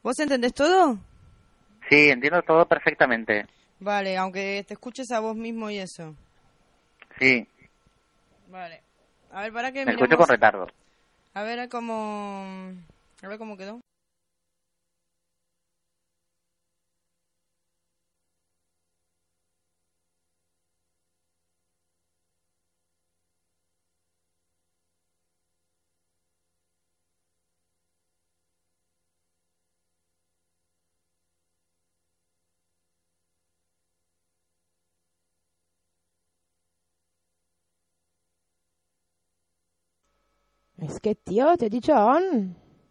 ¿Vos entendés todo? Sí, entiendo todo perfectamente. Vale, aunque te escuches a vos mismo y eso. Sí. Vale. A ver, para que Me miremos... escucho con retardo. A ver cómo quedó. Es que, tío, te he dicho on.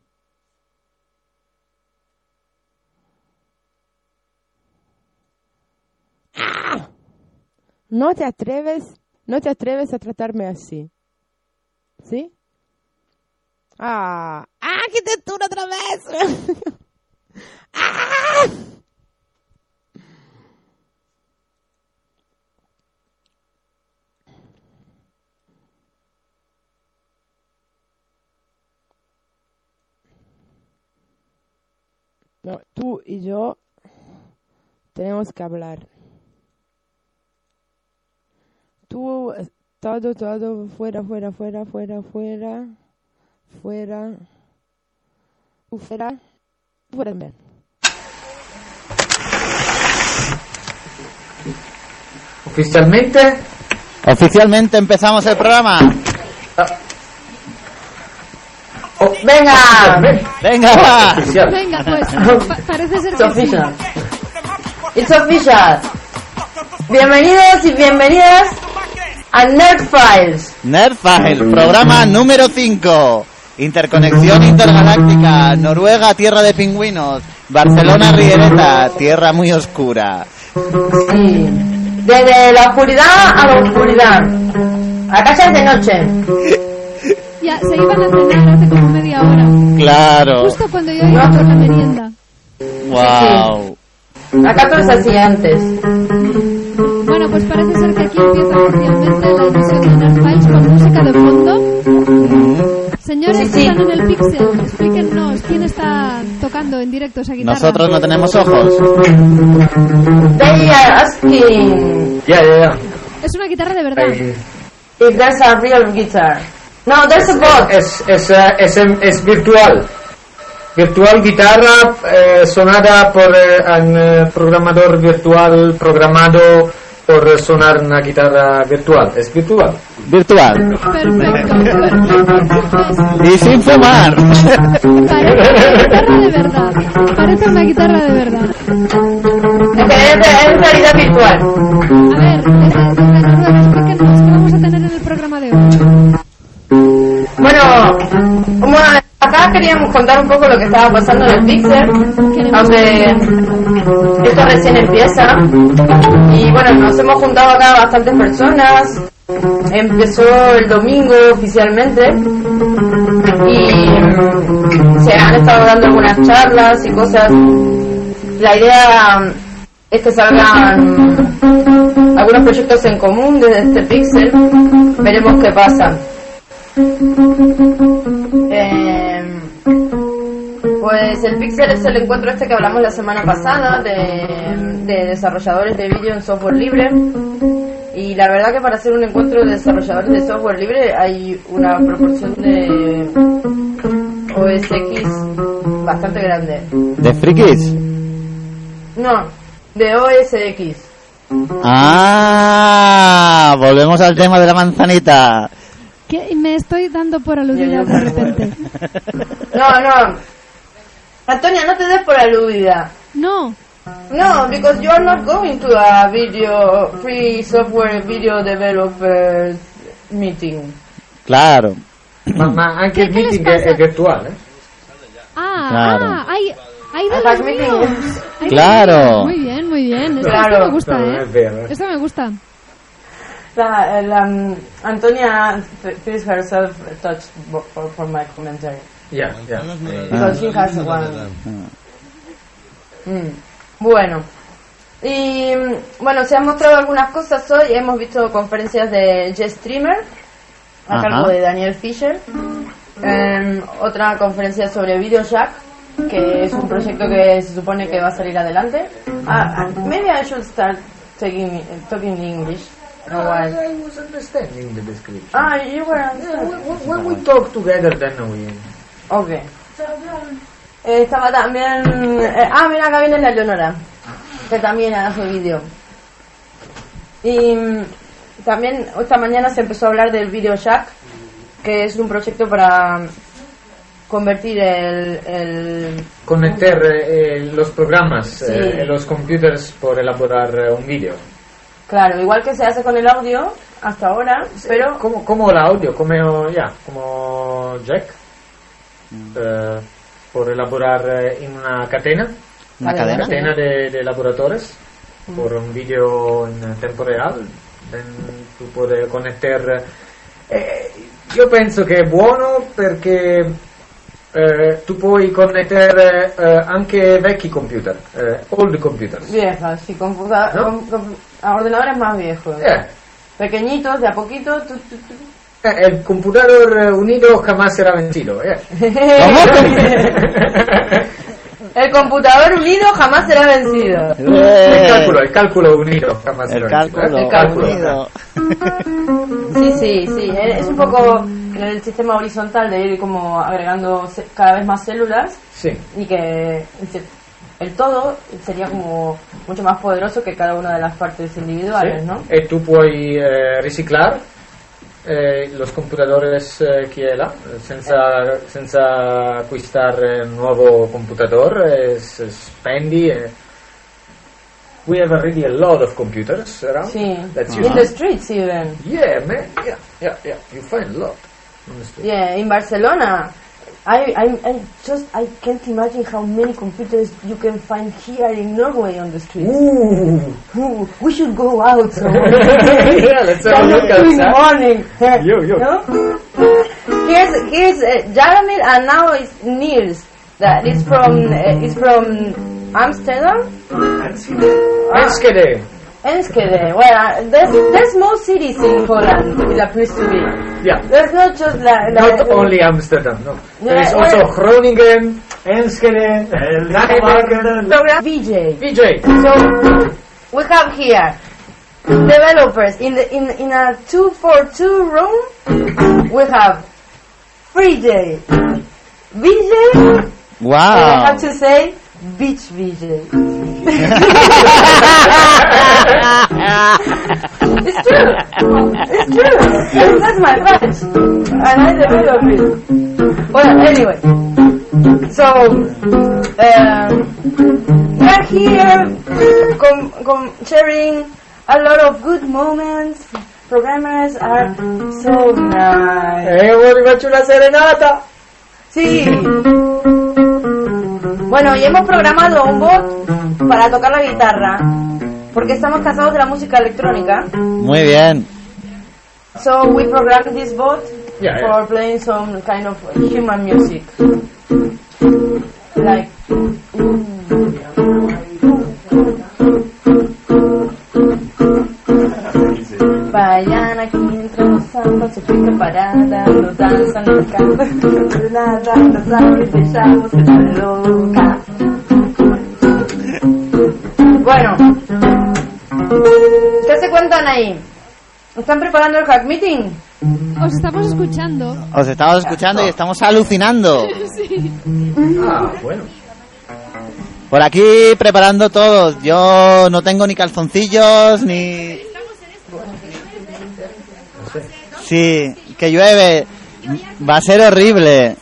¡Ah! No te atreves a tratarme así. ¿Sí? ¡Ah! ¡Ah! ¡Qué textura otra vez! ¡Ah! No, tú y yo tenemos que hablar. Tú, todo, fuera. Tú fuera de mí. Oficialmente empezamos el programa. ¡Venga! Venga, pues, parece ser que sí. It's official. Bienvenidos y bienvenidas a Nerd Files. Nerd Files, programa número 5. Interconexión intergaláctica, Noruega, tierra de pingüinos, Barcelona, Riereta, tierra muy oscura. Sí. Desde la oscuridad a la oscuridad. Acá ya es de noche. Ya, se iban a cenar hace como media hora. Claro. Justo cuando yo iba por la merienda. Wow. Sí. Acá todo es así antes. Bueno, pues parece ser que aquí empieza oficialmente la emisión de Nerd Files con música de fondo. Señores que están en el Pixel, explíquennos quién está tocando en directo esa guitarra. Nosotros no tenemos ojos. They are asking. Yeah. Es una guitarra de verdad. If there's a real guitar. No, there's a bot. Es virtual. Virtual guitarra sonada por un programador virtual programado por sonar una guitarra virtual. Es virtual. Virtual. Perfecto. Y sin fumar. Parece una guitarra de verdad. Es realidad virtual. A ver, desde Noruega, explíquenos qué vamos a tener en el programa de hoy. Bueno, acá queríamos contar un poco lo que estaba pasando en el Pixel, aunque esto recién empieza. Y bueno, nos hemos juntado acá bastantes personas. Empezó el domingo oficialmente y se han estado dando algunas charlas y cosas. La idea es que salgan algunos proyectos en común desde este Pixel. Veremos qué pasa. Pues el Pixel es el encuentro este que hablamos la semana pasada de desarrolladores de vídeo en software libre, y la verdad que para hacer un encuentro de desarrolladores de software libre hay una proporción de OSX bastante grande. ¿De frikis? No, de OSX. Ah, volvemos al tema de la manzanita. ¿Qué? Me estoy dando por aludida de repente. No. Antonia, no te des por aludida. No, because you are not going to a free software video developers meeting. Claro. Anche il meeting è virtuale. Claro. hay de los míos. Claro. Muy bien. Esto me gusta, Esto me gusta. Antonia feels herself touched for my commentary. Yeah. Because she has one. Bueno. Y bueno, se han mostrado algunas cosas hoy. Hemos visto conferencias de JStreamer a cargo de Daniel Fisher. Otra conferencia sobre VideoJack que es un proyecto que se supone que va a salir adelante. Maybe I should start talking English. I was understanding the description. You were understanding. When we talk together, then we... Okay. Estaba también... mira, acá viene la Leonora, que también hace vídeo. Y también esta mañana se empezó a hablar del Video Shack, que es un proyecto para convertir conectar los programas, Sí. los computers por elaborar un vídeo. Claro, igual que se hace con el audio hasta ahora, pero... Como el audio, como Jack, por elaborar en una cadena. ¿Una cadena? De laboratorios por un vídeo en tiempo real. Tú puedes conectar. Yo pienso che è buono perché tu puoi connettere anche vecchi computer, old computers. Viejas, sí, ordenadores más viejos. Pequeñitos, de a poquito. El computador unido jamás será vencido. El computador unido jamás será vencido. El cálculo unido jamás será vencido. El cálculo unido. Sí, es un poco el sistema horizontal de ir como agregando cada vez más células. Sí. Y que el todo sería como mucho más poderoso que cada una de las partes individuales, Sì. ¿no? E tu puoi riciclare los computadores che è là senza acquistare un nuovo computatore, spendi. We have already a lot of computers around. Sí. That's In the streets even. Yeah, man. Yeah. You find a lot on the street. Yeah, in Barcelona. I can't imagine how many computers you can find here in Norway on the streets. Ooh, we should go out. Yeah, let's have a look in the outside. morning. Yo. No? Here's Jaromir, and now it's Niels. That is from Amsterdam. Enschede. Well, there's more cities in Holland with a place to be. Yeah. There's not just Not only Amsterdam, no. Yeah, There's also Groningen, Enschede, Nijmegen, VJ. So we have here developers in a 242 room. We have VJ. Wow. I have to say Beach VJ. It's true. That's my French, and I developed it. Well, anyway, so we are here sharing a lot of good moments. Programmers are so nice. Ora vi faccio una serenata. Sí. Bueno, y hemos programado un bot para tocar la guitarra, porque estamos cansados de la música electrónica. Muy bien. So we programmed this bot Yeah. for playing some kind of human music. Like... Vayan aquí entrelazando, se estoy preparada, no danzan, no cantan, nada, nos abrimos, se la loca. Bueno, ¿qué se cuentan ahí? ¿Están preparando el hack meeting? Os estamos escuchando. Os estamos escuchando y estamos alucinando. Sí. Bueno. Por aquí preparando todos. Yo no tengo ni calzoncillos ni... Sí, que llueve. Va a ser horrible.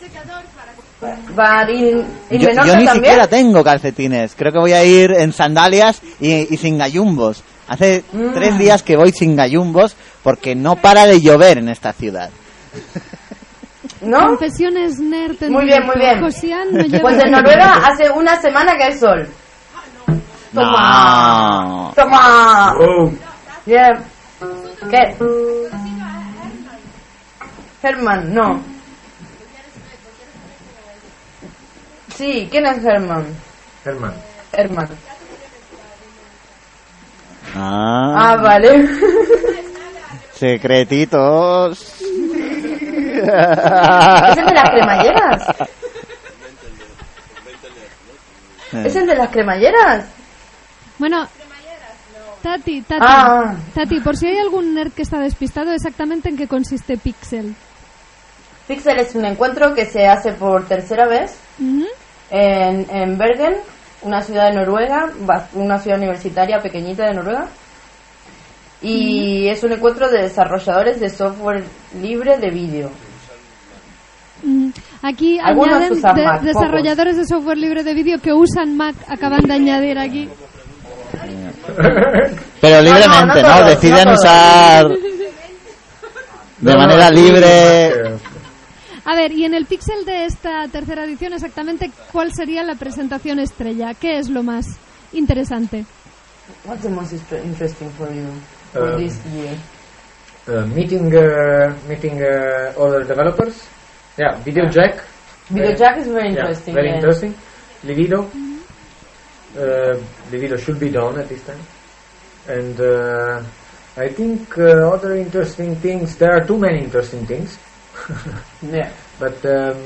Yo ni siquiera tengo calcetines. Creo que voy a ir en sandalias y sin gallumbos. Hace 3 días que voy sin gallumbos porque no para de llover en esta ciudad. ¿No? Confesiones nerd. Muy bien, muy bien. Josian no lleva... Pues en Noruega hace una semana que hay sol. Toma. No. Toma. Oh. Yeah. ¿Qué? Herman, no. Sí, ¿quién es Herman? Herman. Ah, vale. Secretitos. ¿Es el de las cremalleras? ¿Es el de las cremalleras? Bueno, Tati, Ah. Tati, por si hay algún nerd que está despistado, exactamente en qué consiste Pixel. Pixel es un encuentro que se hace por tercera vez Ujú. en Bergen, una ciudad de Noruega, una ciudad universitaria pequeñita de Noruega. Y es un encuentro de desarrolladores de software libre de vídeo. Aquí Algunos añaden usan Mac, desarrolladores de software libre de vídeo que usan Mac, acaban de añadir aquí. Pero libremente, no ¿no? todos, Deciden no todos. usar de manera libre. A ver, y en el Pixel de esta tercera edición exactamente, ¿cuál sería la presentación estrella? ¿Qué es lo más interesante? What's the most interesting for you for this year? Meeting other developers. Yeah, VideoJack. VideoJack is very interesting. Yeah, very yeah. interesting. Livido. Livido should be done at this time. And I think other interesting things. There are too many interesting things. Yeah. But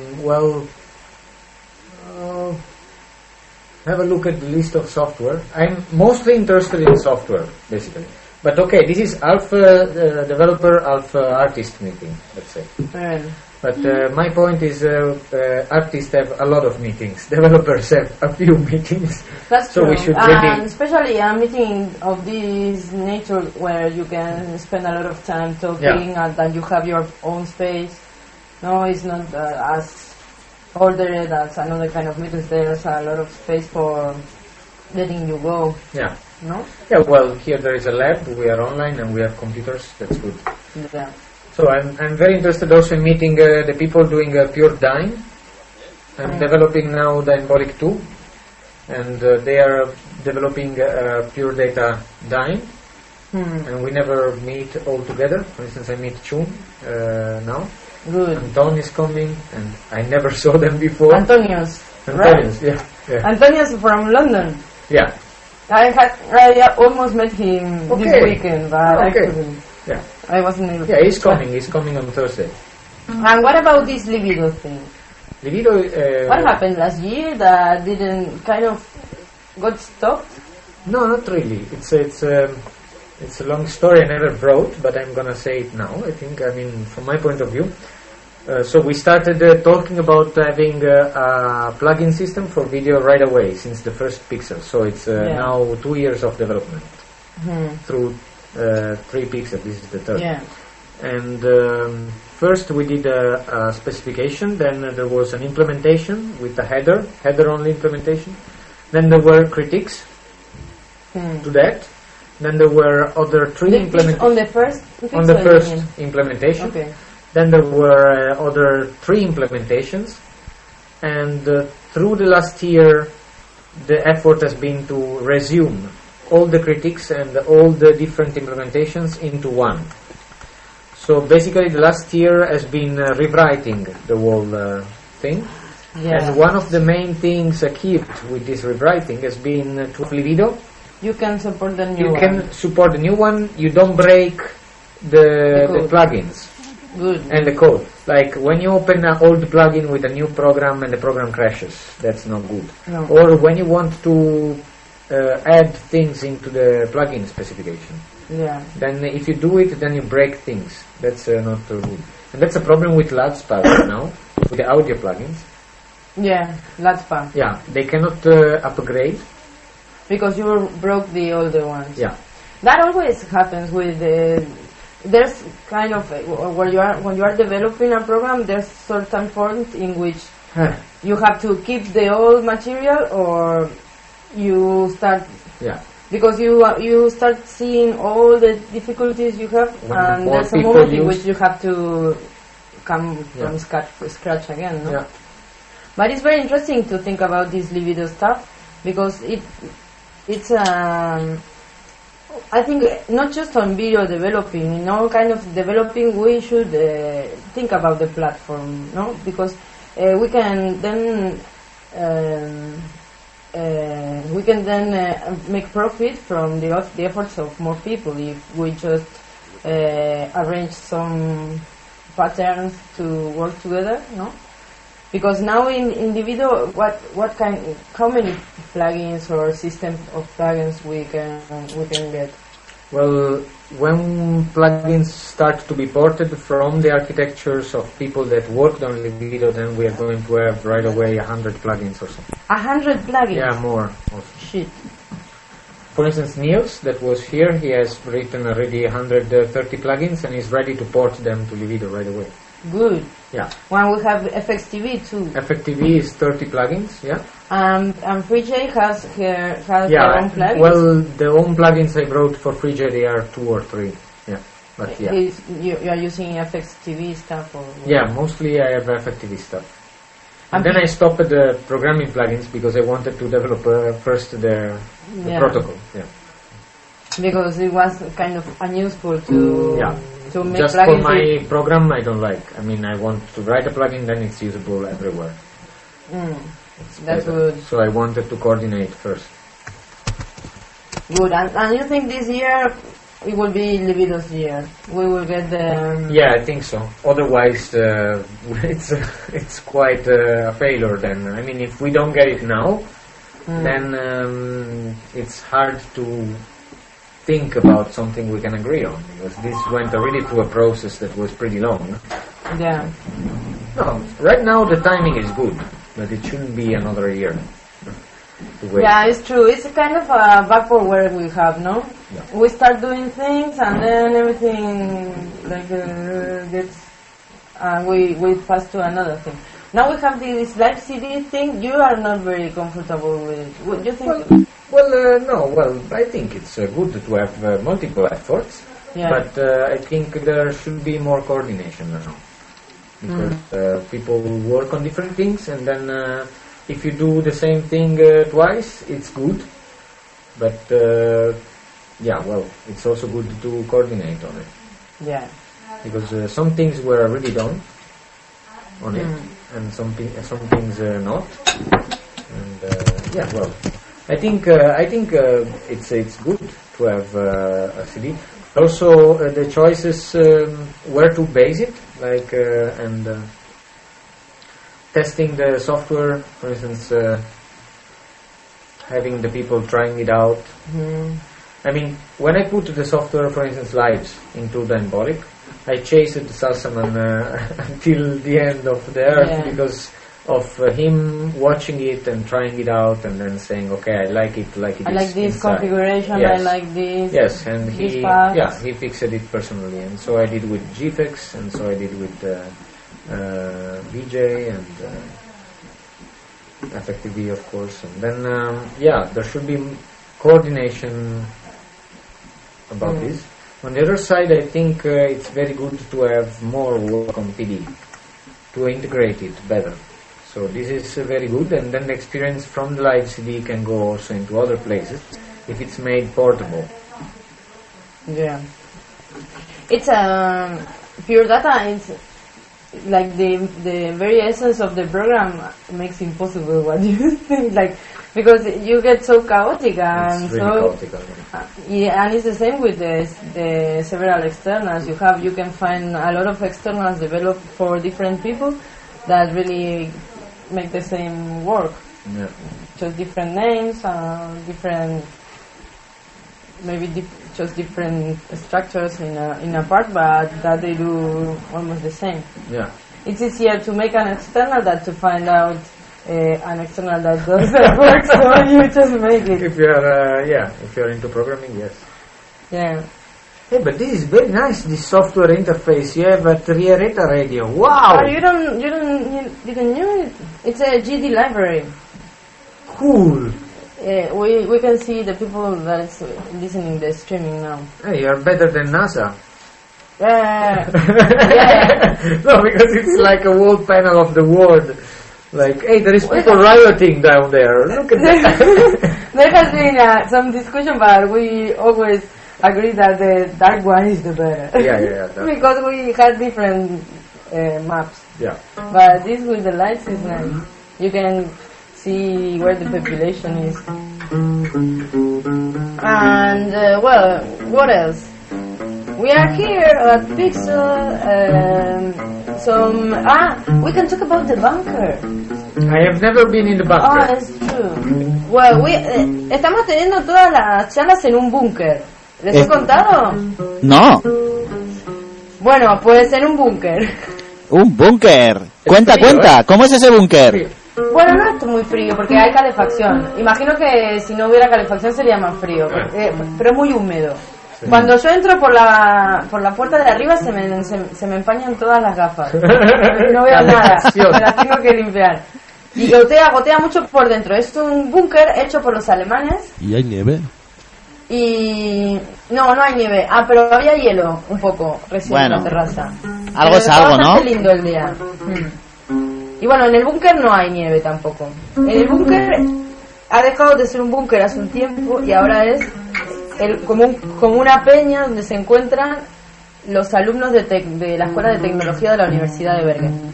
have a look at the list of software. I'm mostly interested in software, basically. But okay, this is half developer, half artist meeting, let's say. But my point is, artists have a lot of meetings. Developers have a few meetings. That's so true. we should And really. especially a meeting of this nature where you can spend a lot of time talking and that you have your own space. No, it's not as ordered as another kind of meetings. There's a lot of space for letting you go. Yeah. No? Yeah. Well, here there is a lab. We are online and we have computers. That's good. Yeah. So I'm very interested also in meeting the people doing Pure Dyn. I'm developing now Dynbolic 2, and they are developing Pure Data Dyn, and we never meet all together. For instance, I meet Chun now. Good. Anton is coming, and I never saw them before. Antonius. Antonius, Right? yeah. Antonius from London. Yeah. I almost met him this Okay. weekend, but I Okay. couldn't. Yeah. I wasn't able to. Yeah, he's coming. He's coming on Thursday. And what about this libido thing? Libido. What happened last year that didn't kind of got stopped? No, not really. It's a long story I never wrote, but I'm gonna say it now. I mean, from my point of view. So we started talking about having a plugin system for video right away since the first Pixel. So it's now 2 years of development through 3 Pixel. This is the third. Yeah. And first we did a specification, then there was an implementation with a header only implementation. Then there were critiques to that. Then there were other 3 implementations. On the first Pixel, On the first you mean? implementation. Okay. Then there were other 3 implementations. And through the last year, the effort has been to resume all the critiques and all the different implementations into one. So basically the last year has been rewriting the whole thing. Yeah. And one of the main things achieved with this rewriting has been to Libido. You can support the new You one. can support the new one, you don't break the code. plugins Good. and the code. Like when you open an old plugin with a new program and the program crashes, that's not good. No. Or when you want to add things into the plugin specification, Yeah. then if you do it, then you break things. That's not good. And that's a problem with LaDSPA right now, with the audio plugins. Yeah. That's fun. Yeah, they cannot upgrade. Because you broke the older ones. Yeah. That always happens with there's kind of when you are developing a program, there's certain point in which you have to keep the old material or you start Yeah. because you start seeing all the difficulties you have When and more there's a people moment in use- which you have to come Yeah. from scratch again, no? Yeah. But it's very interesting to think about this libido stuff because it's I think not just on video developing, in all kind of developing, we should think about the platform, no? Because we can then make profit from the efforts of more people if we just arrange some patterns to work together, no? Because now in the video, how many plugins or system of plugins we can get? Well, when plugins start to be ported from the architectures of people that worked on Libido, then we are going to have right away 100 plugins or something. 100 plugins? Yeah, more. Shit. For instance, Niels, that was here, he has written already 130 plugins and is ready to port them to Libido right away. Good. Yeah. When we have FXTV too. FXTV is 30 plugins, yeah. And FreeJ has their own plugins? Well, the own plugins I wrote for FreeJ, they are 2 or 3, yeah. But yeah. You are using FXTV stuff? Or yeah, mostly I have FXTV stuff. And then I stopped the programming plugins because I wanted to develop first the protocol. Yeah. Because it was kind of unuseful to make just plugins. For my program, I don't like. I mean, I want to write a plugin, then it's usable everywhere. That's good. So I wanted to coordinate first. Good. And you think this year it will be Libido's year? We will get the... Yeah, I think so. Otherwise, it's quite a failure then. I mean, if we don't get it now, then it's hard to think about something we can agree on, because this went already through a process that was pretty long. Yeah. No, right now the timing is good, but it shouldn't be another year to wait. Yeah, it's true. It's a kind of a backward work we have, no? Yeah. We start doing things and then everything gets... we pass to another thing. Now we have this live CD thing. You are not very comfortable with it. What do you think? Well, I think it's good to have multiple efforts, but I think there should be more coordination now. Because people work on different things, and then if you do the same thing twice, it's good. But it's also good to coordinate on it. Yeah. Because some things were already done on it, and some things not. And I think it's good to have a CD. Also, the choices where to base it, like and testing the software, for instance, having the people trying it out. I mean, when I put the software, for instance, lives into the Embolic, I chased Salsaman until the end of the earth because of him watching it and trying it out and then saying, okay, I like it. I like this inside. Configuration. Yes. I like this. Yes, and he fixed it personally, and so I did with GFX, and so I did with VJ and FXTV, of course, and then there should be coordination about this. On the other side, I think it's very good to have more work on PD to integrate it better. So this is very good, and then the experience from the live CD can go also into other places if it's made portable. Yeah, it's pure data. It's like the very essence of the program makes impossible what you think, like, because you get so chaotic and it's really chaotic. And it's the same with the several externals you have. You can find a lot of externals developed for different people that really make the same work. Yeah. Just different names, different just different structures in a part, but that they do almost the same. Yeah. It's easier to make an external than to find out an external that doesn't work, so you just make it. If you're into programming, yes. Yeah. Hey, but this is very nice, this software interface. You have a Triereta radio. Wow! You didn't know it. It's a GD library. Cool. We can see the people that is listening the streaming now. Hey, you're better than NASA. Yeah. No, because it's like a wall panel of the world. Like, hey, there is people rioting down there. Look at that. There has been some discussion, but we always agree that the dark one is the better. Yeah. Because we had different maps. Yeah. But this with the lights is nice. You can see where the population is. And, what else? We are here at Pixel. We can talk about the bunker. I have never been in the Oh, bunker. that's true. Well, estamos teniendo todas las charlas en un búnker. ¿Les he contado? No, Bueno, pues en un búnker. un búnker. Cuenta, ¿cómo es ese búnker? Bueno, no es muy frío porque hay calefacción. Imagino que si no hubiera calefacción sería más frío, pero es muy húmedo. Cuando yo entro por la puerta de arriba se me empañan todas las gafas. No veo nada, me las tengo que limpiar. Y gotea mucho por dentro. Es un búnker hecho por los alemanes. ¿Y hay nieve? Y no hay nieve. Ah, pero había hielo un poco recién en la terraza. Algo Pero es está algo, ¿no? bastante lindo el día. Y bueno, en el búnker no hay nieve tampoco. En el búnker ha dejado de ser un búnker hace un tiempo y ahora es como una peña donde se encuentran los alumnos de la Escuela de Tecnología de la Universidad de Bergen.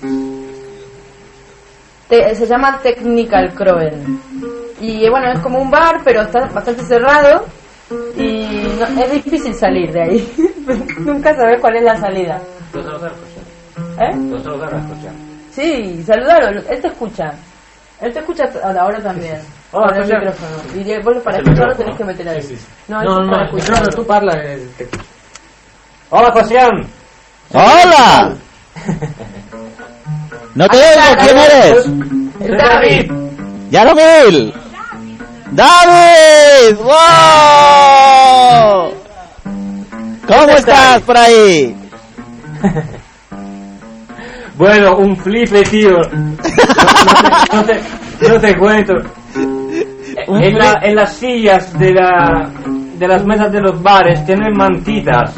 Se llama Technical Kroen. Y bueno, es como un bar, pero está bastante cerrado y es difícil salir de ahí. Nunca sabes cuál es la salida. Sí, saludalo, él te escucha. Él te escucha ahora también. Hola, con el José. micrófono. Y vos para escucharlo tenés que meter ahí. Sí. No, eso es para escucharlo. tú parla. Hola, Josian. ¡Hola! No te oigo, ¿quién eres? El David. ¡Yaromil! ¡David! ¡Wow! ¿Cómo estás por ahí? Bueno, un flipe, tío. No te cuento. En las sillas de las mesas de los bares tienen mantitas.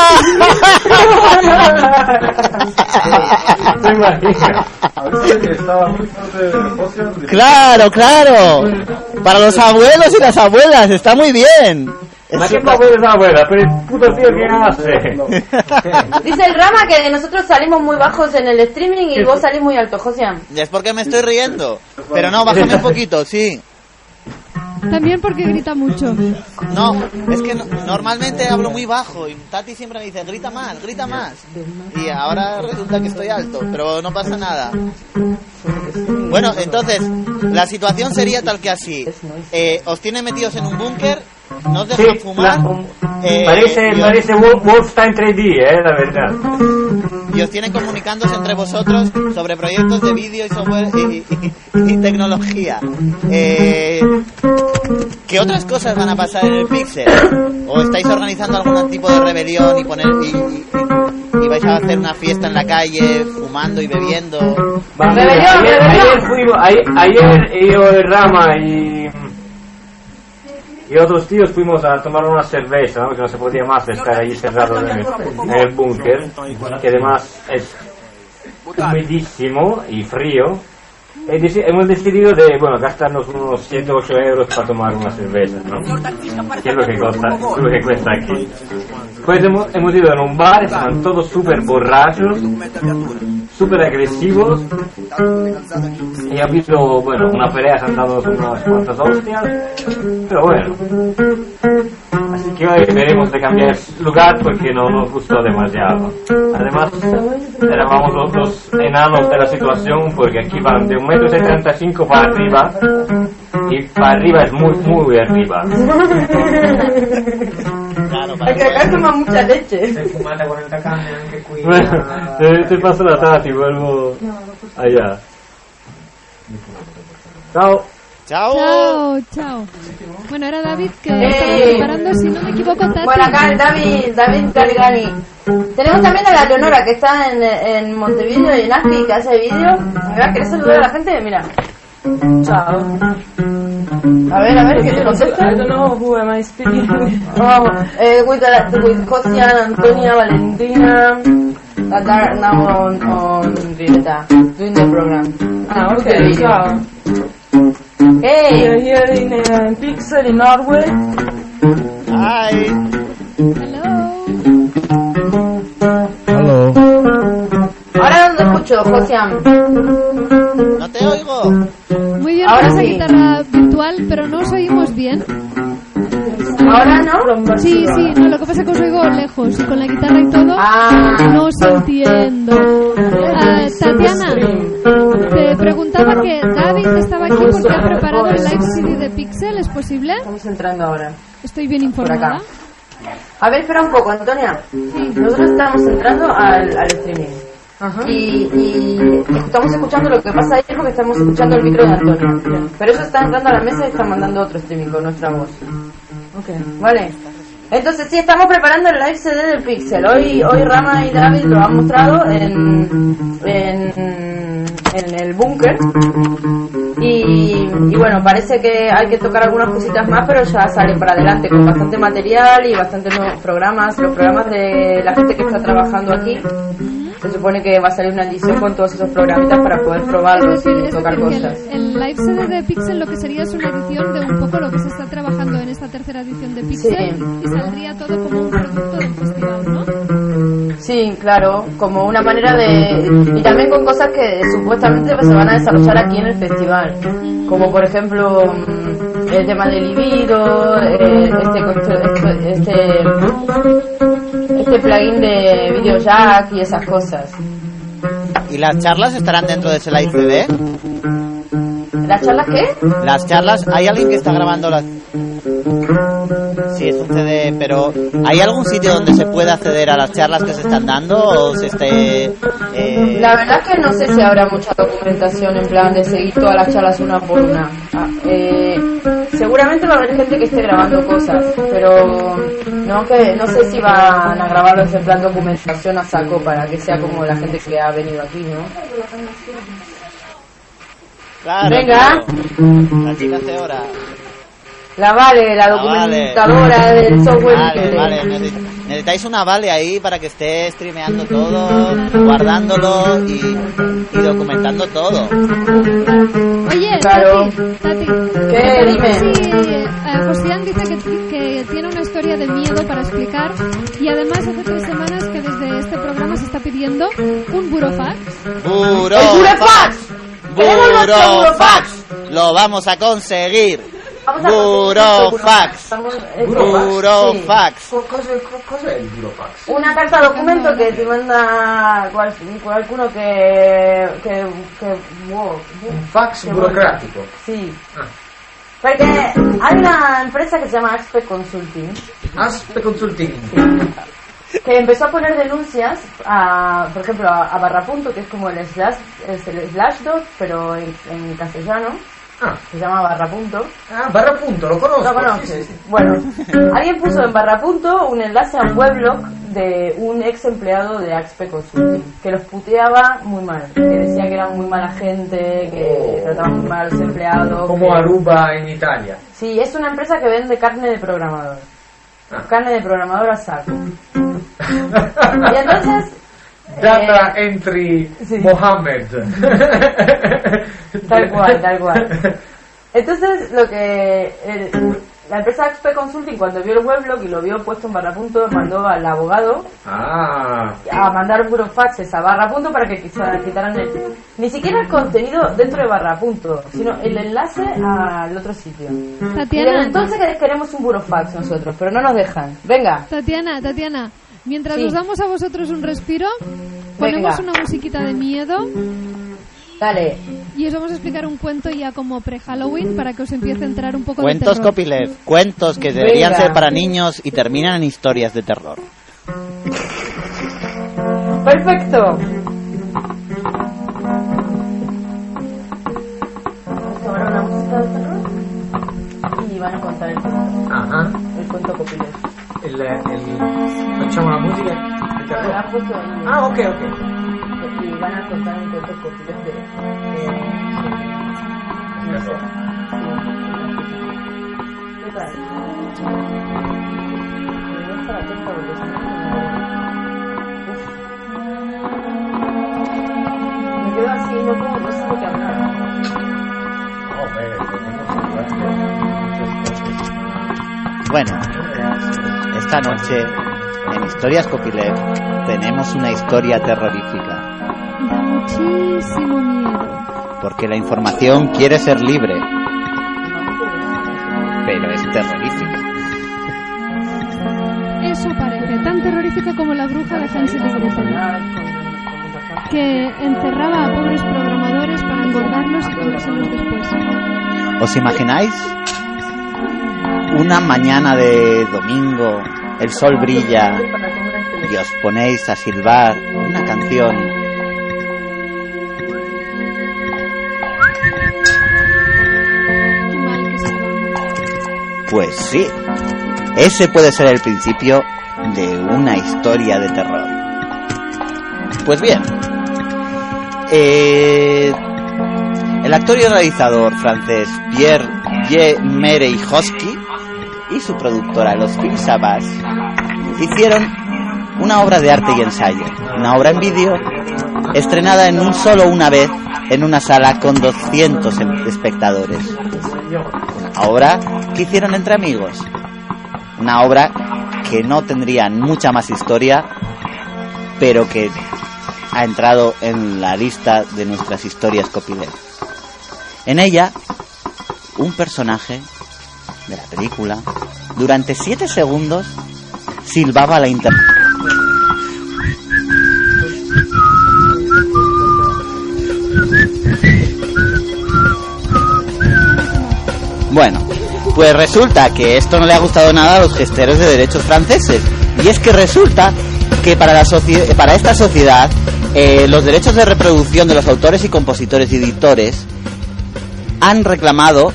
¿Te imaginas? Claro. Para los abuelos y las abuelas, está muy bien. ¿Ma qué papel es la abuela? Pero el puto tío que hace. Dice el Rama que nosotros salimos muy bajos en el streaming y vos salís muy alto, Josian. Ya es porque me estoy riendo. Pero no, bájame un poquito, sí. También porque grita mucho. No, es que normalmente hablo muy bajo y Tati siempre me dice, grita más. Y ahora resulta que estoy alto, pero no pasa nada. Bueno, entonces, la situación sería tal que así. Os tienen metidos en un búnker, no os dejan fumar. Parece Wolfenstein 3D, la verdad. Y os tienen comunicándose entre vosotros sobre proyectos de vídeo y software y tecnología. ¿Qué otras cosas van a pasar en el Pixel? ¿O estáis organizando algún tipo de rebelión y vais a hacer una fiesta en la calle fumando y bebiendo? Ayer yo, el Rama y otros tíos fuimos a tomar una cerveza, ¿no? Que no se podía más estar allí cerrado en el búnker, que además es humidísimo y frío. Hemos decidido de, gastarnos unos 7 o 8 euros para tomar una cerveza, ¿no? ¿Qué es lo que cuesta aquí? Pues hemos ido en un bar, estaban todos súper borrachos, súper agresivos, y ha habido, una pelea, se han dado unas cuantas hostias, pero bueno. Así que hoy veremos de cambiar lugar porque no nos gustó demasiado. Además, éramos los enanos de la situación porque aquí van de 1,75 m para arriba y para arriba es muy, muy arriba. Hay que acá toma mucha leche. Bueno, te paso la Tati, vuelvo allá. Chao. Chao. Bueno, era David que estaba preparando, si no me equivoco, Tati. Bueno, acá el David Gargani. Tenemos también a la Leonora que está en Montevideo y en ASCII que hace vídeo. ¿Querés saludar a la gente? Mira. Chao. A ver, ¿qué te contesta? I don't know who am I speaking with. With Josian, Antonia, Valentina, that are now on Violeta, doing the program. Okay, ciao. Hey! We are here in Pixel in Norway. Hi. Hello. Ahora no te escucho, Josian. No te oigo. Muy bien, Ahora con esa sí. guitarra virtual, pero no os oímos bien. ¿Ahora no? Sí, no, lo que pasa es que os oigo lejos y con la guitarra y todo Ah. no os entiendo. Tatiana, te preguntaba que David estaba aquí porque ha preparado el live CD de Pixel, ¿es posible? Estamos entrando ahora. Estoy bien Por informada. acá. A ver, espera un poco, Antonia. Sí. Nosotros estamos entrando al streaming. Y estamos escuchando lo que pasa ahí porque estamos escuchando el micro de Antonia. Pero eso está entrando a la mesa y está mandando otro streaming con nuestra voz. Vale. Entonces sí, estamos preparando el live CD del Pixel. Hoy Rama y David lo han mostrado en el búnker. Y bueno, parece que hay que tocar algunas cositas más, pero ya sale para adelante con bastante material y bastantes nuevos programas. Los programas de la gente que está trabajando aquí. Se supone que va a salir una edición con todos esos programitas para poder probarlos y tocar cosas. El live CD de Pixel lo que sería es una edición de un poco lo que se está trabajando en esta tercera edición de Pixel, Sí. y saldría todo como un producto del festival, ¿no? Sí, claro, como una manera de... Y también con cosas que supuestamente se van a desarrollar aquí en el festival. Como por ejemplo el tema del libido, este plugin de VideoJack y esas cosas. ¿Y las charlas estarán dentro de ese live CD? ¿Las charlas qué? Las charlas, ¿hay alguien que está grabando las...? Sí, es un CD, pero ¿hay algún sitio donde se pueda acceder a las charlas que se están dando o se esté...? La verdad que no sé si habrá mucha documentación en plan de seguir todas las charlas una por una. Seguramente va a haber gente que esté grabando cosas, pero no sé si van a grabarlos en plan documentación a saco para que sea como la gente que ha venido aquí, ¿no? Claro, Venga. claro. La chica hace hora. La Vale, la documentadora del software. Vale. Necesitáis una Vale ahí para que esté streameando todo, guardándolo y documentando todo. Oye, Claro. Tati, ¿Qué? Dime. Sí, Josian dice que tiene una historia de miedo para explicar, y además hace 3 semanas que desde este programa se está pidiendo un burofax. ¡Burofax! ¡Burofax! ¡Lo vamos a conseguir! ¡Burofax! ¡Burofax! Cos'è il burofax? Una carta documento que te manda qualcuno che Un fax burocratico. Sì. Perché hay una empresa que se llama Aspe Consulting Aspe Consulting. que empezó a poner denuncias por ejemplo a Barrapunto, que es como el Slashdot pero en castellano. Se llama Barrapunto. Barrapunto, lo conozco. ¿Lo conoces? Sí. Bueno, alguien puso en Barrapunto un enlace a un weblog de un ex empleado de Aspe Consulting que los puteaba muy mal, que decía que eran muy mala gente, que trataban muy mal a los empleados. Como Aruba en Italia. Sí, es una empresa que vende carne de programador. Carne de programador a saco. Y entonces... Data entry sí. Mohammed. Tal cual. Entonces, lo que la empresa XP Consulting, cuando vio el weblog y lo vio puesto en Barrapunto, mandó al abogado a mandar burofaxes a Barrapunto para que quitaran ni siquiera el contenido dentro de Barrapunto, sino el enlace al otro sitio. Tatiana. Y desde entonces queremos un burofax nosotros, pero no nos dejan. Venga. Tatiana, mientras Sí. os damos a vosotros un respiro, ponemos Venga. una musiquita de miedo Dale. y os vamos a explicar un cuento ya como pre-Halloween para que os empiece a entrar un poco Cuentos de terror. copyleft, cuentos que deberían Venga. ser para niños y terminan en historias de terror. Perfecto. Vamos a tomar una música de terror y van a contar el cuento. El cuento copyleft. Facciamo la musica di terrore? Ha puesto ahí. Ok. Y van a contar un cuento copyleft de no sé. ¿Qué tal? Me voy a estar atenta porque si no me quedo así, no sé lo que hablar. Bueno, esta noche en Historias Copyleft tenemos una historia terrorífica, Da muchísimo miedo. porque la información quiere ser libre, pero es terrorífica. Eso parece tan terrorífico como la bruja de Hansel y Gretel. que encerraba a pobres programadores para engordarlos y comérselos después. ¿Os imagináis? Una mañana de domingo, el sol brilla y os ponéis a silbar una canción. Qué mal que se va. Pues sí, ese puede ser el principio de una historia de terror. Pues bien, el actor y realizador francés Pierre Merejowski y su productora Los Film Savage hicieron una obra de arte y ensayo, una obra en vídeo estrenada una vez en una sala con 200 espectadores. Una obra que hicieron entre amigos, una obra que no tendría mucha más historia, pero que ha entrado en la lista de nuestras historias copyleft. En ella, un personaje de la película, durante 7 segundos, silbaba la Bueno, pues resulta que esto no le ha gustado nada a los gestores de derechos franceses. Y es que resulta que para esta sociedad los derechos de reproducción de los autores y compositores y editores han reclamado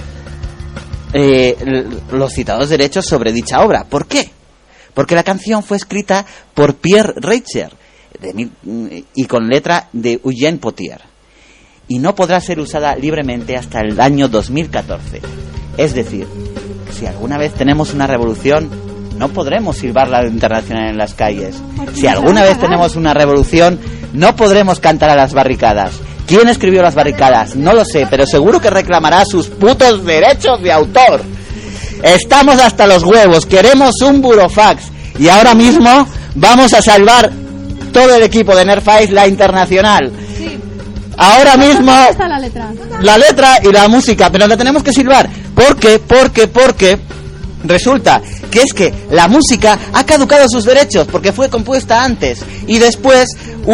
los citados derechos sobre dicha obra. ¿Por qué? Porque la canción fue escrita por Pierre Reicher y con letra de Eugène Potier, y no podrá ser usada libremente hasta el año 2014. Es decir, si alguna vez tenemos una revolución, no podremos silbarla internacional en las calles. Si alguna vez tenemos una revolución, no podremos cantar a las barricadas. ¿Quién escribió las barricadas? No lo sé, pero seguro que reclamará sus putos derechos de autor. Estamos hasta los huevos, queremos un burofax. Y ahora mismo vamos a salvar todo el equipo de Nerface, la internacional. Sí. Ahora mismo ¿Dónde está la letra? la letra y la música, pero la tenemos que silbar. Porque resulta que es que la música ha caducado sus derechos porque fue compuesta antes y después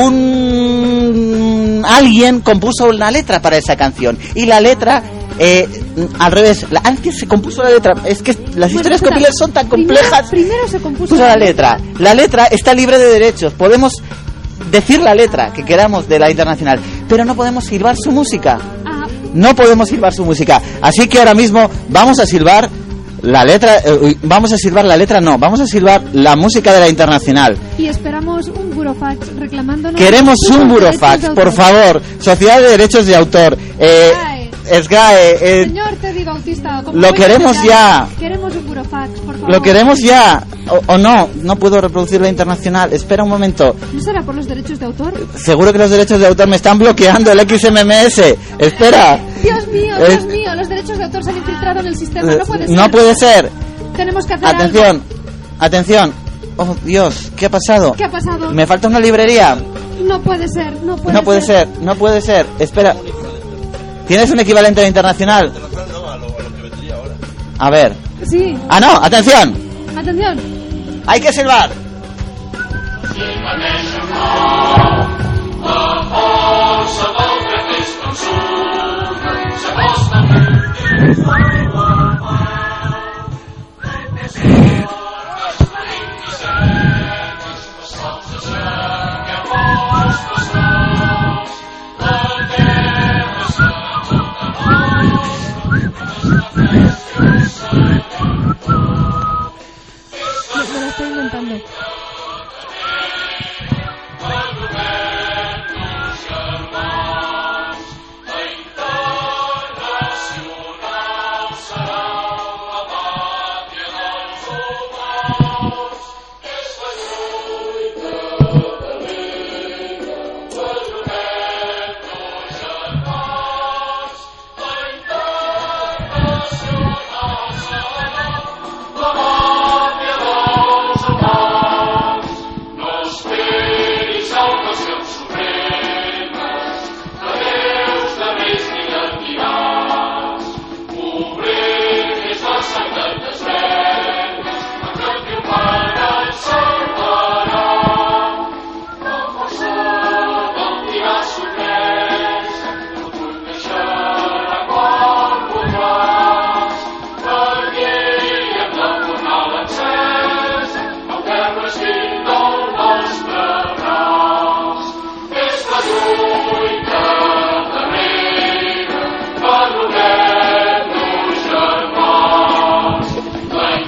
alguien compuso una letra para esa canción y la letra al revés, antes se compuso la letra. Es que las historias copyleft son tan complejas. Primero se compuso la letra. La letra está libre de derechos. Podemos decir la letra que queramos de la internacional, pero no podemos silbar su música. No podemos silbar su música. Así que ahora mismo vamos a silbar la letra. Vamos a silbar la música de la internacional. Y esperamos un burofax reclamándonos. Queremos un burofax, por favor. Sociedad de Derechos de Autor. SGAE. Señor Teddy Bautista, lo queremos ya. Queremos un burofax, por favor. Lo queremos ya. O no puedo reproducir la internacional. Espera un momento. ¿No será por los derechos de autor? Seguro que los derechos de autor me están bloqueando el XMMS. Espera. Dios mío, los derechos de autor se han infiltrado en el sistema. No puede ser. No puede ser. Tenemos que hacer Atención. Oh, Dios, ¿qué ha pasado? ¿Qué ha pasado? Me falta una librería. No puede ser. No puede ser. Espera. ¿Tienes un equivalente de internacional? A ver. Sí. No, atención. Hay que silbar. Me lo estoy inventando.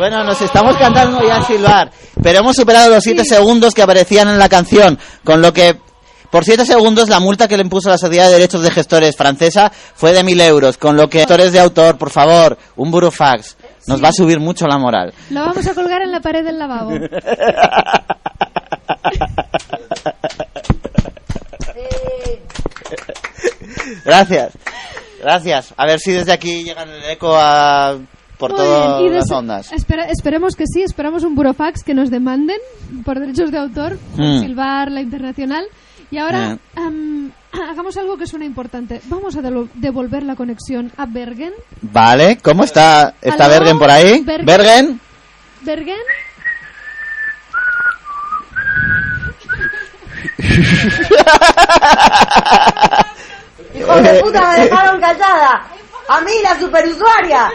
Bueno, nos estamos cantando ya a silbar, pero hemos superado los 7 segundos que aparecían en la canción, con lo que, por 7 segundos, la multa que le impuso la Sociedad de Derechos de Gestores francesa fue de 1.000 euros, con lo que, gestores de autor, por favor, un burofax, nos va a subir mucho la moral. Lo vamos a colgar en la pared del lavabo. Gracias. A ver si desde aquí llega el eco por Muy todas bien, y las ondas. Esperemos que sí, esperamos un burofax que nos demanden por derechos de autor, por silbar la internacional. Y ahora hagamos algo que suena importante. Vamos a devolver la conexión a Bergen. Vale, ¿cómo está? ¿Está ¿Aló? Bergen por ahí? ¿Bergen? ¿Bergen? ¡Hijo de puta, me dejaron callada! ¡A mí, la superusuaria!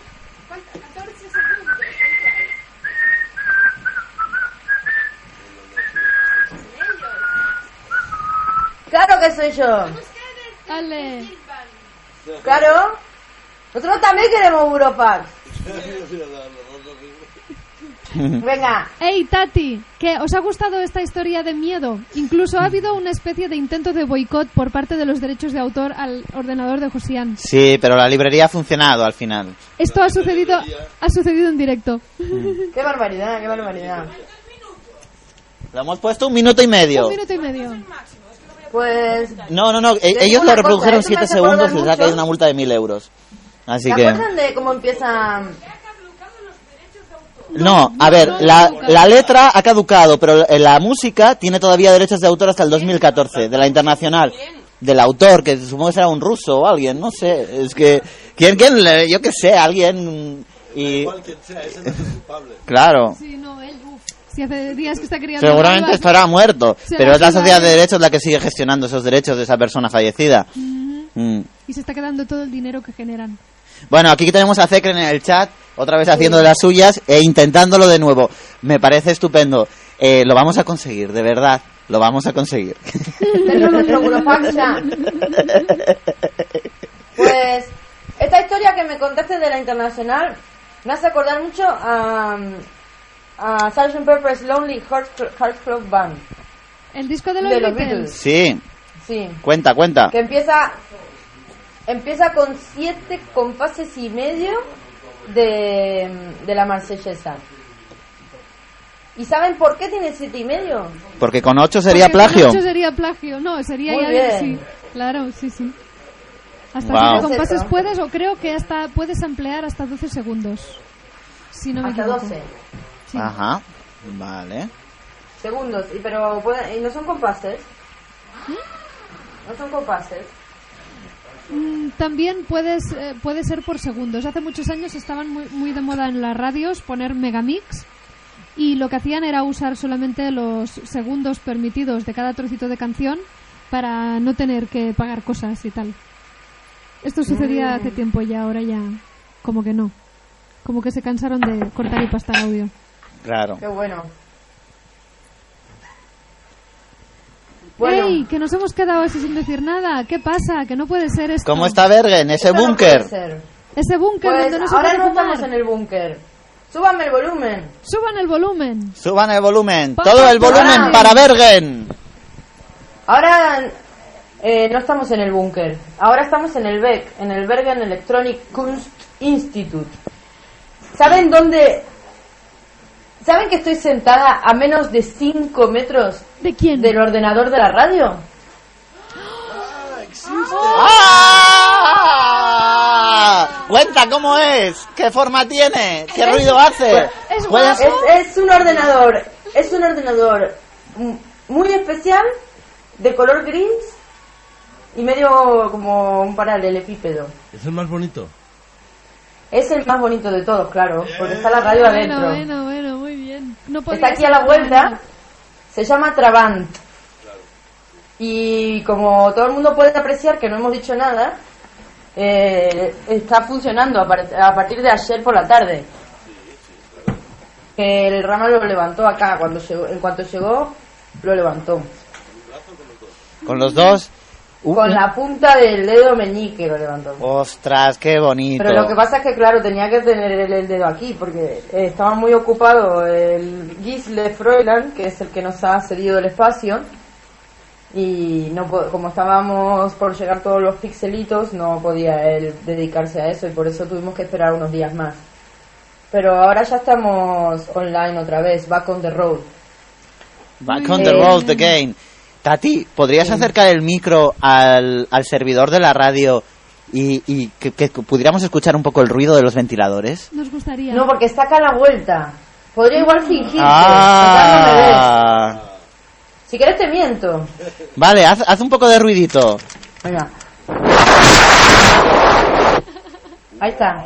¡Claro que soy yo! Dale. ¡Claro! Nosotros también queremos Burofax. Venga. Hey, Tati, ¿qué? ¿Os ha gustado esta historia de miedo? Incluso ha habido una especie de intento de boicot por parte de los derechos de autor al ordenador de Josian. Sí, pero la librería ha funcionado al final. Esto ha sucedido en directo. ¡Qué barbaridad, qué barbaridad! Lo hemos puesto 1 minuto y medio. 1 minuto y medio. Pues... No, ellos lo reprodujeron 7 segundos y les ha caído una multa de 1.000 euros. Así ¿Se que... acuerdan de cómo empieza...? No, a ver, la letra ha caducado, pero la música tiene todavía derechos de autor hasta el 2014, de la internacional. Del autor, que supongo que será un ruso o alguien, no sé. Es que... ¿Quién? Yo qué sé, alguien... Y... Claro. Sí, no, él, si hace días que está criando... Seguramente estará muerto, pero es la Sociedad de Derechos la que sigue gestionando esos derechos de esa persona fallecida. Y se está quedando todo el dinero que generan. Bueno, aquí tenemos a Zekren en el chat, otra vez haciendo de las suyas e intentándolo de nuevo. Me parece estupendo. Lo vamos a conseguir, de verdad. Lo vamos a conseguir. Tenemos nuestro burofax ya. Pues, esta historia que me contaste de la internacional me hace acordar mucho a Sgt. Pepper's Lonely Hearts Club Band. ¿El disco de los Beatles? Sí. Sí. Cuenta. Que empieza con 7 compases y medio de la marsellesa. ¿Y saben por qué tiene 7 y medio? Porque con 8 sería plagio. Con 8 sería plagio, no, sería muy ya bien. Sí, claro, sí. Hasta Wow. 7 compases puedes, o creo que hasta puedes ampliar hasta 12 segundos. Si no me Hasta equivoco. 12 Sí. Ajá, vale. segundos. ¿Y no son compases? ¿No son compases? También puede ser por segundos. Hace muchos años estaban muy de moda en las radios poner megamix, y lo que hacían era usar solamente los segundos permitidos de cada trocito de canción para no tener que pagar cosas y tal. Esto sucedía hace tiempo y ahora ya como que no. Como que se cansaron de cortar y pastar audio. Claro. Qué bueno. ¡Ey! Que nos hemos quedado así sin decir nada. ¿Qué pasa? Que no puede ser esto. ¿Cómo está Bergen? Ese Esto no búnker. puede ser. Ese búnker Pues donde no se ahora puede no fumar. estamos en el búnker. Súbame el volumen. Suban el volumen. Suban el volumen. Vamos, Todo el volumen ahora. para Bergen. Ahora no estamos en el búnker. Ahora estamos en el BEC, en el Bergen Electronic Kunst Institute. ¿Saben dónde? ¿Saben que estoy sentada a menos de 5 metros ¿De quién? del ordenador de la radio? ¡Ah! Cuenta cómo es, qué forma tiene, qué ruido hace. Es ¿Puedes- guapo. Es un ordenador muy especial, de color gris y medio como un paralelepípedo. Es el más bonito. Es el más bonito de todos, claro, porque está la radio adentro. Bueno, muy bien. No podía Está aquí ser a la de vuelta, otra manera. se llama Trabant. Y como todo el mundo puede apreciar que no hemos dicho nada, está funcionando a partir de ayer por la tarde. El Rama lo levantó acá, en cuanto llegó, lo levantó. Con los dos. Con la punta del dedo meñique lo levantó. Ostras, qué bonito. Pero lo que pasa es que, claro, tenía que tener el dedo aquí, porque estaba muy ocupado el Gisle Freuland, que es el que nos ha cedido el espacio, y no como estábamos por llegar todos los pixelitos, no podía él dedicarse a eso, y por eso tuvimos que esperar unos días más. Pero ahora ya estamos online otra vez, back on the road. Back on the road again. Tati, ¿podrías acercar el micro al servidor de la radio y que pudiéramos escuchar un poco el ruido de los ventiladores? Nos gustaría. No, porque está acá a la vuelta. Podría igual fingirte. Ah. Si querés te miento. Vale, haz un poco de ruidito. Venga. Ahí está.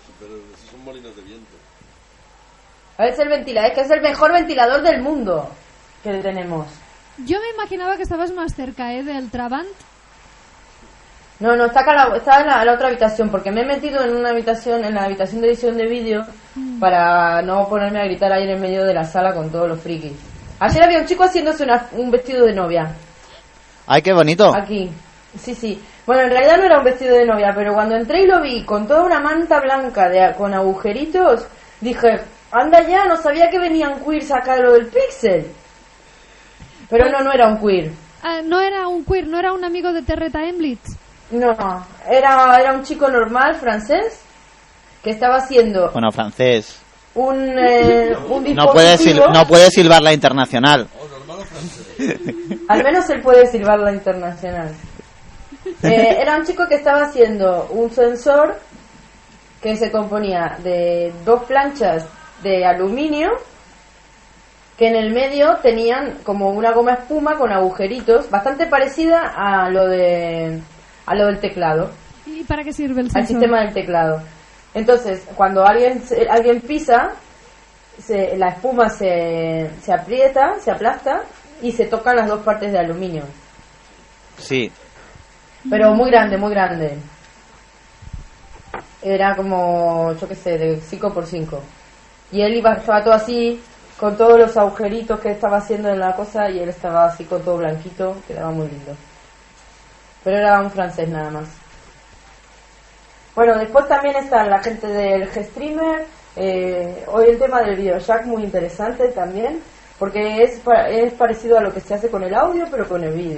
A ver, es el ventilador, es que es el mejor ventilador del mundo que tenemos. Yo me imaginaba que estabas más cerca, del Trabant. No, está acá está en la otra habitación, porque me he metido en una habitación, en la habitación de edición de vídeo, para no ponerme a gritar ahí en el medio de la sala con todos los frikis. Ayer había un chico haciéndose un vestido de novia. ¡Ay, qué bonito! Aquí, sí. Bueno, en realidad no era un vestido de novia, pero cuando entré y lo vi con toda una manta blanca con agujeritos, dije, anda ya, no sabía que venían queers acá lo del Pixel. Pero no era un queer. No era un queer, no era un amigo de Terreta Emblitz. No, era un chico normal, francés, que estaba haciendo... Bueno, francés. Un dispositivo... No puede silbar la internacional. Al menos él puede silbar la internacional. Era un chico que estaba haciendo un sensor que se componía de 2 planchas de aluminio que en el medio tenían como una goma espuma con agujeritos, bastante parecida a lo del teclado. ¿Y para qué sirve el sensor? Al sistema del teclado. Entonces, cuando alguien pisa, la espuma se aprieta, se aplasta y se tocan las 2 partes de aluminio. Sí. Pero muy grande, muy grande. Era como, yo qué sé, de 5x5. Y él estaba todo así, con todos los agujeritos que estaba haciendo en la cosa, y él estaba así con todo blanquito, quedaba muy lindo. Pero era un francés nada más. Bueno, después también está la gente del Gstreamer. Hoy el tema del VideoJack muy interesante también, porque es parecido a lo que se hace con el audio, pero con el vídeo.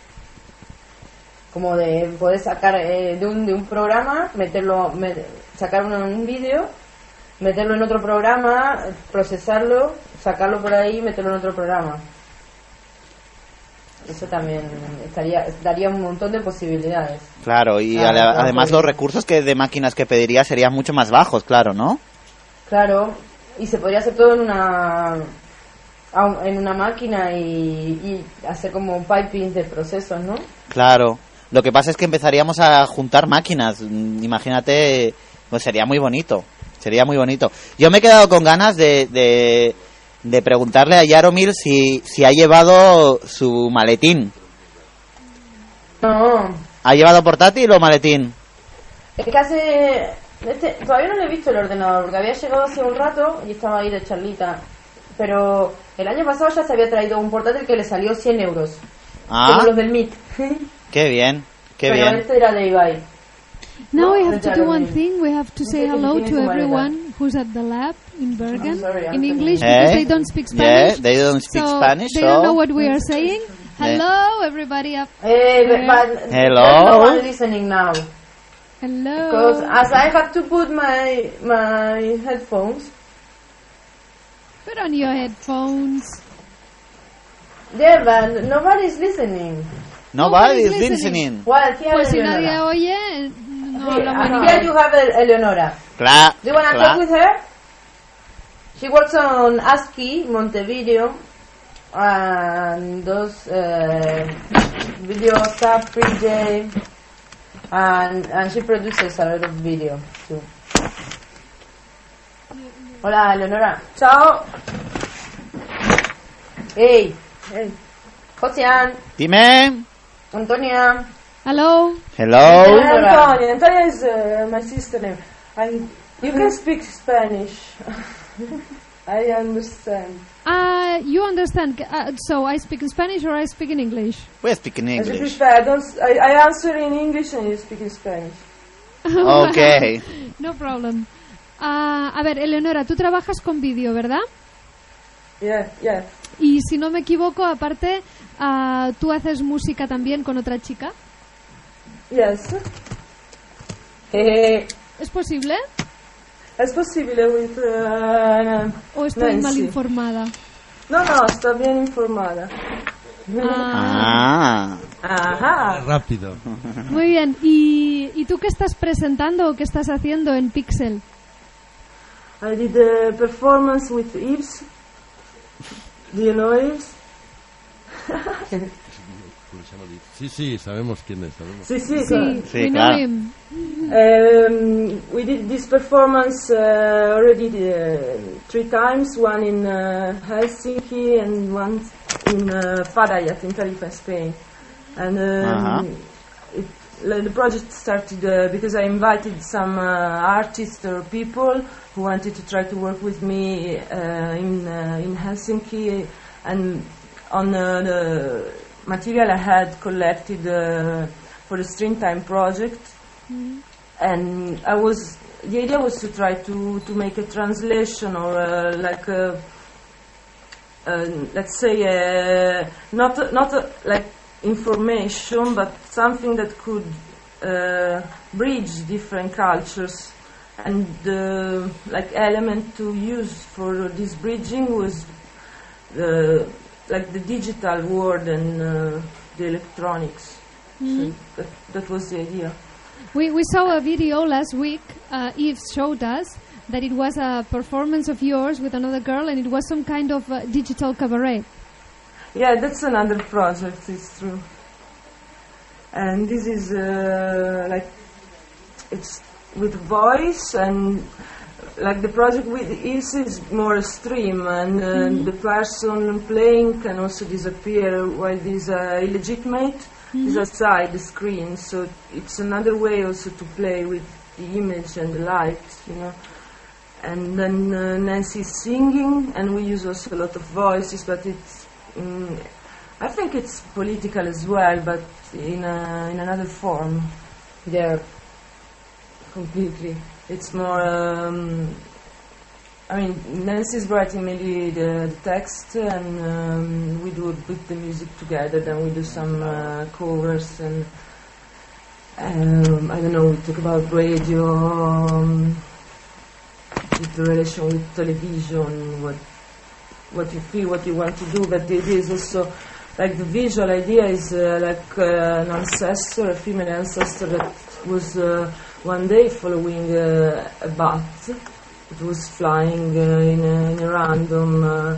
Como de poder sacar de un programa, sacar un vídeo, meterlo en otro programa, procesarlo, sacarlo por ahí y meterlo en otro programa. Eso también daría un montón de posibilidades. Claro, y además los recursos de máquinas que pediría serían mucho más bajos, claro, ¿no? Claro, y se podría hacer todo en una máquina y hacer como un piping de procesos, ¿no? Claro. Lo que pasa es que empezaríamos a juntar máquinas. Imagínate, pues sería muy bonito. Sería muy bonito. Yo me he quedado con ganas de preguntarle a Jaromir si ha llevado su maletín. No. ¿Ha llevado portátil o maletín? Es que todavía no le he visto el ordenador, porque había llegado hace un rato y estaba ahí de charlita. Pero el año pasado ya se había traído un portátil que le salió 100 euros. Como los del Meet. Qué bien, qué pero bien. Pero este era de Ibai. Now we have to do one thing. We have to say hello to everyone who's at the lab in Bergen in English because they don't speak Spanish. Yeah, they don't speak Spanish, they don't know what we are saying. Hello, everybody up there. Hello. No one listening now. Hello. Because as I have to put my headphones. Put on your headphones. Yeah, but nobody's listening. Nobody's listening. Well, pues si nadie oye, no hablamos nada. Here you have Eleonora. Claro. Do you want to talk with her? She works on ASCII, Montevideo, and does video stuff, pre-J, and she produces a lot of video too. Hola, Eleonora. Ciao. Hey. Josian. Dime. Antonia. Hello. Hello. Antonia is my sister name. You can speak Spanish. I understand. You understand. So I speak in Spanish or I speak in English? We're speaking As you English. prefer. I answer in English and you speak in Spanish. Okay. No problem. A ver, Eleonora, tú trabajas con vídeo, ¿verdad? Yeah. Y si no me equivoco, aparte, tú haces música también con otra chica. Yes. ¿Es posible? Es posible with ¿O estoy Nancy. mal informada? No, está bien informada. Ajá. Rápido. Muy bien. ¿Y tú qué estás presentando o qué estás haciendo en Pixel? I did a performance with Yves. Do you know Yves? Sí, sabemos quién es. Sí, we know him. We did this performance already 3 times, one in Helsinki and one in Fadayat in Tarifa, Spain. And the project started because I invited some artists or people who wanted to try to work with me in Helsinki, and on the material I had collected for the Stringtime project. And the idea was to try to make a translation or let's say not like information, but something that could bridge different cultures. And the element to use for this bridging was the digital world and the electronics. So that was the idea. We saw a video last week. Yves showed us that it was a performance of yours with another girl, and it was some kind of digital cabaret. Yeah, that's another project, it's true. And this is it's with voice, and the project with Yves is more a stream, and the person playing can also disappear while this illegitimate is outside the screen. So it's another way also to play with the image and the lights, And then Nancy's singing, and we use also a lot of voices, but it's I think it's political as well, but in another form. Yeah. Completely. It's more. Nancy's writing mainly the text, and we do put the music together. Then we do some covers, and I don't know. We talk about radio, with the relation with television, what you feel, what you want to do. But it is also the visual idea is an ancestor, a female ancestor that was one day following a bat. It was flying in a random,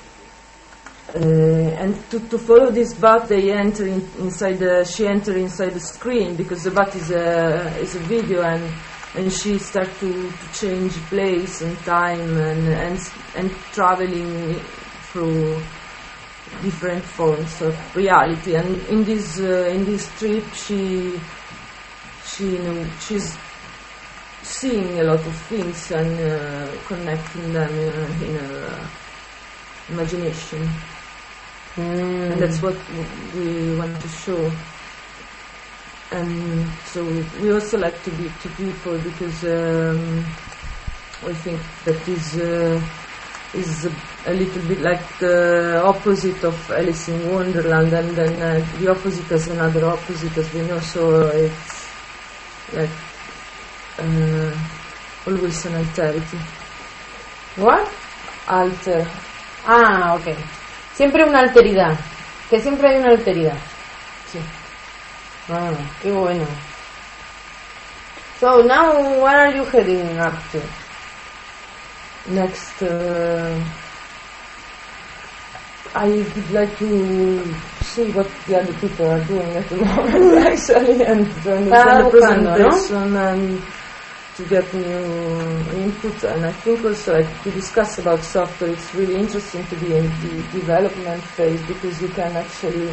and to follow this bat, they enter she entered inside the screen, because the bat is a video, and she started to change place and time and traveling through different forms of reality. And in this trip, she's seeing a lot of things and connecting them in her imagination. And that's what we want to show. And so we also like to be to people, because we think that this is a little bit like the opposite of Alice in Wonderland, and then the opposite is another opposite, as we know. So it's like always an alterity. What? Alter. Ah, ok. Siempre una alteridad. Que siempre hay una alteridad. Sí. Ah, qué bueno. So now, what are you heading up to? Next, I would like to see what the other people are doing at the moment, actually, and join the presentation, and to get new input. And I think also to discuss about software, it's really interesting to be in the development phase, because you can actually,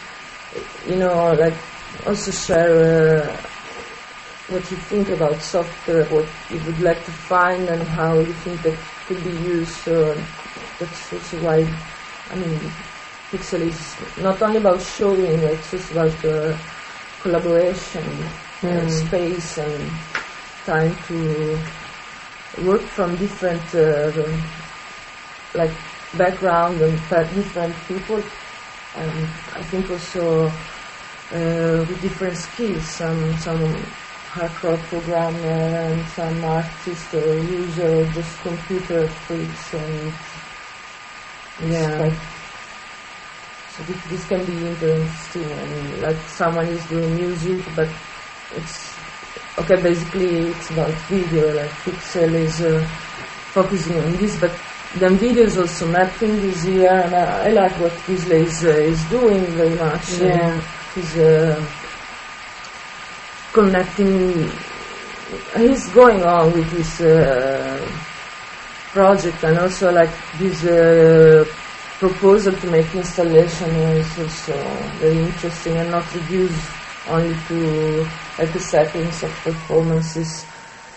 also share what you think about software, what you would like to find, and how you think that could be used. So that's also why, I mean, Pixel is not only about showing, it's also about collaboration, space and time to work from different like background and different people, and I think also with different skills. Some hardcore programmer and some artists or user, just computer freaks, and so this can be interesting. And like someone is doing music, but it's okay. Basically, it's about video. Like Pixel is focusing on this, but then video is also mapping this year, and I like what Gisley is doing very much. Yeah. He's connecting. He's going on with this project, and also like this proposal to make installation is also very interesting, and not reduced only to like the settings of performances.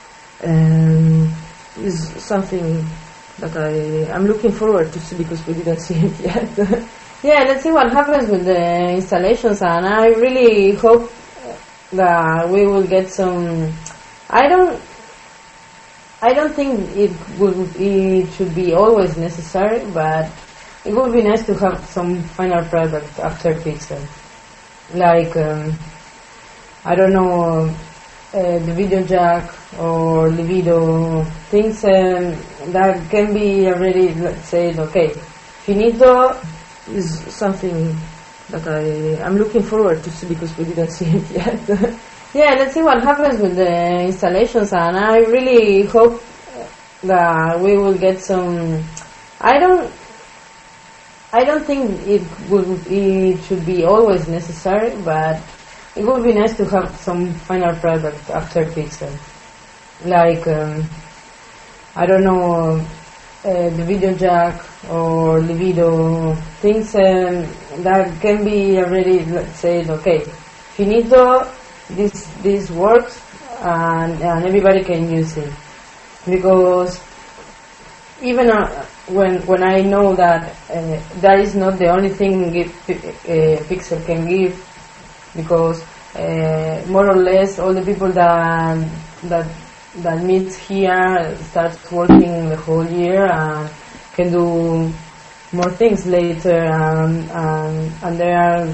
Is something that I'm looking forward to see, because we didn't see it yet. Yeah, let's see what happens with the installations, and I really hope that we will get some. I don't think it should be always necessary, but it would be nice to have some final product after Pixel, like I don't know, the video jack or the video things that can be already, let's say, okay, finito. Is something that I'm looking forward to see, because we didn't see it yet. Yeah, let's see what happens with the installations, and I really hope that we will get some. I don't think it should be always necessary, but it would be nice to have some final product after Pixel, like I don't know, the video jack or the video things that can be already, let's say, okay, finito. This works, and everybody can use it, because even when I know that that is not the only thing Pixel can give, because more or less all the people that meets here starts working the whole year and can do more things later, and there are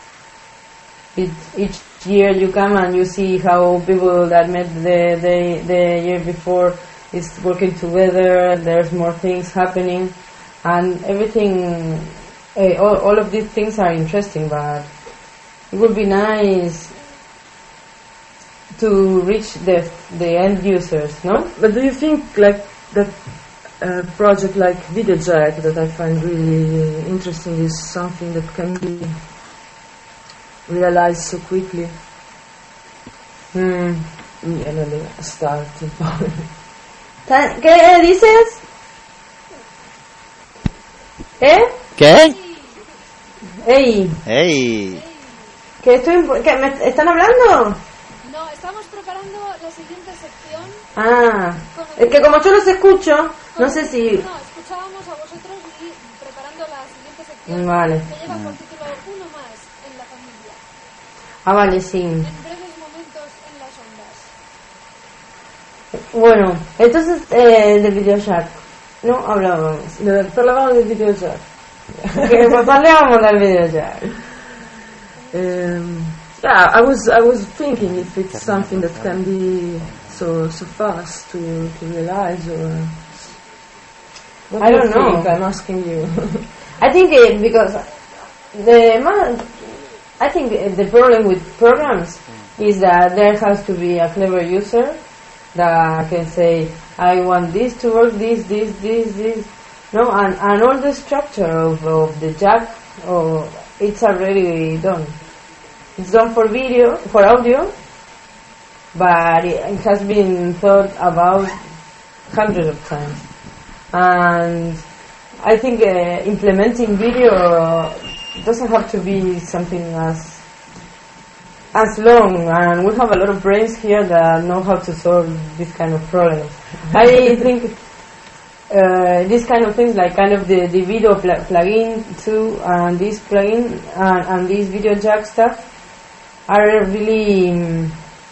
each year you come and you see how people that met the year before is working together. There's more things happening, and everything. All of these things are interesting, but it would be nice to reach the end users, no? But do you think like that project like VideoJack that I find really interesting is something that can be realized so quickly? Start. ¿Qué dices? ¿Qué? ¡Ey! ¡Ey! ¿Me están hablando? No, estamos preparando la siguiente sección. Ah, es que como yo los escucho, no sé si... No, escuchábamos a vosotros y preparando la siguiente sección. Vale. Que lleva por título Uno más en la familia. Ah, vale, sí. En breves momentos en las ondas. Bueno, entonces del VideoJack, ¿no? Hablábamos. Parlavamo del VideoJack. Parliamo del VideoJack. Yeah, I was thinking if it's something that can be so fast to realize, or what I do you don't know. think? I'm asking you. I think because I think the problem with programs is that there has to be a clever user that can say, I want this to work, this. No, and all the structure of the jack, it's already done. It's done for video, for audio, but it has been thought about hundreds of times. And I think implementing video doesn't have to be something as long, and we have a lot of brains here that know how to solve this kind of problems. I think This kind of things, like kind of the video plugin too, and this plugin and this video jack stuff are really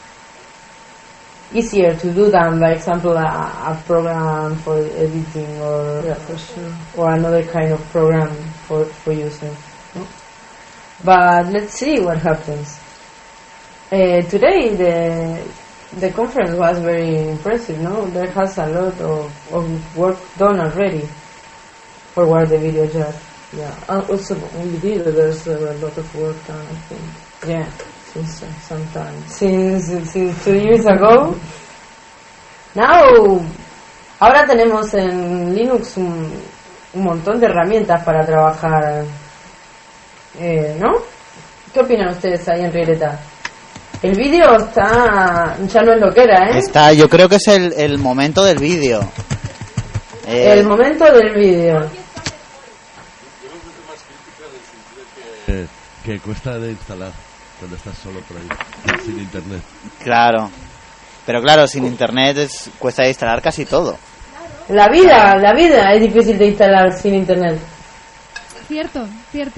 easier to do than, for example, a program for editing or for sure. or another kind of program for using. No? But let's see what happens. Today the conference was very impressive, no? There has a lot of work done already for what the video jack. Yeah, and also on the video there's a lot of work done, I think. Yeah. Since some time. Since 2 years ago. Now, ahora tenemos en Linux un montón de herramientas para trabajar, ¿no? ¿Qué opinan ustedes ahí en Rieleta? El vídeo está, ya no es lo que era, ¿eh? Yo creo que es el momento del vídeo. El momento del vídeo. Que cuesta de instalar cuando estás solo por ahí, sin internet. Claro, pero claro, sin internet cuesta de instalar casi todo. La vida es difícil de instalar sin internet. Cierto.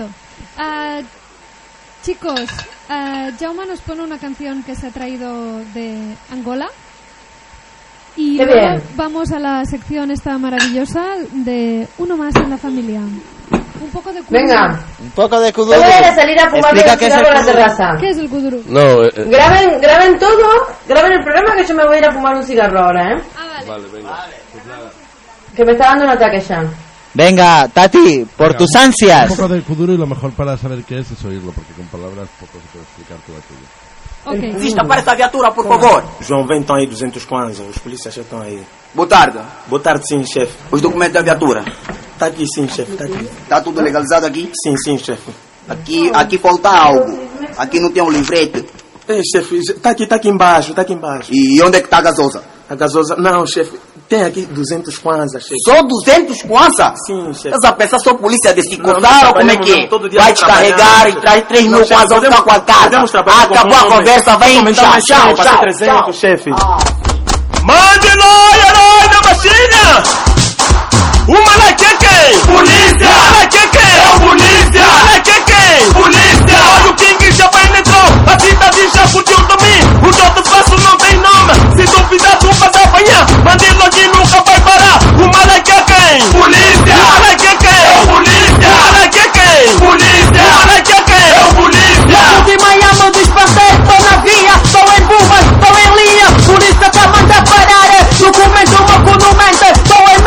Chicos, Jaume nos pone una canción que se ha traído de Angola. Y Qué luego bien. vamos a la sección esta maravillosa de Uno más en la familia. Un poco de kuduro. Venga. Un poco de kuduro. Yo voy a salir a fumar un cigarro en la terraza. ¿Qué es el kuduro? No, Graben todo, graben el programa que yo me voy a ir a fumar un cigarro ahora, ¿eh? Vale, venga. Pues nada. Que me está dando un ataque ya. Venga, Tati, por tus ansias. Un poco de kuduro y lo mejor para saber qué es oírlo, porque con palabras poco se puede explicar toda tuya. Ok. Vista para essa viatura, por favor. João, vem então aí 200 kwanza, os polícias já estão aí. Boa tarde. Boa tarde, sim, chefe. Os documentos da viatura. Tá aqui, sim, chefe, tá aqui. Tá tudo legalizado aqui? Sim, chefe. Aqui falta algo. Aqui não tem um livrete. Chefe, tá aqui embaixo, E onde é que tá a gasosa? A gasosa, não, chefe, tem aqui 200 kwanza, chefe. Só 200 kwanza? Sim, chefe. Essa peça só polícia desse Não, cotar ou como é que é? todo dia Vai nós descarregar trabalhamos, e traz 3 mil Não, chefe, kwanza ou ficar com a casa. podemos trabalhar com Acabou a volume. conversa, vem, Aumentar tchau, mais tchau, para tchau. 300, chefe. Mande nós, herói da vacina! O Malaqueque! Polícia! Malaqueque! É o polícia! Malaqueque! Polícia! Olha o King já penetrou! A cidade já fugiu de mim! O outro passo não tem nome! Se duvidar, tu vai apanhar! Bandido aqui nunca vai parar! O Malaqueque! Polícia! Malaqueque! É o polícia! Malaqueque! Polícia! Malaqueque! É o polícia! De Miami dispersei, tô na via, tô em Bubas, tô em linha, polícia tá manda parar, documento, documento, tô em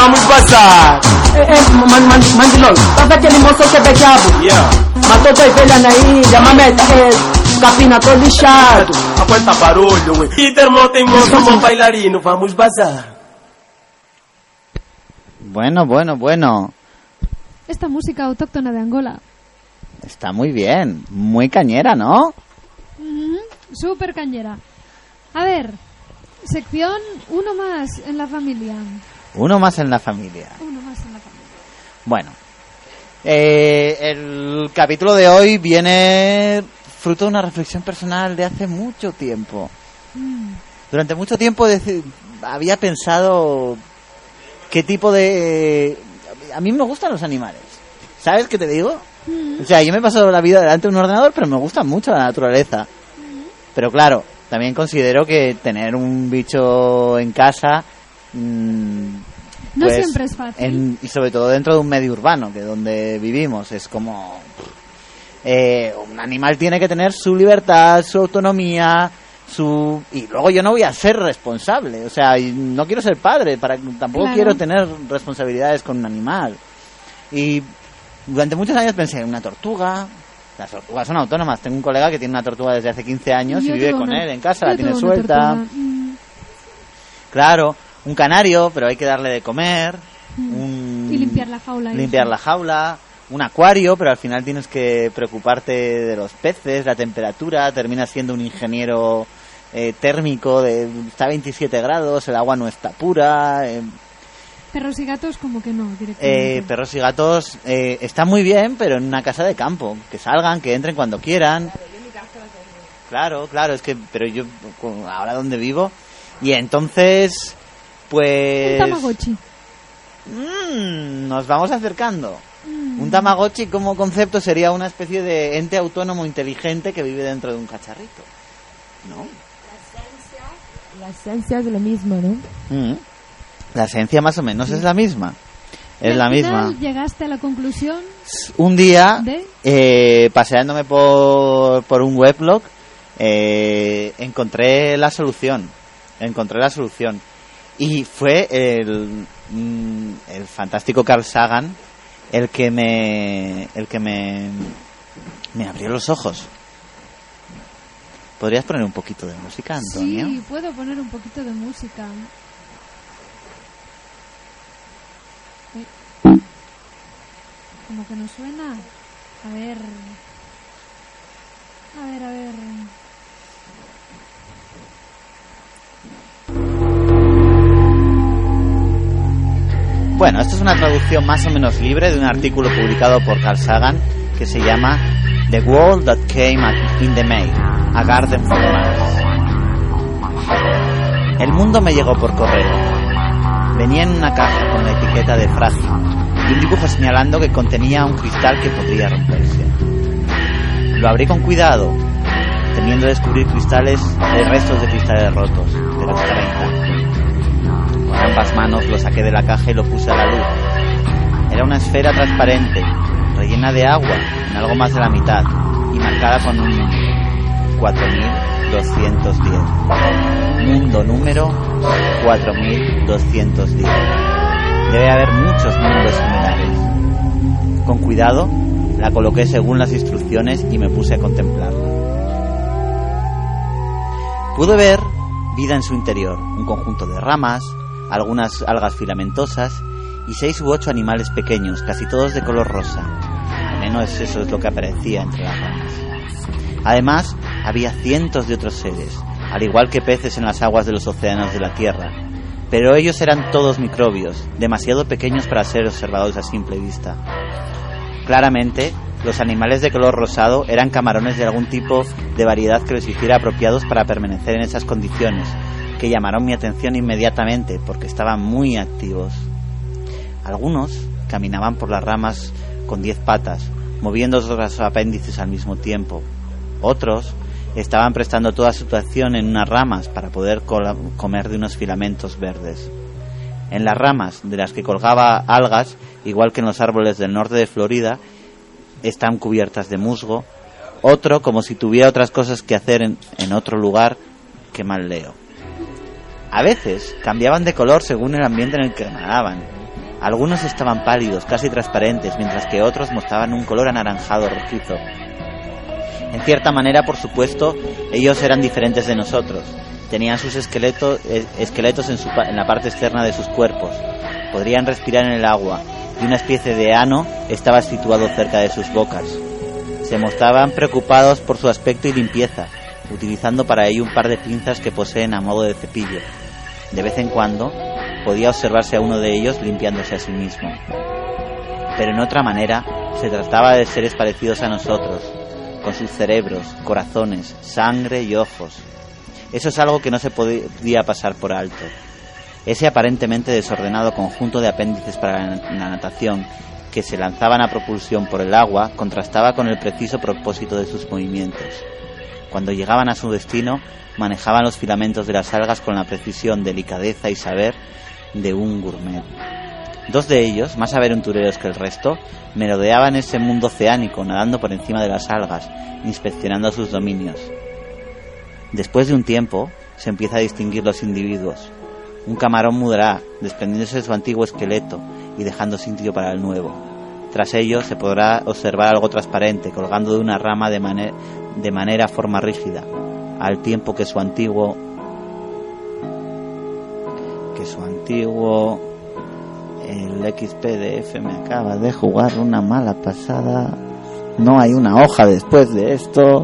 vamos vazar. Mandilón, sabe aquele moço que é diabo? Matou tua velha na ilha, mamete, capina todo lixado. Aguenta barulho, ué. Peter tem moço, bom bailarino, vamos vazar. Bueno. Esta música autóctona de Angola. Está muy bien, muy cañera, ¿no? Súper cañera. A ver, sección uno más en la familia. Uno más en la familia. Bueno, el capítulo de hoy viene fruto de una reflexión personal de hace mucho tiempo. Durante mucho tiempo había pensado qué tipo de... A mí me gustan los animales. ¿Sabes qué te digo? O sea, yo me paso la vida delante de un ordenador, pero me gusta mucho la naturaleza. Pero claro, también considero que tener un bicho en casa... no pues, siempre es fácil. y sobre todo dentro de un medio urbano, que donde vivimos es como... un animal tiene que tener su libertad, su autonomía, y luego yo no voy a ser responsable, o sea, no quiero ser padre, tampoco quiero tener responsabilidades con un animal. Y durante muchos años pensé en una tortuga. Las tortugas son autónomas. Tengo un colega que tiene una tortuga desde hace 15 años y vive con él en casa, la tiene suelta. Claro, un canario, pero hay que darle de comer. Y limpiar la jaula. Limpiar la jaula. Un acuario, pero al final tienes que preocuparte de los peces, la temperatura. Terminas siendo un ingeniero térmico, está a 27 grados, el agua no está pura. Perros y gatos como que no, directamente. Perros y gatos están muy bien, pero en una casa de campo. Que salgan, que entren cuando quieran. Claro, pero yo ahora donde vivo. Y entonces, pues... Un Tamagotchi. Nos vamos acercando. Un Tamagotchi como concepto sería una especie de ente autónomo inteligente que vive dentro de un cacharrito, ¿no? La esencia es la misma, ¿no? La esencia más o menos es la misma. Es la misma. ¿Llegaste a la conclusión? Un día, paseándome por un weblog, encontré la solución. Y fue el fantástico Carl Sagan el que me abrió los ojos. ¿Podrías poner un poquito de música, Antonio? Sí, puedo poner un poquito de música. Como que no suena. A ver. Bueno, esto es una traducción más o menos libre de un artículo publicado por Carl Sagan que se llama The World That Came in the Mail, A Garden for Mars. El mundo me llegó por correo. Venía en una caja con la etiqueta de frágil y un dibujo señalando que contenía un cristal que podría romperse. Lo abrí con cuidado, temiendo descubrir restos de cristales rotos, de los 30. Con ambas manos lo saqué de la caja y lo puse a la luz. Era una esfera transparente, rellena de agua en algo más de la mitad y marcada con un número: 4210. Mundo número 4210. Debe haber muchos mundos similares. Con cuidado, la coloqué según las instrucciones y me puse a contemplarla. Pude ver vida en su interior, un conjunto de ramas, algunas algas filamentosas y 6 u 8 animales pequeños, casi todos de color rosa. Al menos eso es lo que aparecía entre las ramas. Además, había cientos de otros seres, al igual que peces en las aguas de los océanos de la Tierra, pero ellos eran todos microbios, demasiado pequeños para ser observados a simple vista. Claramente, los animales de color rosado eran camarones de algún tipo de variedad que les hiciera apropiados para permanecer en esas condiciones, que llamaron mi atención inmediatamente porque estaban muy activos. Algunos caminaban por las ramas con 10 patas, moviendo los apéndices al mismo tiempo. Otros estaban prestando toda su atención en unas ramas para poder comer de unos filamentos verdes. En las ramas de las que colgaba algas, igual que en los árboles del norte de Florida, están cubiertas de musgo. Otro como si tuviera otras cosas que hacer en otro lugar que mal leo. A veces cambiaban de color según el ambiente en el que nadaban. Algunos estaban pálidos, casi transparentes, mientras que otros mostraban un color anaranjado rojizo. En cierta manera, por supuesto, ellos eran diferentes de nosotros. Tenían sus esqueletos en la parte externa de sus cuerpos. Podrían respirar en el agua, y una especie de ano estaba situado cerca de sus bocas. Se mostraban preocupados por su aspecto y limpieza, utilizando para ello un par de pinzas que poseen a modo de cepillo. De vez en cuando, podía observarse a uno de ellos limpiándose a sí mismo. Pero en otra manera, se trataba de seres parecidos a nosotros, con sus cerebros, corazones, sangre y ojos. Eso es algo que no se podía pasar por alto. Ese aparentemente desordenado conjunto de apéndices para la natación que se lanzaban a propulsión por el agua contrastaba con el preciso propósito de sus movimientos. Cuando llegaban a su destino, manejaban los filamentos de las algas con la precisión, delicadeza y saber de un gourmet. Dos de ellos, más aventureros que el resto, merodeaban ese mundo oceánico, nadando por encima de las algas, inspeccionando sus dominios. Después de un tiempo, se empieza a distinguir los individuos. Un camarón mudará, desprendiéndose de su antiguo esqueleto y dejando sitio para el nuevo. Tras ello, se podrá observar algo transparente, colgando de una rama de manera forma rígida, al tiempo que su antiguo... El XPDF me acaba de jugar una mala pasada. No hay una hoja después de esto.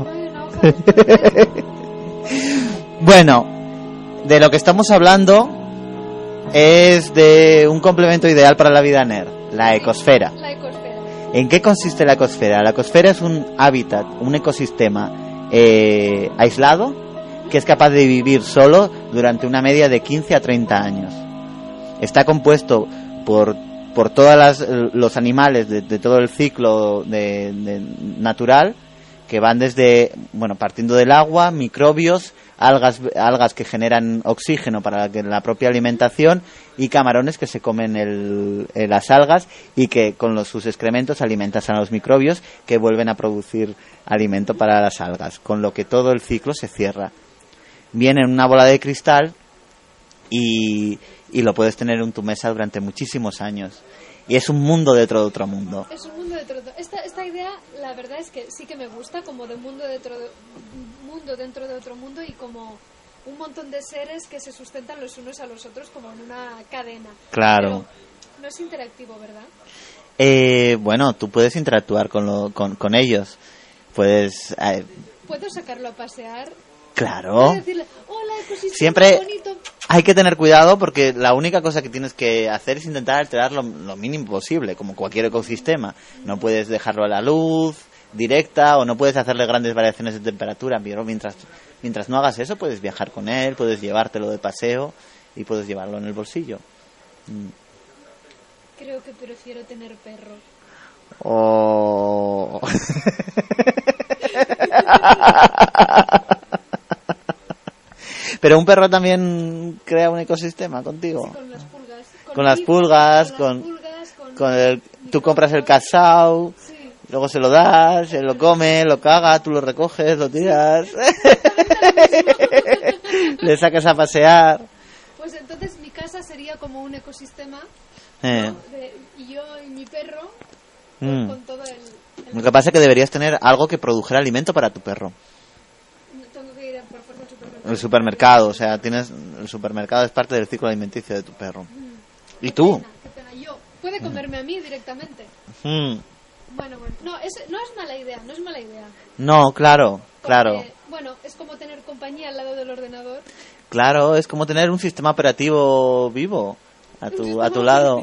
Bueno, de lo que estamos hablando es de un complemento ideal para la vida nerd, la ecosfera. ¿En qué consiste la ecosfera? La ecosfera es un hábitat, un ecosistema aislado que es capaz de vivir solo durante una media de 15 a 30 años. Está compuesto por todos los animales de todo el ciclo natural, que van desde, partiendo del agua, microbios, algas que generan oxígeno para la propia alimentación, y camarones que se comen las algas y que con sus excrementos alimentan a los microbios que vuelven a producir alimento para las algas, con lo que todo el ciclo se cierra. Viene en una bola de cristal y lo puedes tener en tu mesa durante muchísimos años. Y es un mundo dentro de otro mundo. Es un mundo dentro de otro. Esta idea, la verdad es que sí que me gusta, como de mundo dentro de otro mundo, y como un montón de seres que se sustentan los unos a los otros como en una cadena. Claro. Pero no es interactivo, ¿verdad? Tú puedes interactuar con ellos. Puedes... ¿Puedo sacarlo a pasear? Claro. ¿Puedo decirle, hola, ecosistema siempre bonito? Hay que tener cuidado, porque la única cosa que tienes que hacer es intentar alterar lo mínimo posible, como cualquier ecosistema. No puedes dejarlo a la luz directa, o no puedes hacerle grandes variaciones de temperatura, pero mientras no hagas eso, puedes viajar con él, puedes llevártelo de paseo y puedes llevarlo en el bolsillo. Creo que prefiero tener perros. Oh. Pero un perro también crea un ecosistema contigo. Sí, con las pulgas. Tú compras el casao, sí. Luego se lo das, él lo come, lo caga, tú lo recoges, lo tiras. Le sacas a pasear. Pues entonces mi casa sería como un ecosistema, y yo y mi perro con todo el... Lo que pasa es que deberías tener algo que produjera alimento para tu perro. Tengo que ir por fuerza al supermercado. El supermercado, o sea, el supermercado es parte del ciclo alimenticio de tu perro. ¿Y tú? Qué pena. Puede comerme a mí directamente. Bueno. No es mala idea, no es mala idea. No, claro. Bueno, es como tener compañía al lado del ordenador. Claro, es como tener un sistema operativo vivo a tu lado.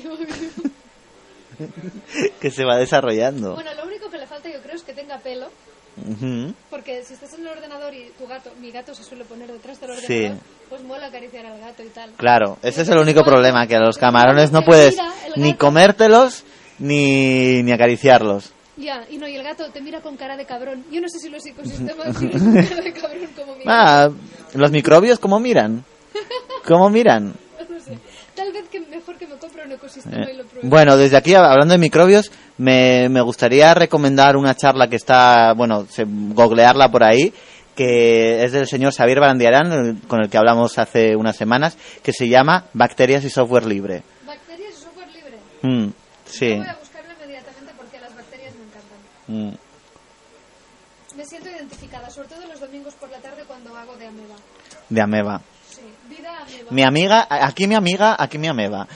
Que se va desarrollando. Bueno, lo único que le falta, yo creo, es que tenga pelo. Porque si estás en el ordenador y mi gato se suele poner detrás del ordenador, pues mola acariciar al gato y tal. Claro, ese es el único problema, que a los camarones no puedes ni comértelos ni acariciarlos. Ya, y el gato te mira con cara de cabrón. Yo no sé si los ecosistemas tienen con cara de cabrón como miran. Los microbios, ¿cómo miran? ¿Cómo miran? No sé. Tal vez que mejor que me compre un ecosistema y lo pruebe. Bueno, desde aquí, hablando de microbios, me gustaría recomendar una charla que está, googlearla por ahí, que es del señor Xavier Barandiarán, con el que hablamos hace unas semanas, que se llama Bacterias y software libre. ¿Bacterias y software libre? libre. Sí. Yo voy a buscarlo inmediatamente porque las bacterias me encantan. Me siento identificada, sobre todo los domingos por la tarde cuando hago de ameba. De ameba. Sí, vida ameba. Mi amiga, aquí mi amiga, aquí mi ameba.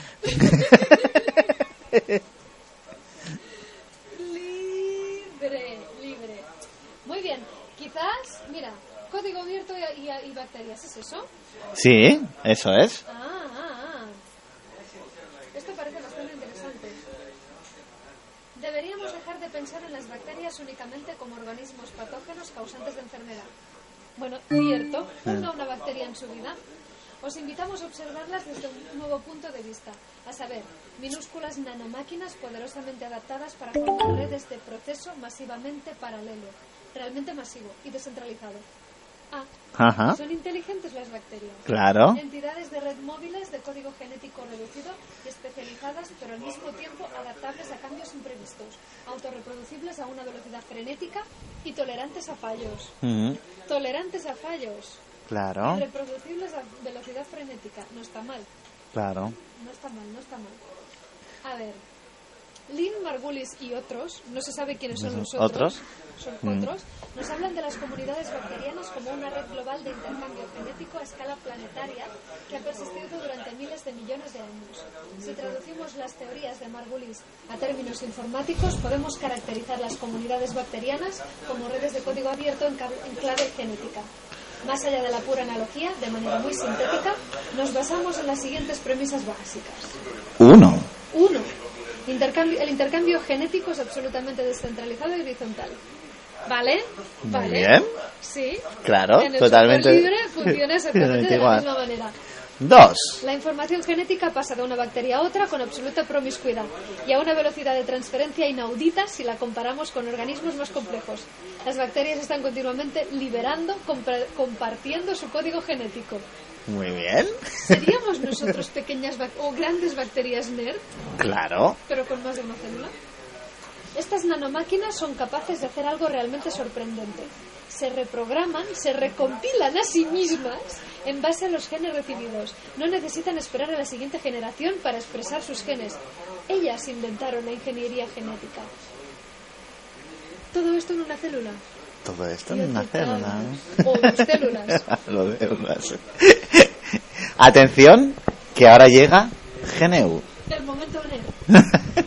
Libre. Muy bien, quizás, mira, código abierto y bacterias, ¿es eso? Sí, eso es. Esto parece bastante interesante. Deberíamos dejar de pensar en las bacterias únicamente como organismos patógenos causantes de enfermedad. Bueno, cierto, una bacteria en su vida. Os invitamos a observarlas desde un nuevo punto de vista, a saber, minúsculas nanomáquinas poderosamente adaptadas para formar redes de proceso masivamente paralelo, realmente masivo y descentralizado. Ajá. Son inteligentes las bacterias. Claro. Entidades de red móviles de código genético reducido y especializadas, pero al mismo tiempo adaptables a cambios imprevistos, autorreproducibles a una velocidad frenética y tolerantes a fallos. Tolerantes a fallos. Claro. Y reproducibles a velocidad frenética. No está mal. Claro. No está mal. A ver. Lynn Margulis y otros, no se sabe quiénes son los otros, nos hablan de las comunidades bacterianas como una red global de intercambio genético a escala planetaria que ha persistido durante miles de millones de años. Si traducimos las teorías de Margulis a términos informáticos, podemos caracterizar las comunidades bacterianas como redes de código abierto en clave genética. Más allá de la pura analogía, de manera muy sintética, nos basamos en las siguientes premisas básicas. 1. El intercambio genético es absolutamente descentralizado y horizontal. ¿Vale? Muy bien. Sí. Claro, en el totalmente. software libre funciona exactamente de la misma manera. 2. La información genética pasa de una bacteria a otra con absoluta promiscuidad y a una velocidad de transferencia inaudita si la comparamos con organismos más complejos. Las bacterias están continuamente liberando, compartiendo su código genético. Muy bien. ¿Seríamos nosotros pequeñas o grandes bacterias nerd? Claro. Pero con más de una célula. Estas nanomáquinas son capaces de hacer algo realmente sorprendente. Se reprograman, se recompilan a sí mismas en base a los genes recibidos. No necesitan esperar a la siguiente generación para expresar sus genes. Ellas inventaron la ingeniería genética. Todo esto en una célula. Todo esto en una célula. O 2 células. Lo de unas. Atención, que ahora llega GNU. El momento nerd.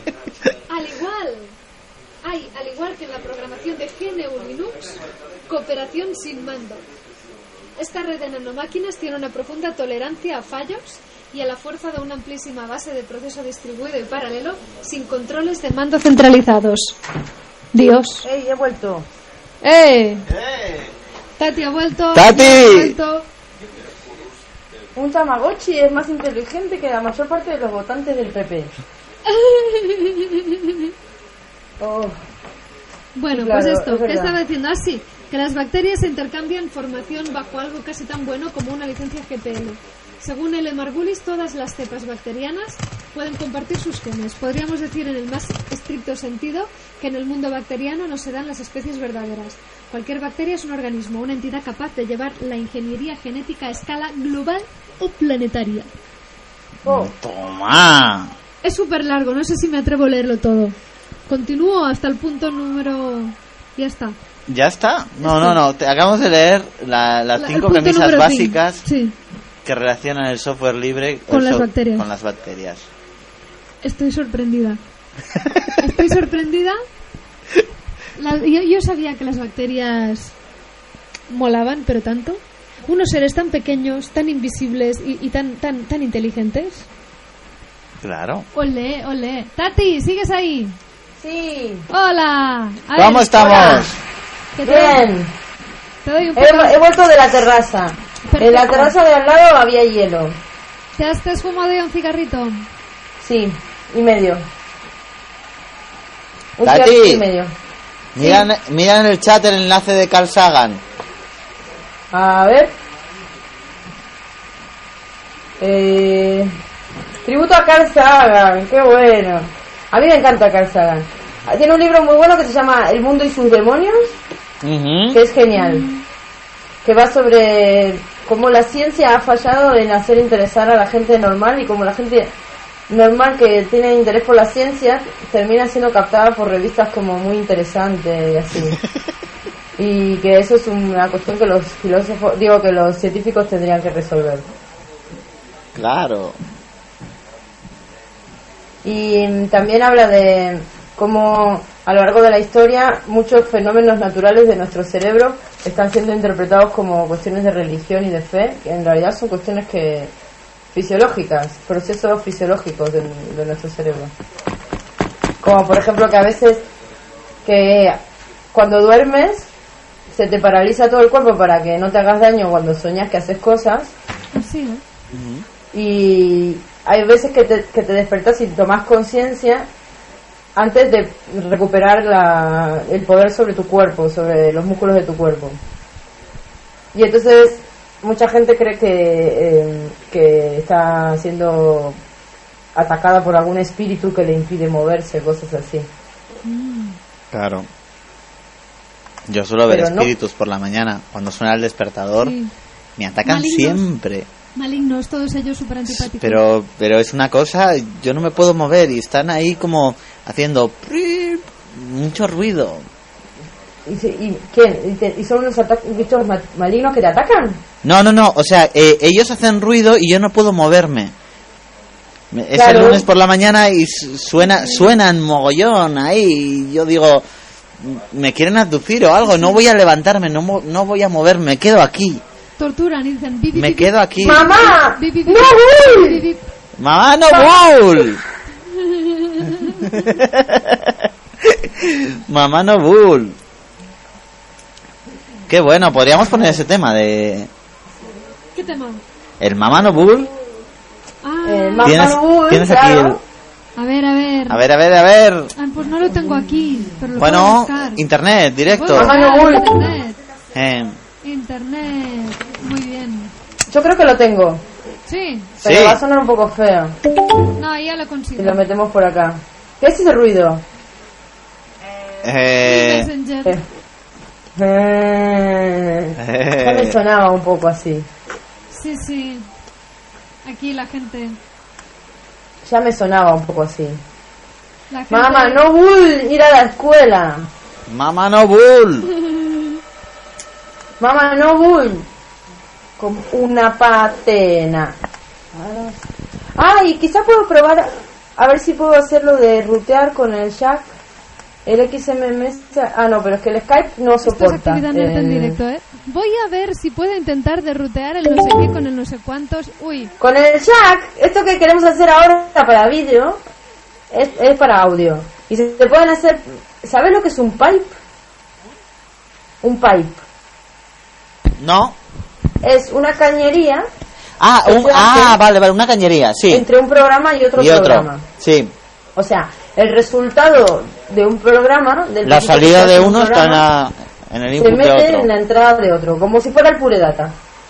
Al igual que en la programación de GNU Linux, cooperación sin mando. Esta red de nanomáquinas tiene una profunda tolerancia a fallos y a la fuerza de una amplísima base de proceso distribuido y paralelo sin controles de mando centralizados. Dios. ¡Ey, he vuelto! Tati ha vuelto. ¡Tati! Un Tamagotchi es más inteligente que la mayor parte de los votantes del PP. Bueno, claro, pues esto, es ¿qué verdad. estaba diciendo? Sí, que las bacterias se intercambian información bajo algo casi tan bueno como una licencia GPL. Según L. Margulis, todas las cepas bacterianas pueden compartir sus genes. Podríamos decir en el más estricto sentido que en el mundo bacteriano no se dan las especies verdaderas. Cualquier bacteria es un organismo, una entidad capaz de llevar la ingeniería genética a escala global o planetaria. ¡Toma! Es súper largo, no sé si me atrevo a leerlo todo. Continúo hasta el punto número... Ya está. ¿Ya está? No. Te acabamos de leer las 5 premisas básicas que relacionan el software libre con las bacterias. Con las bacterias. Estoy sorprendida. Yo sabía que las bacterias molaban, pero tanto. Unos seres tan pequeños, tan invisibles y tan inteligentes. Claro. Ole. Tati, ¿sigues ahí? Sí. Hola. ¿Cómo estamos? Hola. ¿Qué Bien. Te doy un poco... He vuelto de la terraza. Perfecto. En la terraza de al lado había hielo. ¿Te has fumado ya un cigarrito? Sí, y medio. Un Tati, cigarrito y medio. Mira en el chat el enlace de Carl Sagan. A ver. Tributo a Carl Sagan, qué bueno. A mí me encanta Carl Sagan. Tiene un libro muy bueno que se llama El mundo y sus demonios, que es genial. Que va sobre cómo la ciencia ha fallado en hacer interesar a la gente normal y cómo la gente normal que tiene interés por la ciencia termina siendo captada por revistas como muy interesantes y así. Y que eso es una cuestión que los filósofos, que los científicos tendrían que resolver. Claro. Y también habla de cómo a lo largo de la historia muchos fenómenos naturales de nuestro cerebro están siendo interpretados como cuestiones de religión y de fe, que en realidad son cuestiones fisiológicas, procesos fisiológicos de nuestro cerebro. Como por ejemplo que a veces que cuando duermes se te paraliza todo el cuerpo para que no te hagas daño cuando sueñas que haces cosas. Sí, ¿no? Y hay veces que te despertas y tomas conciencia antes de recuperar el poder sobre tu cuerpo, sobre los músculos de tu cuerpo. Y entonces mucha gente cree que está siendo atacada por algún espíritu que le impide moverse, cosas así. Claro. Yo suelo ver Pero no. espíritus por la mañana. Cuando suena el despertador, Sí. me atacan Malignos. siempre. Malignos, todos ellos súper antipáticos. Pero es una cosa, yo no me puedo mover y están ahí como haciendo mucho ruido. ¿Y quién? ¿Y son unos bichos malignos que te atacan? No, o sea, ellos hacen ruido y yo no puedo moverme. Es Claro. el lunes por la mañana y suenan mogollón ahí y yo digo, me quieren abducir o algo, no voy a levantarme, no voy a moverme, me quedo aquí. Torturan y dicen... Me quedo aquí. ¡Mamá! ¡No voy! ¡Mamá, no bull! Mamá no bull. Qué bueno, podríamos poner ese tema de... ¿Qué tema? El Mamá no bull. Ah, ¿Tienes aquí el... A ver. A ver. Ah, pues no lo tengo aquí, pero lo Bueno, puedo buscar. internet, directo. Internet. Muy bien. Yo creo que lo tengo. Sí. Pero Sí. va a sonar un poco feo No, ya lo consigo. si lo metemos por acá. ¿Qué es ese ruido? Messenger. Ya me sonaba un poco así. Sí. Aquí la gente. Ya me sonaba un poco así. La gente... Mamá, no bull ir a la escuela. Mamá no bull. Mamá, no bull. Con una patena. Ay, quizá puedo probar a ver si puedo hacerlo de rutear con el jack. El XMMS. Ah, no, pero es que el Skype no Esto es soporta. actividad nerd en directo, ¿eh? Voy a ver si puedo intentar derrutear el no sé qué con el no sé cuántos. Uy. Con el jack, esto que queremos hacer ahora para vídeo es para audio. Y se pueden hacer. ¿Sabes lo que es un pipe? Un pipe. No. Es una cañería. Vale, una cañería, sí. Entre un programa y otro programa. Sí. O sea, el resultado de un programa... La salida de uno está en el input se de mete otro. en la entrada de otro, como si fuera el Pure Data.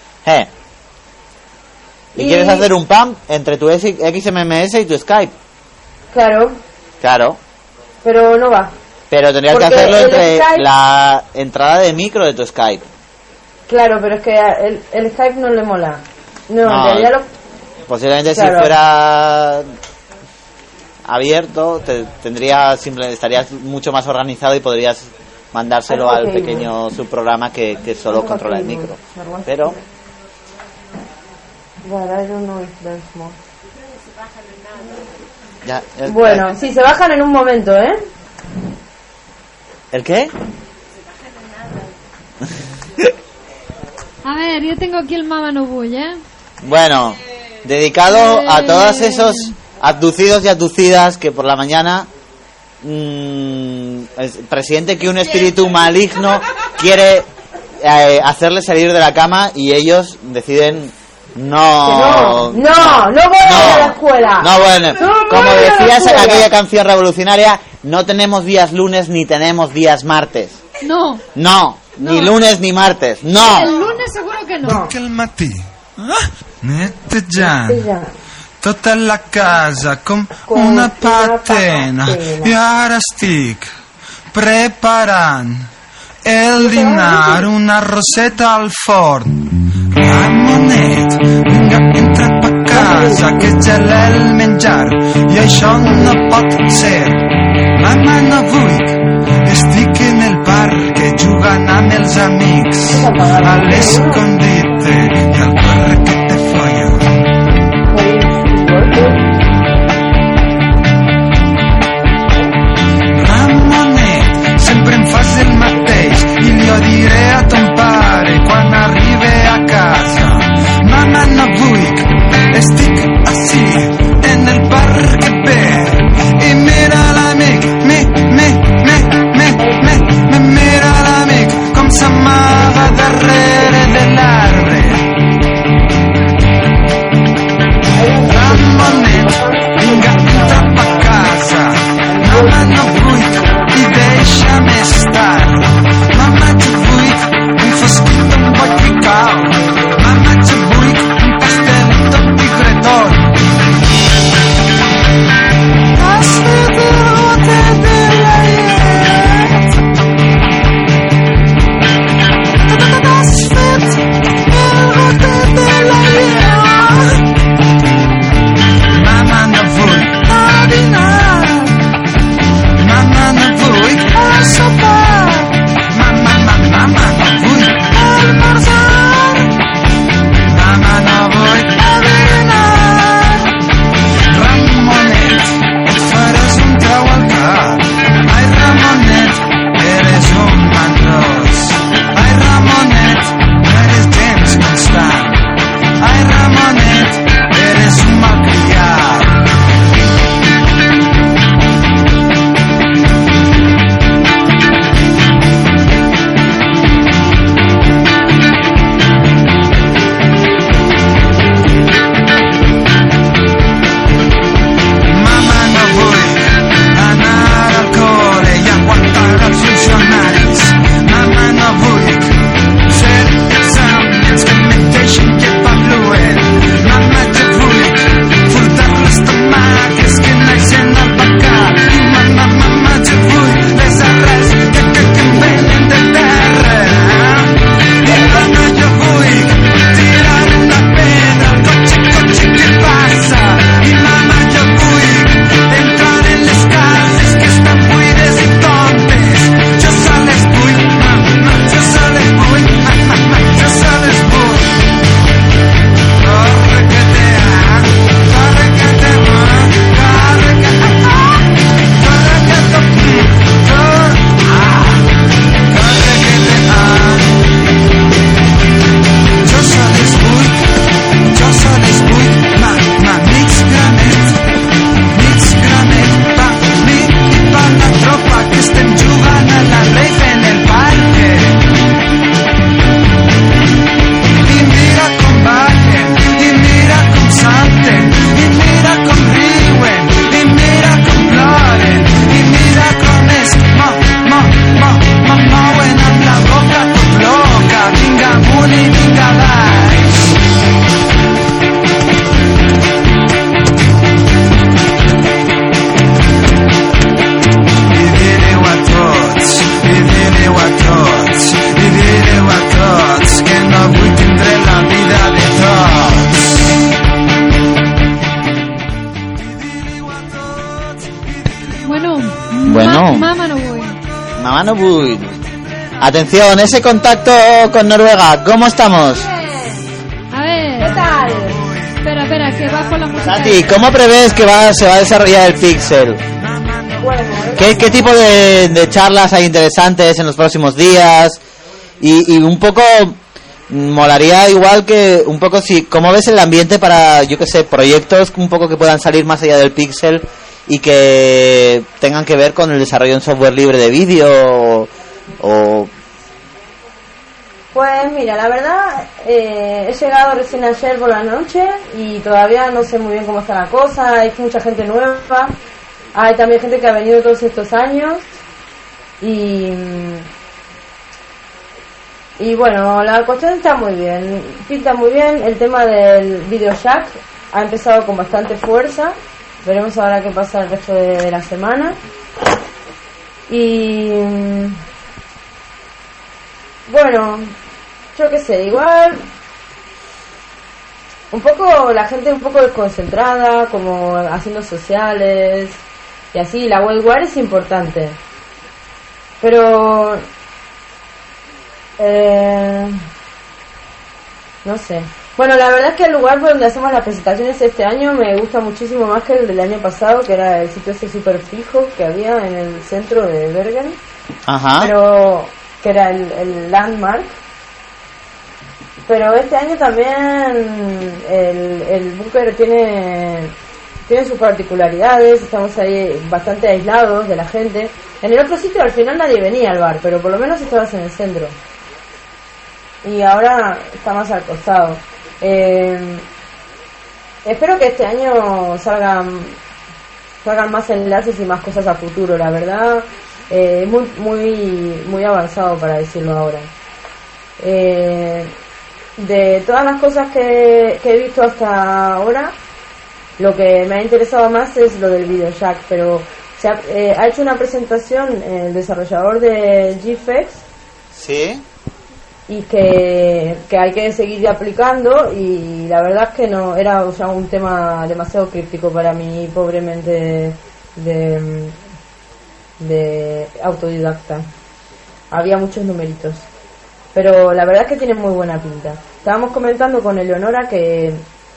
¿Y quieres hacer un PAM entre tu XMMS y tu Skype? Claro. Pero no va. Pero tendrías que Porque hacerlo el entre Skype- la entrada de micro de tu Skype. Claro, pero es que el Skype no le mola. No, en realidad lo... Posiblemente Claro. si fuera abierto estarías mucho más organizado y podrías mandárselo Ah, al ok. pequeño subprograma que solo controla el micro. Pero But I don't know if there's more. bueno, Sí, se bajan en un momento, ¿eh? ¿El qué? A ver, yo tengo aquí el Mama No Bull, ¿eh? Bueno, dedicado a todos esos abducidos y abducidas que por la mañana presiente que un espíritu maligno quiere hacerles salir de la cama y ellos deciden no voy a la escuela. No, bueno, No como voy a la decías en escuela. aquella canción revolucionaria, no tenemos días lunes ni tenemos días martes. No. Ni lunes ni martes. No. El lunes seguro que no. Anche al mattino netteggiando tutta la casa con una patena e ara stick preparando el dinar, una rosetta al forno, la moneta venga entra pa' acá casa que gela el menjar i això no pot ser. Mama, no vull, estic en el parc jugant amb els amics a l'escondite i al corre que te follo. Ramonet, sempre em fas el mateix i li ho diré a ton pare quan arribe a casa. Mama, no vull, estic així en el parc bé i mira l'amic, mira l'amic com s'amaga darrere de l'arbre. Ramonet, vinga, entra a casa. Mama, no vull i deixa'm estar. Mama, jo vull un fosquit amb boi picau. Mama, jo vull un pastelito amb tigretón. Has fet el bote de la llet. Has fet el bote de la llet. Mama, no vull adinar. Mama, no vull el sopar. Mama, no vull almorzar. Mama, no vull adinar. Ramonet, et faràs un trau al cap. Ai, Ramonet, eres un mandrós. Ai, Ramonet, no eres gens constant. Ai, Ramonet, eres un malcriat. Mama, no vull anar al col·le i aguantar els funcionaris. Mama, no vull fer exàmens que em menteixen i evaluen. Mama, jo vull furtar les tomàques que naixen al pecat. I mama, jo vull les arrels que em venen de terra. I mama, jo vull tirar una pedra al cotxe que passa. I mama, jo vull entrar en les cases que estan buides i tontes. Jo sols vull, mama, jo sols vull, mama, jo sols vull. Corre que te amo, corre que te amo, corre que te amo, corre que te amo, corre que te amo. Jo sols vull, mig granet pa mi i pa la tropa que estem jugant a la rave en el parque. I mira com ballen, i mira com salten, i mira com riuen, i mira com ploren, i mira com es mouen amb la boca tot loca. Vinga amunt i vinga baix. I direu a tots que no vull tindre la vida de tots. Bueno. Mama, no vull. Mama, no vull. Atención, ese contacto con Noruega, ¿cómo estamos? A ver. ¿Qué tal? Espera, que bajo la música. Santi, ¿cómo prevés que se va a desarrollar el Pixel? ¿Qué tipo de charlas hay interesantes en los próximos días? Y un poco molaría igual que un poco si cómo ves el ambiente para, yo qué sé, proyectos un poco que puedan salir más allá del Pixel y que tengan que ver con el desarrollo de un software libre de vídeo o... Pues mira, la verdad, he llegado recién ayer por la noche y todavía no sé muy bien cómo está la cosa. Hay mucha gente nueva, hay también gente que ha venido todos estos años y bueno, la cuestión está muy bien, pinta muy bien. El tema del Video Shack ha empezado con bastante fuerza. Veremos ahora qué pasa el resto de la semana. Y bueno, yo qué sé, igual un poco la gente un poco desconcentrada, como haciendo sociales y así. La Wildwire es importante, pero no sé. Bueno, la verdad es que el lugar donde hacemos las presentaciones este año me gusta muchísimo más que el del año pasado, que era el sitio ese súper fijo que había en el centro de Bergen. Ajá. Pero que era el Landmark. Pero este año también el búnker tiene sus particularidades. Estamos ahí bastante aislados de la gente. En el otro sitio al final nadie venía al bar, pero por lo menos estabas en el centro. Y ahora está más al costado. Espero que este año salgan más enlaces y más cosas a futuro. La verdad, muy avanzado para decirlo ahora. De todas las cosas que he visto hasta ahora, lo que me ha interesado más es lo del VideoJack, pero ha hecho una presentación el desarrollador de GFX. Sí. Y que hay que seguir aplicando, y la verdad es que no era, o sea, un tema demasiado críptico para mi pobre mente de autodidacta. Había muchos numeritos, pero la verdad es que tiene muy buena pinta. Estábamos comentando con Eleonora que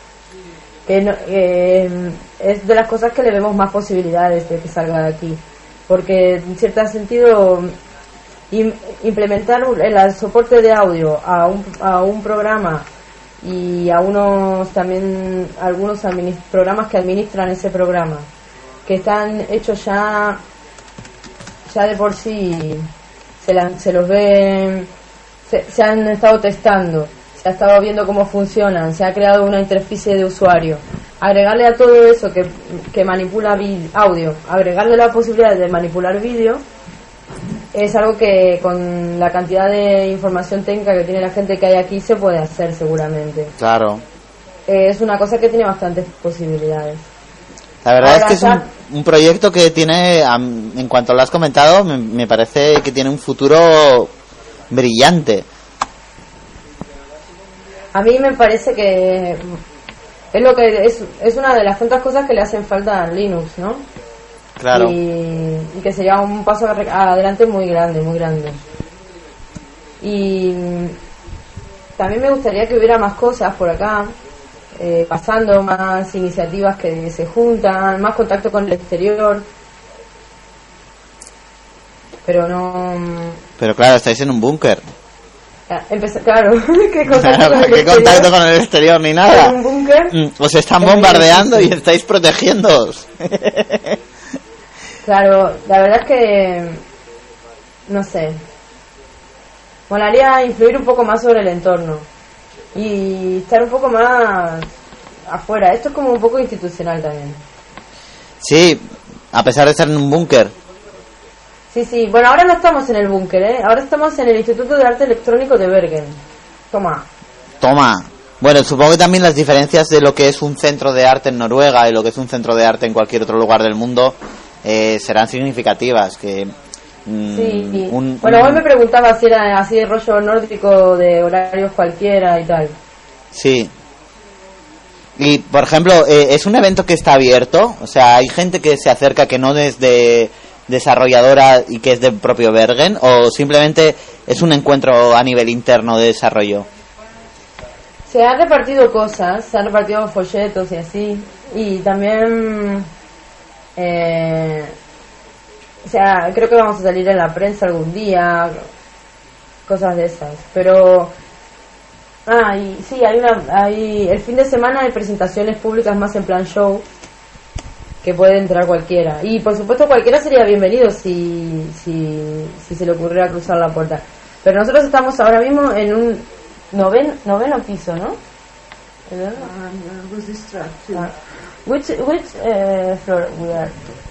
es de las cosas que le vemos más posibilidades de que salga de aquí, porque en cierto sentido implementar el soporte de audio a un programa y a algunos programas que administran ese programa, que están hechos ya de por sí, se los ven, se han estado testando, se ha estado viendo cómo funcionan, se ha creado una interfaz de usuario. Agregarle a todo eso que manipula audio, agregarle la posibilidad de manipular vídeo, es algo que con la cantidad de información técnica que tiene la gente que hay aquí se puede hacer seguramente. Claro. Es una cosa que tiene bastantes posibilidades. La verdad es que es un proyecto que tiene, en cuanto lo has comentado, me parece que tiene un futuro brillante. A mí me parece que es lo que es una de las tantas cosas que le hacen falta a Linux, ¿no? Claro. Y que sería un paso adelante muy grande, muy grande. Y también me gustaría que hubiera más cosas por acá, pasando, más iniciativas que se juntan, más contacto con el exterior. Pero no... Pero claro, estáis en un búnker. Claro, ¿qué contacto con el exterior ni nada? ¿En un búnker? Os están bombardeando y estáis protegiéndoos. Claro, la verdad es que no sé, molaría influir un poco más sobre el entorno y estar un poco más afuera. Esto es como un poco institucional también. Sí, a pesar de estar en un búnker. Sí, bueno, ahora no estamos en el búnker, ahora estamos en el Instituto de Arte Electrónico de Bergen. Toma. Bueno, supongo que también las diferencias de lo que es un centro de arte en Noruega y lo que es un centro de arte en cualquier otro lugar del mundo serán significativas. Que sí. Bueno, hoy me preguntaba si era así de rollo nórdico, de horarios cualquiera y tal. Sí. Y, por ejemplo, ¿es un evento que está abierto? O sea, ¿hay gente que se acerca que no es de desarrolladora y que es del propio Bergen? ¿O simplemente es un encuentro a nivel interno de desarrollo? Se han repartido cosas, se han repartido folletos y así. Y también... o sea, creo que vamos a salir en la prensa algún día, cosas de esas. Pero y sí, hay el fin de semana hay presentaciones públicas más en plan show, que puede entrar cualquiera. Y por supuesto cualquiera sería bienvenido si se le ocurriera cruzar la puerta. Pero nosotros estamos ahora mismo en un noveno piso, ¿no? Which floor we are?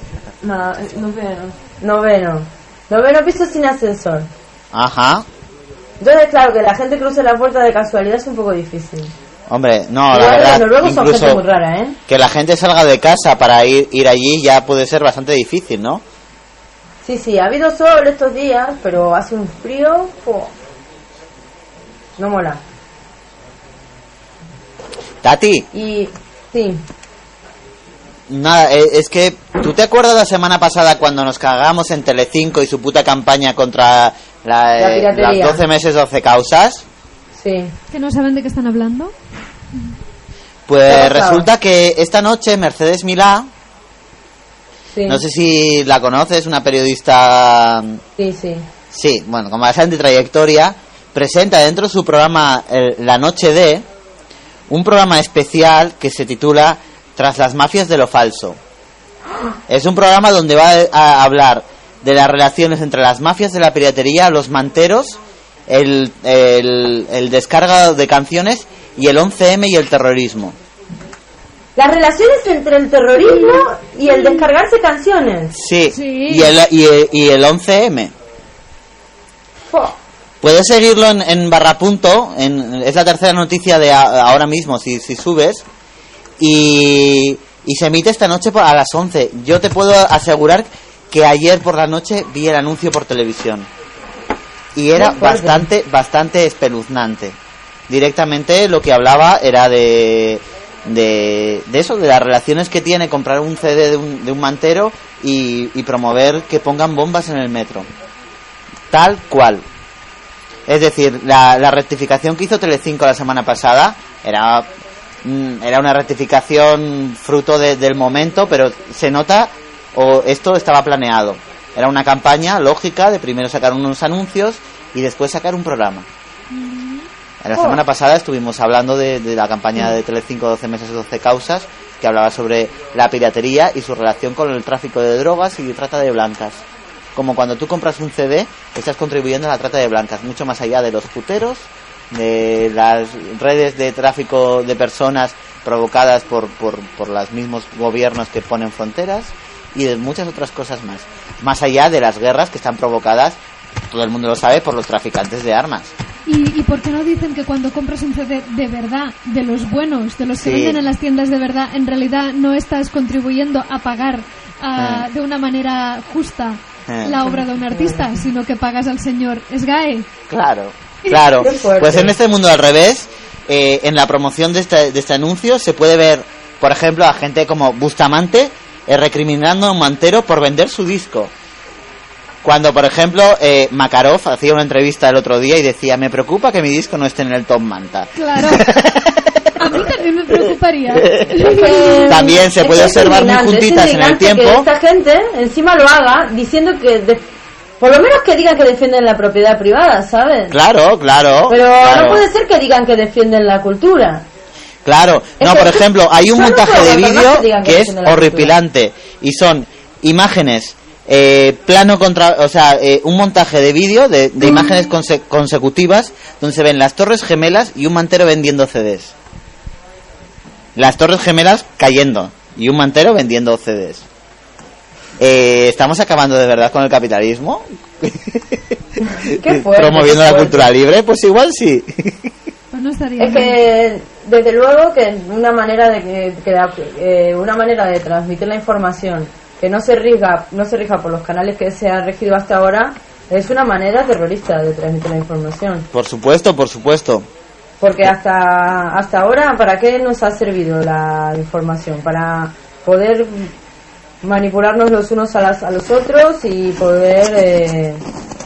Noveno piso sin ascensor. Ajá. Entonces, claro, que la gente cruce la puerta de casualidad es un poco difícil. Hombre, no, igual la verdad, los noruegos son gente muy rara, que la gente salga de casa para ir allí ya puede ser bastante difícil, ¿no? Sí, ha habido sol estos días, pero hace un frío, no mola. Tati. Y sí. Nada, es que ¿tú te acuerdas la semana pasada cuando nos cagamos en Telecinco y su puta campaña contra las 12 meses 12 causas? Sí. ¿Que no saben de qué están hablando? Pues resulta que esta noche Mercedes Milá, sí. No sé si la conoces, una periodista... Sí. Sí, bueno, con bastante trayectoria, presenta dentro de su programa La Noche de, un programa especial que se titula Tras las mafias de lo falso. Es un programa donde va a hablar de las relaciones entre las mafias de la piratería, los manteros, el descarga de canciones y el 11M y el terrorismo. Las relaciones entre el terrorismo y el descargarse canciones. Sí. Y el 11M. Puedes seguirlo en Barrapunto, es la tercera noticia de ahora mismo, si subes, y se emite esta noche a las 11. Yo te puedo asegurar que ayer por la noche vi el anuncio por televisión y era bastante espeluznante. Directamente lo que hablaba era de eso, de las relaciones que tiene comprar un CD de un mantero y promover que pongan bombas en el metro. Tal cual. Es decir, la rectificación que hizo Telecinco la semana pasada era una rectificación fruto del momento, pero se nota, o esto estaba planeado. Era una campaña lógica de primero sacar unos anuncios y después sacar un programa. La semana pasada estuvimos hablando de la campaña de Telecinco 12 meses 12 causas, que hablaba sobre la piratería y su relación con el tráfico de drogas y trata de blancas. Como cuando tú compras un CD, estás contribuyendo a la trata de blancas, mucho más allá de los puteros, de las redes de tráfico de personas provocadas por los mismos gobiernos que ponen fronteras y de muchas otras cosas más. Más allá de las guerras que están provocadas, todo el mundo lo sabe, por los traficantes de armas. ¿Y por qué no dicen que cuando compras un CD de verdad, de los buenos, de los que venden en las tiendas de verdad, en realidad no estás contribuyendo a pagar de una manera justa la obra de un artista, sino que pagas al señor SGAE? Claro. Pues en este mundo al revés, en la promoción de este anuncio se puede ver, por ejemplo, a gente como Bustamante recriminando a un mantero por vender su disco. Cuando, por ejemplo, Makarov hacía una entrevista el otro día y decía: me preocupa que mi disco no esté en el Top Manta. Claro. A mí también me preocuparía. También se puede observar muy juntitas en el tiempo. Que esta gente encima lo haga diciendo que por lo menos que digan que defienden la propiedad privada, ¿sabes? Claro. Pero no puede ser que digan que defienden la cultura. Claro. No, por ejemplo, hay un montaje de vídeo que es horripilante y son imágenes plano contra, un montaje de vídeo de imágenes consecutivas donde se ven las Torres Gemelas y un mantero vendiendo CDs. Las Torres Gemelas cayendo y un mantero vendiendo CDs. ¿Estamos acabando de verdad con el capitalismo? ¿Qué fuerte, ¿Promoviendo la cultura libre? Pues igual sí. Pues no estaría es que desde luego que una manera de transmitir la información que no se rija por los canales que se han regido hasta ahora es una manera terrorista de transmitir la información. Por supuesto. Porque hasta ahora, ¿para qué nos ha servido la información? Para poder manipularnos los unos a los otros y poder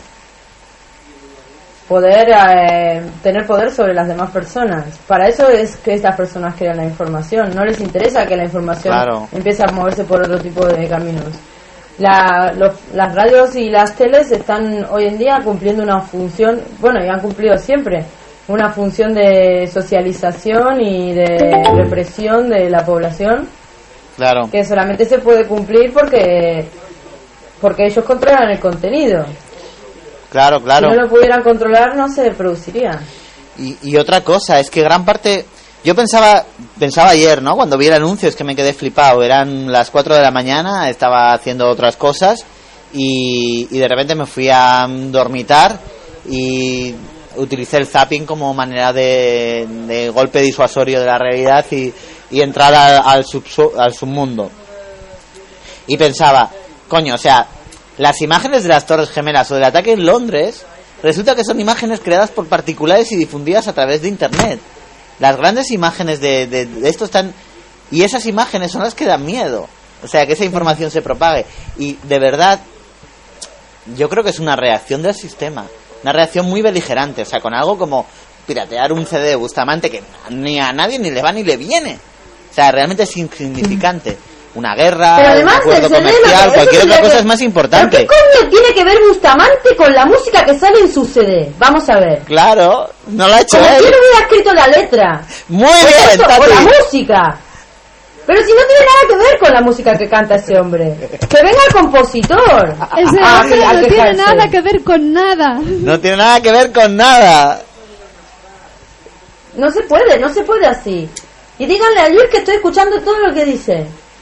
tener poder sobre las demás personas. Para eso es que estas personas crean la información. No les interesa que la información empiece a moverse por otro tipo de caminos. Las radios y las teles están hoy en día cumpliendo una función, bueno, y han cumplido siempre, una función de socialización y de represión de la población. Claro. Que solamente se puede cumplir porque ellos controlan el contenido. Claro. Si no lo pudieran controlar, no se produciría. Y otra cosa, es que gran parte... Yo pensaba ayer, ¿no? Cuando vi el anuncio, es que me quedé flipado. Eran las 4 de la mañana, estaba haciendo otras cosas y de repente me fui a dormitar y utilicé el zapping como manera de golpe disuasorio de la realidad y entrar al submundo. Y pensaba, coño, o sea, las imágenes de las Torres Gemelas o del ataque en Londres resulta que son imágenes creadas por particulares y difundidas a través de Internet. las grandes imágenes de esto están... Y esas imágenes son las que dan miedo. O sea, que esa información se propague. Y de verdad, yo creo que es una reacción del sistema. Una reacción muy beligerante. O sea, con algo como piratear un CD de Bustamante que ni a nadie ni le va ni le viene. O sea, realmente es insignificante. Una guerra, pero además, un acuerdo comercial, cualquier otra cosa es más importante. ¿Pero qué coño tiene que ver Bustamante con la música que sale en su CD? Vamos a ver. Claro, no la ha hecho como él. ¿Quién hubiera escrito la letra? Muy bien, Tati. Con la música. Pero si no tiene nada que ver con la música que canta ese hombre. Que venga el compositor. Ese hombre no tiene nada que ver con nada. No tiene nada que ver con nada. No se puede así. Y díganle a Luis que estoy escuchando todo lo que dice.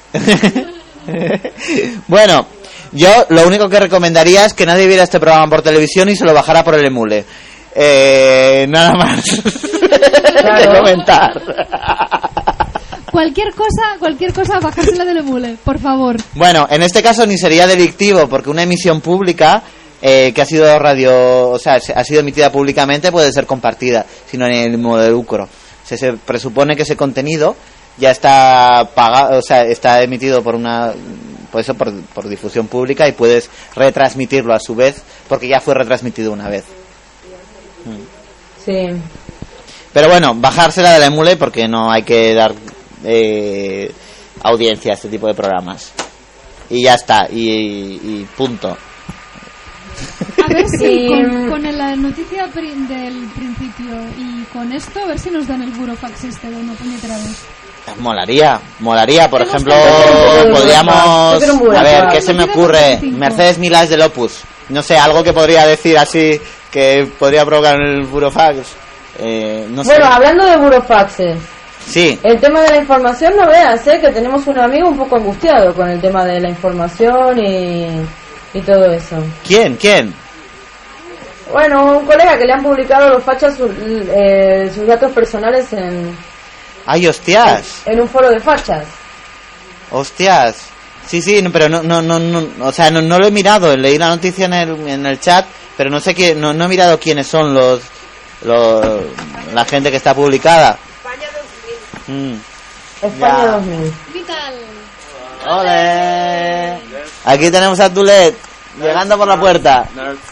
Bueno, yo lo único que recomendaría es que nadie viera este programa por televisión y se lo bajara por el emule. Nada más. Claro. De comentar. Cualquier cosa, bajársela del emule, por favor. Bueno, en este caso ni sería delictivo, porque una emisión pública que ha sido ha sido emitida públicamente puede ser compartida, sino en el modo de lucro. Se presupone que ese contenido ya está pagado, o sea, está emitido por por difusión pública y puedes retransmitirlo a su vez, porque ya fue retransmitido una vez. Sí. Pero bueno, bajársela de la emule porque no hay que dar audiencia a este tipo de programas. Y ya está, y punto. A ver si con la noticia del principio y con esto, a ver si nos dan el burofax este de una puñetera vez. Molaría, por ejemplo, podríamos... A ver, ¿qué se me ocurre? Mercedes Milás del Opus. No sé, algo que podría decir así, que podría provocar el burofax. No sé. Bueno, hablando de burofaxes. Sí. El tema de la información, no veas, que tenemos un amigo un poco angustiado con el tema de la información y todo eso. ¿Quién? Bueno, un colega que le han publicado los fachas sus datos personales en... ¡Ay, hostias! En un foro de fachas. ¡Hostias! Sí, pero no, o sea, no lo he mirado, leí la noticia en el chat, pero no sé no he mirado quiénes son la gente que está publicada. España 2000. ¡Ole! Aquí tenemos a Abdulet llegando por la puerta.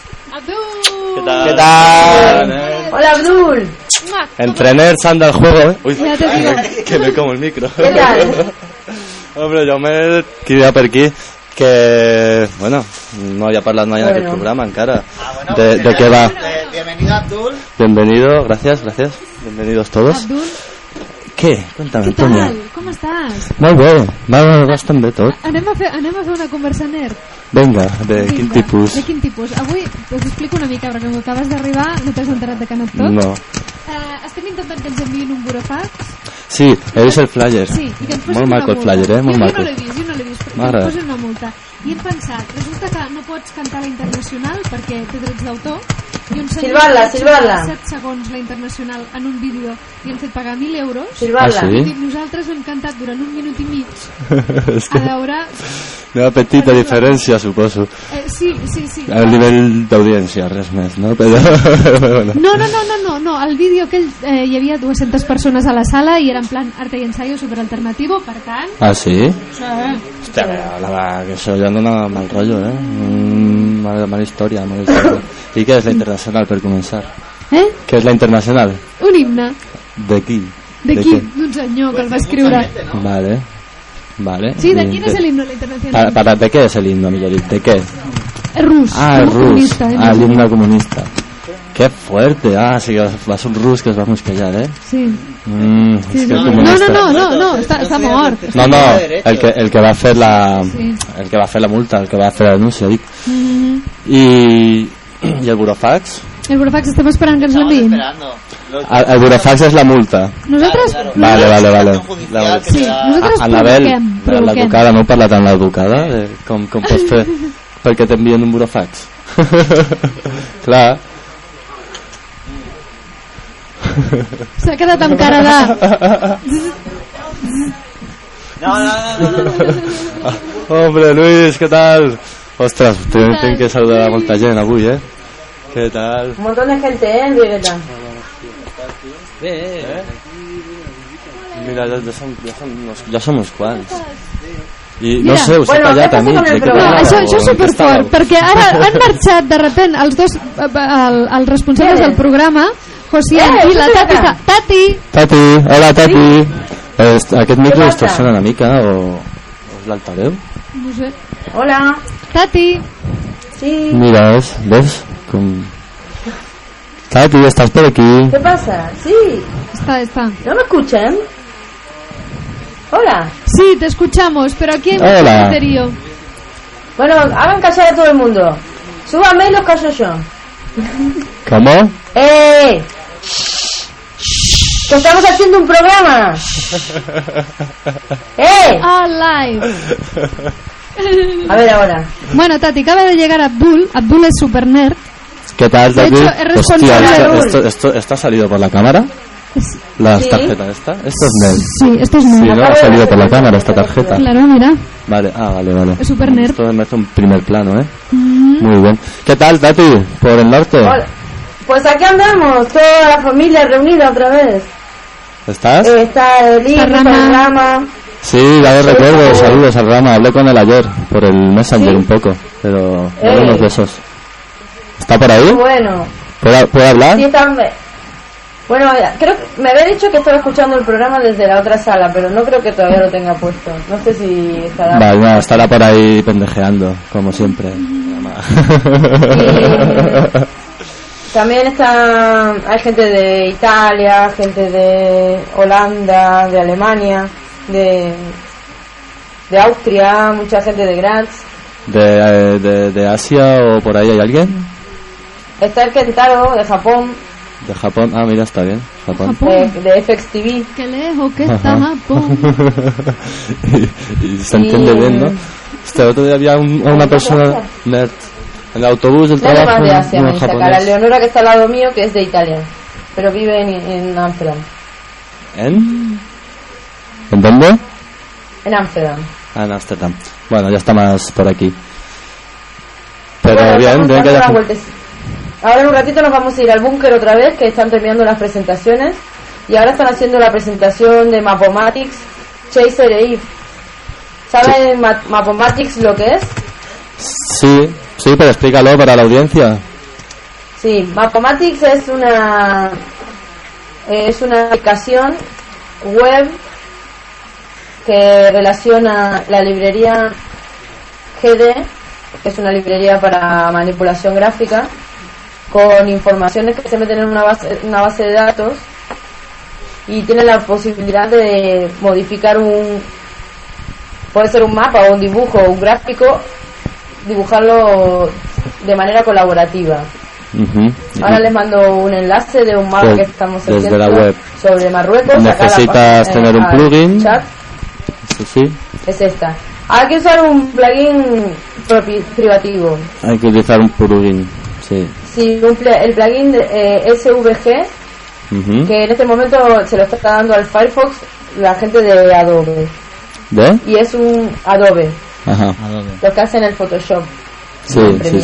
¿Qué tal? Hola, Abdul. Entre nerds anda el juego, ¿eh? Uy, Ja te digo. que me como el micro. ¿Qué tal? Hombre, jo me queria per aquí que, bueno, no hi ha parlat mai en aquest programa encara. De què va? Bienvenido, Abdul. Bienvenido, gracias. Bienvenidos todos. Abdul, Què? Conta'm, què Antonia. tal? Com estàs? Molt bé, va bastant bé tot. Anem a fer una conversa nerd. Vinga, de quin tipus? De quin tipus? Avui us explico una mica, perquè com acabes d'arribar no t'has enterat de què ha anat tot. No. Estem intentant que ens enviïn un burofax. Sí, he vist el flyer. Sí, i que ens posin Molt una maco el multa. flyer, molt maco. Jo no l'he vist, però que M'agrada. ens posin una multa. I hem pensat, resulta que no pots cantar la internacional perquè té drets d'autor, i un senyor Silvar-la. 7 segons la internacional en un vídeo i han fet pagar 1.000 euros. Silvar-la. Ah, sí? I nosaltres hem cantat durant 1 minut i mig És que a veure... una petita diferència, suposo. Sí. El nivell d'audiència, res més, no? Però... bueno. No, el vídeo aquell hi havia 200 persones a la sala i era en plan arte y ensayo superalternativo, per tant... Ah, sí? Sí. Hòstia, que això ja dona mal rotllo, eh? Mala història. I què és la internacional, per començar? Què és la internacional? Un himne. De qui? D'aquí, d'un senyor que el va escriure. Vale. Sí, de quién es el himno, la internacional. ¿De qué es el himno, millor dit? ¿De qué? Es rus. Ah, es rus. Comunista, El himno comunista. Qué fuerte. Ah, sí que va ser un rus que es va mosquejar, ¿eh? Sí. Es que comunista. No, està mort. No, el que va fer la multa, el que va fer la denúncia, dic. I el burofax? El burofax estem esperant que ens l'enviïn. El burofax és la multa. Nosaltres... Vale. Sí, nosaltres Anabel, provoquem. l'educada, no heu parlat amb l'educada? Com pots fer perquè t'envien un burofax? Clar. S'ha quedat amb cara de... No. Hombre, Luis, què tal? Ostres, tinc que saludar a molta gent avui, eh? Què tal? Un montón de gente, Vigueta. Mira, ya somos quants. I Mira, no sé, us he tallat a mi. No, això és superfort, perquè ara han marxat de repent els dos els responsables del programa, Josian i la Tati. Tati, hola Tati. Aquest micro us torcena una mica o us l'altareu? No sé. Hola. Tati. Sí. Mira, ¿ves? Tati, ¿estás por aquí? ¿Qué pasa? Sí. Está. ¿No me escuchan? Hola. Sí, te escuchamos, pero aquí hay mucho Hola. misterio. Bueno, hagan callar a todo el mundo. Súbanme y los callo yo. ¿Cómo? ¡Que estamos haciendo un programa! Live. A ver ahora. Bueno, Tati, acaba de llegar Abdul. Abdul es super nerd. ¿Qué tal, De Tati? hecho, es responsable. ¿Esto ha salido por la cámara? ¿La Sí. tarjeta esta? Esto es nerd. Sí, esto es nerd. Sí, no ha salido por la cámara esta tarjeta. Claro, mira. Vale, vale. Es super nerd. Esto me hace un primer plano, ¿eh? Muy bien. ¿Qué tal, Tati? ¿Por el norte? Hola. Pues aquí andamos, toda la familia reunida otra vez. ¿Estás? Está el hijo, está el Rama. Sí, ya lo recuerdo. Saludos al Rama. Hablé con él ayer por el Messenger un poco, pero no unos besos. ¿Está por ahí? Bueno. ¿Puedo hablar? Sí, está. Bueno, creo que me había dicho que estaba escuchando el programa desde la otra sala, pero no creo que todavía lo tenga puesto. No sé si estará. Vale, no, estará por ahí pendejeando, como siempre. También hay gente de Italia, gente de Holanda, de Alemania, de Austria, mucha gente de Graz. ¿De Asia o por ahí hay alguien? Está el Kentaro de Japón, De Japón. Ah, mira, está bien. Japón. de FX TV. Qué lejos que está Japón. y se entiende bien, ¿no? Este otro día había una persona nerd en el autobús del Nada trabajo. más de Asia, un me dice acá. La japonés. Leonora que está al lado mío, que es de Italia, pero vive en Ámsterdam. ¿En dónde? En Ámsterdam. Ah, en Ámsterdam. Bueno, ya está más por aquí. Pero Bueno, bien, estamos bien que dando haya... unas vueltas. Ahora en un ratito nos vamos a ir al búnker otra vez, que están terminando las presentaciones. Y ahora están haciendo la presentación de Mapomatics, Chaser e Eve. ¿Saben Mapomatics lo que es? Sí, pero explícalo para la audiencia. Sí, Mapomatics es una aplicación web que relaciona la librería GD, que es una librería para manipulación gráfica, con informaciones que se meten en una base de datos y tienen la posibilidad de modificar puede ser un mapa o un dibujo o un gráfico, dibujarlo de manera colaborativa. Ahora les mando un enlace de un mapa que estamos desde haciendo la web. sobre Marruecos. Necesitas tener un plugin. Chat. Sí. Es esta. Hay que usar un plugin privativo. Hay que utilizar un plugin. Sí. Sí, el plugin de SVG, que en este momento se lo está dando al Firefox la gente de Adobe. ¿De? Y es un Adobe. Ajá. Los que hacen el Photoshop. Sí.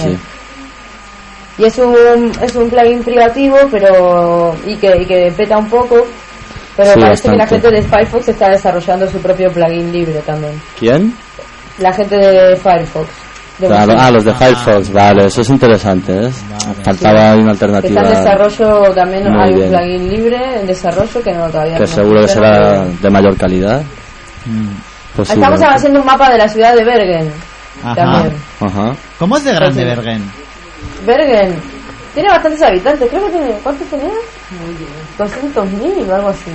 Y es un plugin privativo, pero y que peta un poco, pero Sí, parece que la bastante. gente de Firefox está desarrollando su propio plugin libre también. ¿Quién? La gente de Firefox. de Claro, Mozilla. los de Firefox, vale, eso es interesante, ¿eh? Faltaba una Que alternativa. está en desarrollo también, Muy hay bien. un plugin libre en desarrollo que no todavía Que no seguro que funciona, será pero- de mayor calidad. Pues sí, Estamos bueno. haciendo un mapa de la ciudad de Bergen. Ajá. También. Ajá. ¿Cómo es de grande Entonces, Bergen? Bergen tiene bastantes habitantes, creo que tiene, ¿cuántos tenía? 200.000 o algo así.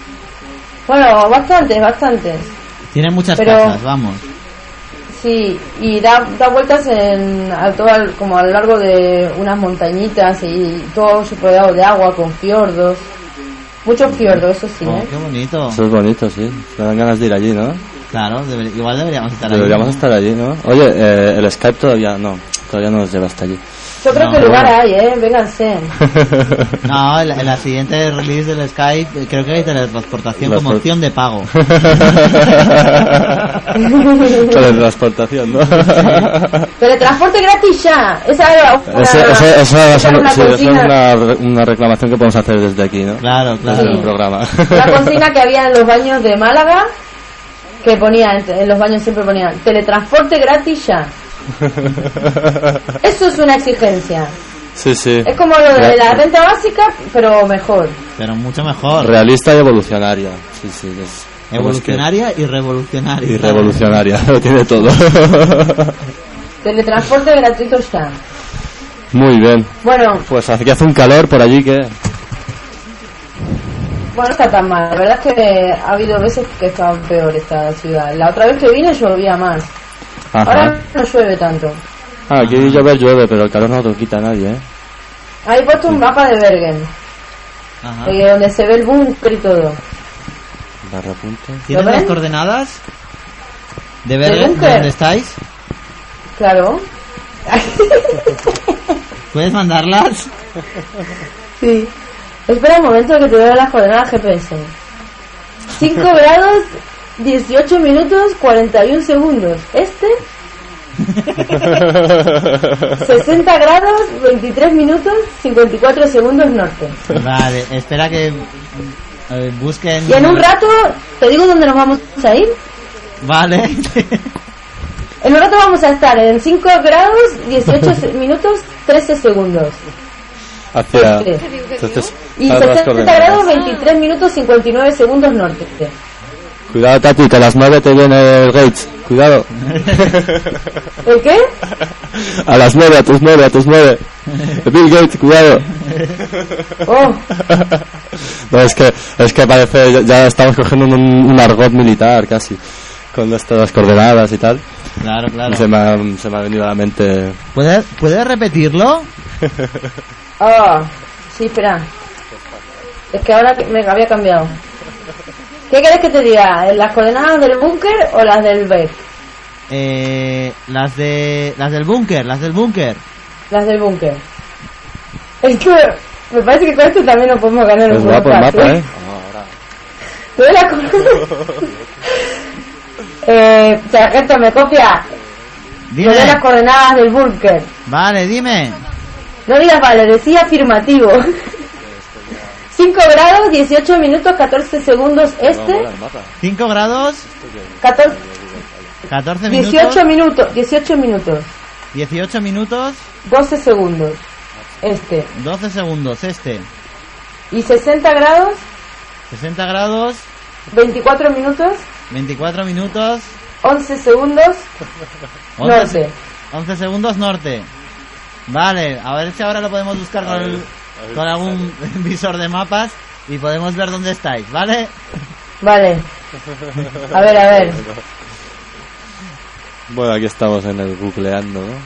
Bueno, bastantes. Tiene muchas Pero- casas, vamos. Sí, y da vueltas como a lo largo de unas montañitas y todo rodeado de agua con fiordos. Muchos fiordos, eso sí, Oh, qué bonito. Eso es bonito, sí. Me dan ganas de ir allí, ¿no? Claro, igual deberíamos estar ahí. Deberíamos estar allí, ¿no? Oye, el Skype todavía no. todavía no nos lleva hasta allí. Yo creo que lugar hay, vénganse. No, en la siguiente release del Skype creo que hay teletransportación como opción de pago. Teletransportación, ¿no? Teletransporte gratis ya. Esa era una reclamación que podemos hacer desde aquí, ¿no? Claro. Desde el programa. La consigna que había en los baños de Málaga, que ponía, en los baños siempre ponían teletransporte gratis ya. Eso es una exigencia. Sí. Es como lo de la renta básica, pero mejor. Pero mucho mejor. Realista y evolucionaria. Sí. Evolucionaria y revolucionaria. Y revolucionaria, lo tiene todo. Teletransporte gratuito ya. Muy bien. Bueno. Pues aquí hace un calor por allí que... Bueno, no está tan mal. La verdad es que ha habido veces que estaba peor esta ciudad. La otra vez que vine llovía más. Ajá. Ahora no llueve tanto. Aquí llueve, pero el calor no lo quita a nadie, ¿eh? Ahí he puesto un mapa de Bergen. Donde se ve el búnker y todo. ¿Tienes las coordenadas de Bergen? ¿Dónde estáis? Claro. ¿Puedes mandarlas? Sí. Espera un momento que te doy las coordenadas GPS. 5 grados, 18 minutos, 41 segundos. 60 grados, 23 minutos, 54 segundos norte. Vale, espera que busquen... Y en un rato, ¿te digo dónde nos vamos a ir? Vale. En un rato vamos a estar en 5 grados, 18 minutos, 13 segundos. Hacia... Entonces, y 60 grados, 23 minutos, 59 segundos norte. Cuidado, Tati, que a las 9 te viene el Gates. Cuidado. ¿El qué? A las 9, a tus 9. Bill Gates, cuidado. Oh. No, es que parece, ya estamos cogiendo un argot militar casi, con estas coordenadas y tal. Claro. Y se me ha venido a la mente. ¿Puedes repetirlo? Sí, espera. Es que ahora me había cambiado. ¿Qué quieres que te diga? ¿Las coordenadas del búnker o las del BEC? Las del búnker. Las del búnker. Es que me parece que con esto también nos podemos ganar un guapo el mapa, ¿eh? ¿Tú ves la sargento, me copia. Dime. Te doy las coordenadas del búnker. Vale, dime. No digas vale, decía afirmativo. 5 grados, 18 minutos, 14 segundos 5 grados. 14 minutos. 18 minutos. 18 minutos. 12 segundos 12 segundos Y 60 grados. 60 grados. 24 minutos. 24 minutos. 11 segundos. 11 segundos norte. Vale, a ver si ahora lo podemos buscar con algún visor de mapas y podemos ver dónde estáis, ¿vale? Vale. A ver. Bueno, aquí estamos en el googleando, ¿no?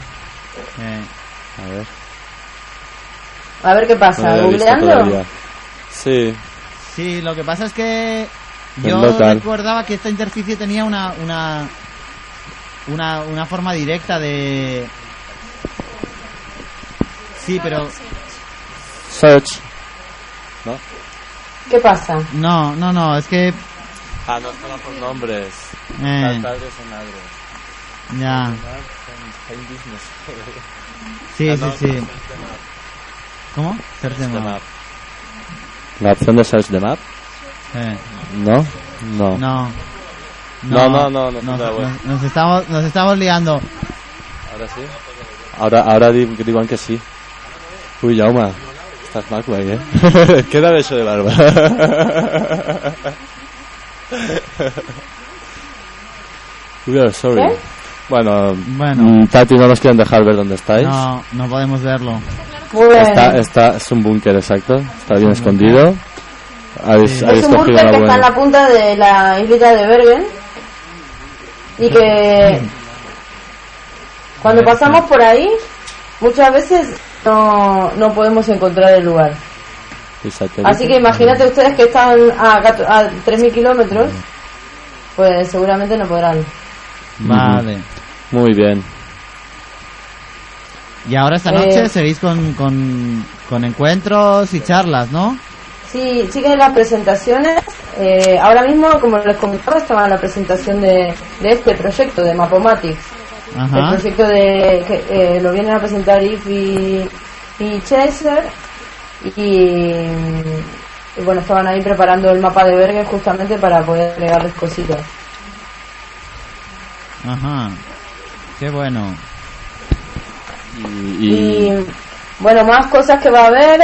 A ver qué pasa. No ¿Googleando? Sí. Sí, lo que pasa es que yo recordaba que esta interficie tenía una forma directa de... Sí, pero... Search. ¿No? ¿Qué pasa? No, es que... no están por nombres. Padres son agros. Ya. Sí. ¿Cómo? Search the map. ¿La opción de Search the map? ¿No? Nos estamos liando. ¿Ahora sí? Ahora digan que sí. Uy, Jauma, estás mal, güey, Queda de eso de barba. We are sorry. ¿Qué? Bueno, Tati, no nos quieren dejar ver dónde estáis. No podemos verlo. Es un búnker, exacto. Está bien escondido. Es un búnker que está en la punta de la islita de Bergen. Y que cuando pasamos por ahí, muchas veces no podemos encontrar el lugar. Así que imagínate ustedes que están a 3.000 kilómetros, pues seguramente no podrán. Vale. Muy bien. Y ahora esta noche seguís con encuentros y charlas, ¿no? Sí, siguen las presentaciones. Ahora mismo, como les comentaba, estaba en la presentación de este proyecto, de Mapomatics. Ajá. El proyecto que lo vienen a presentar If y Chaser. Y bueno, estaban ahí preparando el mapa de Bergen justamente para poder agregarles cositas. Ajá. Qué bueno. Y bueno, más cosas que va a haber.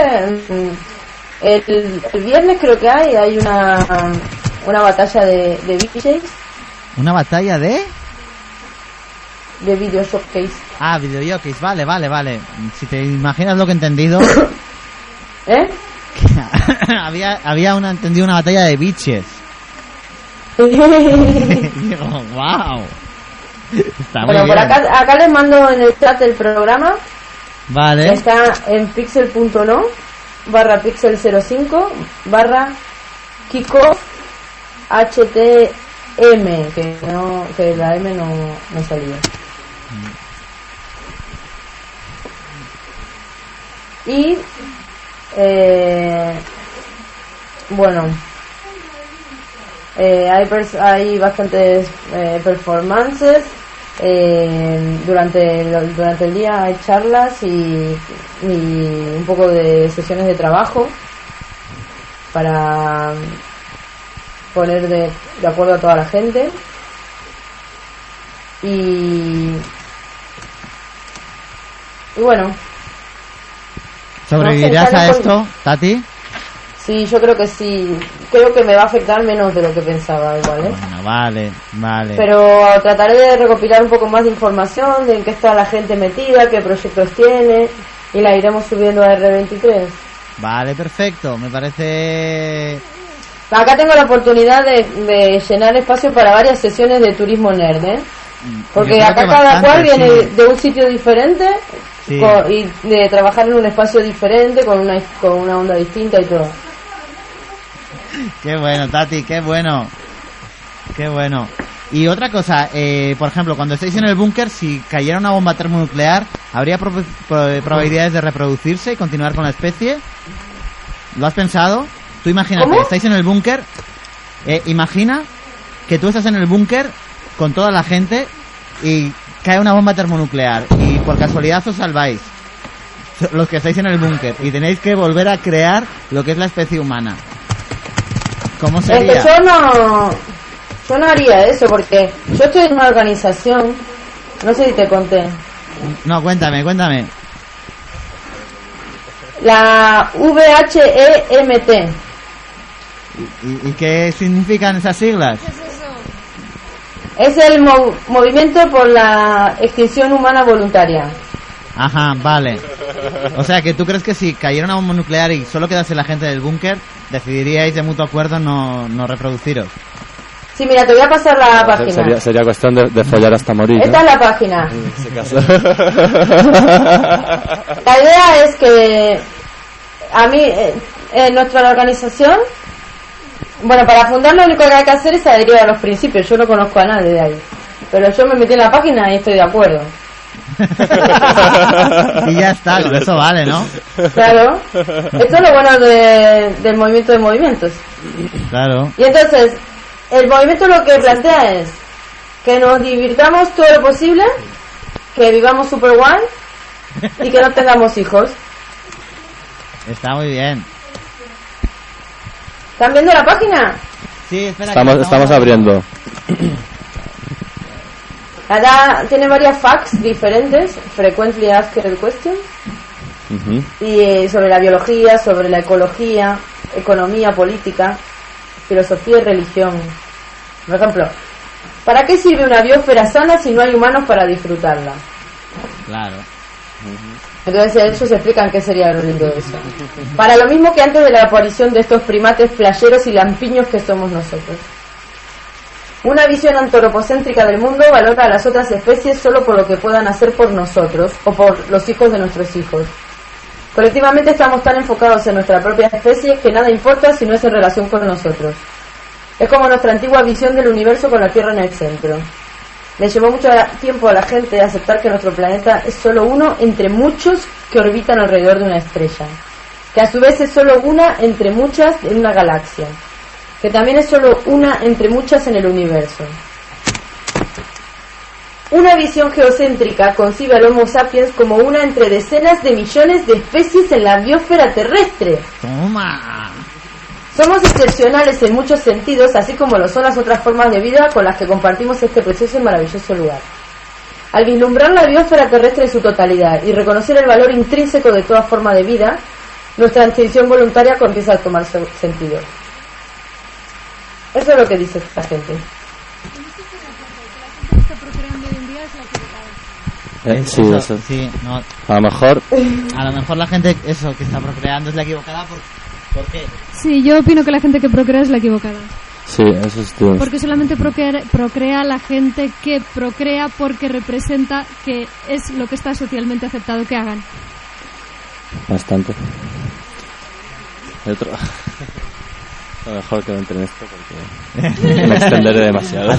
El viernes creo que hay una batalla de VJs. ¿Una batalla de? De video showcase. Ah, video showcase, vale. Si te imaginas lo que he entendido. ¿Eh? había entendido una batalla de bitches. Digo, wow. Está muy bueno, bien. por acá les mando en el chat el programa. Vale. Que está en pixel.no/pixel05/Kiko HTM, que la M no salía. Y bueno, hay bastantes performances. Durante el día hay charlas y un poco de sesiones de trabajo para poner de acuerdo a toda la gente. Y bueno, ¿sobrevivirás a esto, Tati? Sí, yo creo que sí. Creo que me va a afectar menos de lo que pensaba, igual, ¿eh? Bueno, vale. Pero trataré de recopilar un poco más de información de en qué está la gente metida, qué proyectos tiene, y la iremos subiendo a R23. Vale, perfecto. Me parece... Acá tengo la oportunidad de llenar espacio para varias sesiones de turismo nerd, ¿eh? Porque acá cada cual viene de un sitio diferente. Sí. Y de trabajar en un espacio diferente, con una onda distinta y todo. Qué bueno, Tati, qué bueno. Y otra cosa, por ejemplo, cuando estáis en el búnker, si cayera una bomba termonuclear, ¿habría probabilidades de reproducirse y continuar con la especie? ¿Lo has pensado? Tú imagínate, ¿cómo? Estáis en el búnker, imagina que tú estás en el búnker con toda la gente y cae una bomba termonuclear y por casualidad os salváis, los que estáis en el búnker, y tenéis que volver a crear lo que es la especie humana. ¿Cómo sería? Yo no haría eso, porque yo estoy en una organización, no sé si te conté. No, cuéntame. La VHEMT. ¿Y qué significan esas siglas? Es el movimiento por la extinción humana voluntaria. Ajá, vale. O sea, que tú crees que si cayera una bomba nuclear y solo quedase la gente del búnker, decidiríais de mutuo acuerdo no reproduciros. Sí, mira, te voy a pasar la página. Sería cuestión de follar hasta morir. Esta es la página. En ese caso. La idea es que a mí, en nuestra organización, bueno, para fundar lo único que hay que hacer es adherir a los principios. Yo no conozco a nadie de ahí, pero yo me metí en la página y estoy de acuerdo. Y ya está, con eso vale, ¿no? Claro. Esto es lo bueno del movimiento de movimientos. Claro. Y entonces, el movimiento lo que plantea es que nos divirtamos todo lo posible, que vivamos super guay y que no tengamos hijos. Está muy bien. ¿Están viendo la página? Sí, espera. Estamos abriendo. Tiene varias facts diferentes, frequently asked questions, y sobre la biología, sobre la ecología, economía, política, filosofía y religión. Por ejemplo, ¿para qué sirve una biosfera sana si no hay humanos para disfrutarla? Claro. Entonces ellos explican qué sería lo lindo de eso. Para lo mismo que antes de la aparición de estos primates flasheros y lampiños que somos nosotros. Una visión antropocéntrica del mundo valora a las otras especies solo por lo que puedan hacer por nosotros o por los hijos de nuestros hijos. Colectivamente estamos tan enfocados en nuestra propia especie que nada importa si no es en relación con nosotros. Es como nuestra antigua visión del universo con la Tierra en el centro. Le llevó mucho tiempo a la gente aceptar que nuestro planeta es solo uno entre muchos que orbitan alrededor de una estrella, que a su vez es solo una entre muchas en una galaxia, que también es solo una entre muchas en el universo. Una visión geocéntrica concibe al Homo sapiens como una entre decenas de millones de especies en la biosfera terrestre. Toma. Somos excepcionales en muchos sentidos, así como lo son las otras formas de vida con las que compartimos este precioso y maravilloso lugar. Al vislumbrar la biosfera terrestre en su totalidad y reconocer el valor intrínseco de toda forma de vida, nuestra extinción voluntaria comienza a tomar sentido. Eso es lo que dice esta gente. Sí, eso. Sí, no. A lo mejor la gente eso que está procreando es la equivocada. ¿Por qué? Sí, yo opino que la gente que procrea es la equivocada. Sí, eso es tú. Porque solamente procrea la gente que procrea porque representa que es lo que está socialmente aceptado que hagan. Bastante. Otro. A lo mejor que no entre en esto porque me extenderé demasiado.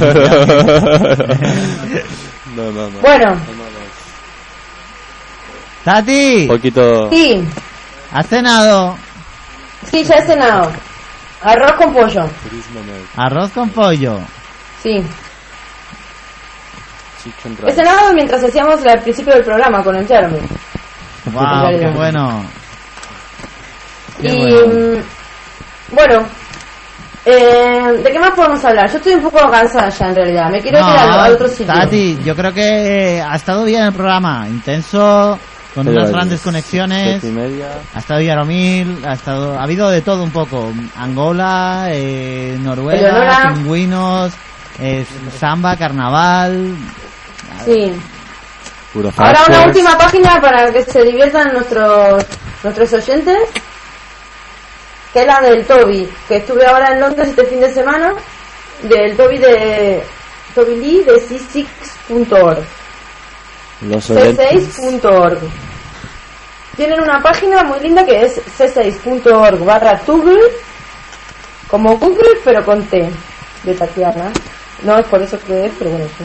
No. Bueno. Tati. Un poquito. Sí. ¿Has cenado? Sí, ya he cenado. Arroz con pollo. Arroz con pollo. Sí. He cenado mientras hacíamos el principio del programa con el Jeremy. Wow, qué bueno. Bueno, ¿de qué más podemos hablar? Yo estoy un poco cansada ya en realidad. Me quiero ir a otro sitio. Tati, yo creo que ha estado bien el programa. Intenso, con unas grandes conexiones. Ha estado Yaromil, ha habido de todo un poco. Angola, Noruega, Eleonora. pingüinos, samba, carnaval. Sí. Puro Ahora fax. una última página para que se diviertan nuestros oyentes, que es la del Toby, que estuve ahora en Londres este fin de semana, del Toby Lee de c6.org. c6.org. Tienen una página muy linda que es c6.org/Toogle, como Google pero con T de Tatiana. No es por eso que es, pero bueno, sí.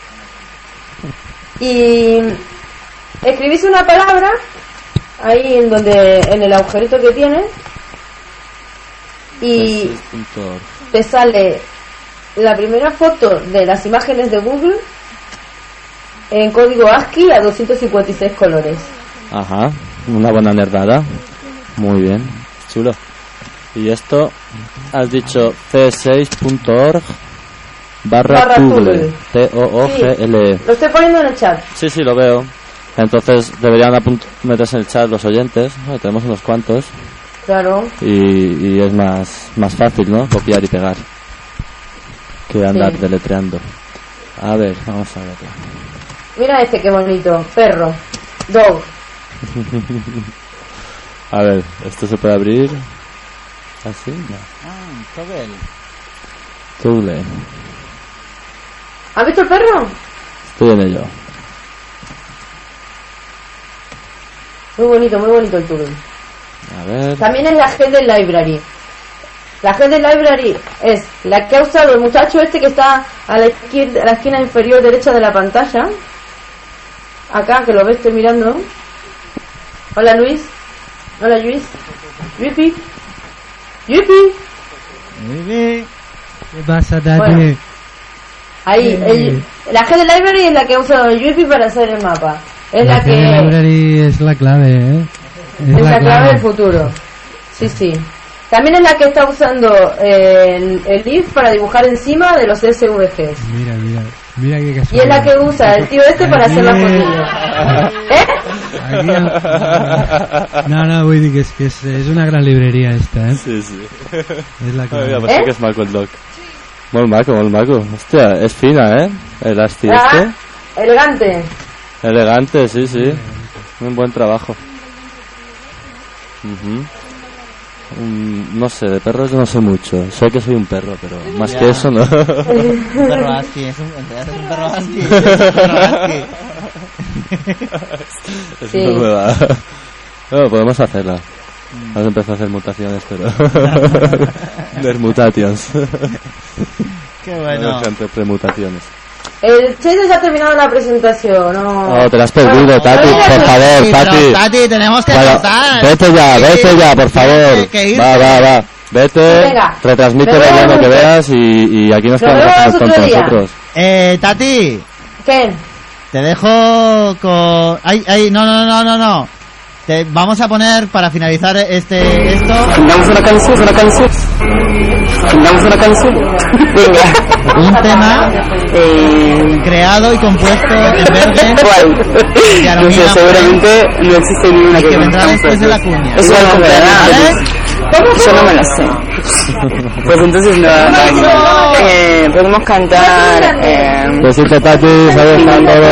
Y escribís una palabra ahí en el agujerito que tiene y te sale la primera foto de las imágenes de Google en código ASCII a 256 colores. Ajá, una buena nerdada. Muy bien, chulo. Y esto has dicho c6.org/Toogle. Toogle. Toogle. Lo estoy poniendo en el chat. Sí, lo veo. Entonces deberían meterse en el chat los oyentes. Tenemos unos cuantos. Claro. Y es más fácil, ¿no? Copiar y pegar que andar deletreando. A ver, vamos a verlo. Mira este, qué bonito. Perro. Dog. A ver, esto se puede abrir así, no. Toogle. ¿Has visto el perro? Estoy en ello. Muy bonito el Toogle. A ver. También es la Headed Library. La Headed Library es la que ha usado el muchacho este que está a la esquina inferior derecha de la pantalla. Acá, que lo ves, estoy mirando. Hola Luis. Hola Luis. Yupi. ¿Qué pasa, Tati? Bueno, ahí, la Headed Library es la que ha usado el Yupi para hacer el mapa. Es la que... La library es la clave, ¿eh? Es la clave del futuro. Sí. También es la que está usando el if para dibujar encima de los SVGs. Mira qué casualidad. Y es la que usa el tío este para hacer la fotilla. No, voy a decir que es una gran librería esta, ¿eh? Sí. Es la clave. Me parece que es maco el doc. Muy maco. Hostia, es fina, ¿eh? El asti este. Elegante, sí. Un buen trabajo. No sé, de perros yo no sé mucho. Sé que soy un perro, pero más que eso no. Un perro husky, es un perro husky. Es una nueva. No, podemos hacerla. Vamos a empezar a hacer mutaciones, pero... Desmutations. Qué bueno. Entre premutaciones. El Cheso ya ha terminado la presentación, ¿no? Oh, te la has perdido, Tati, por favor, Tati. Tati, tenemos que cortar. Vete ya, por favor. Va. Vete, Venga, retransmite lo bueno que veas y aquí nos quedamos con nosotros. Tati. ¿Qué? Te dejo con... Ay, no. Vamos a poner, para finalizar esto... Damos una canción. Un tema creado y compuesto en Bergen. No sé, seguramente no existe ni una que vendrá después de la cuña. Eso es ¿vale? Yo no me la sé. Pues entonces podemos cantar Besito, Tati, sabes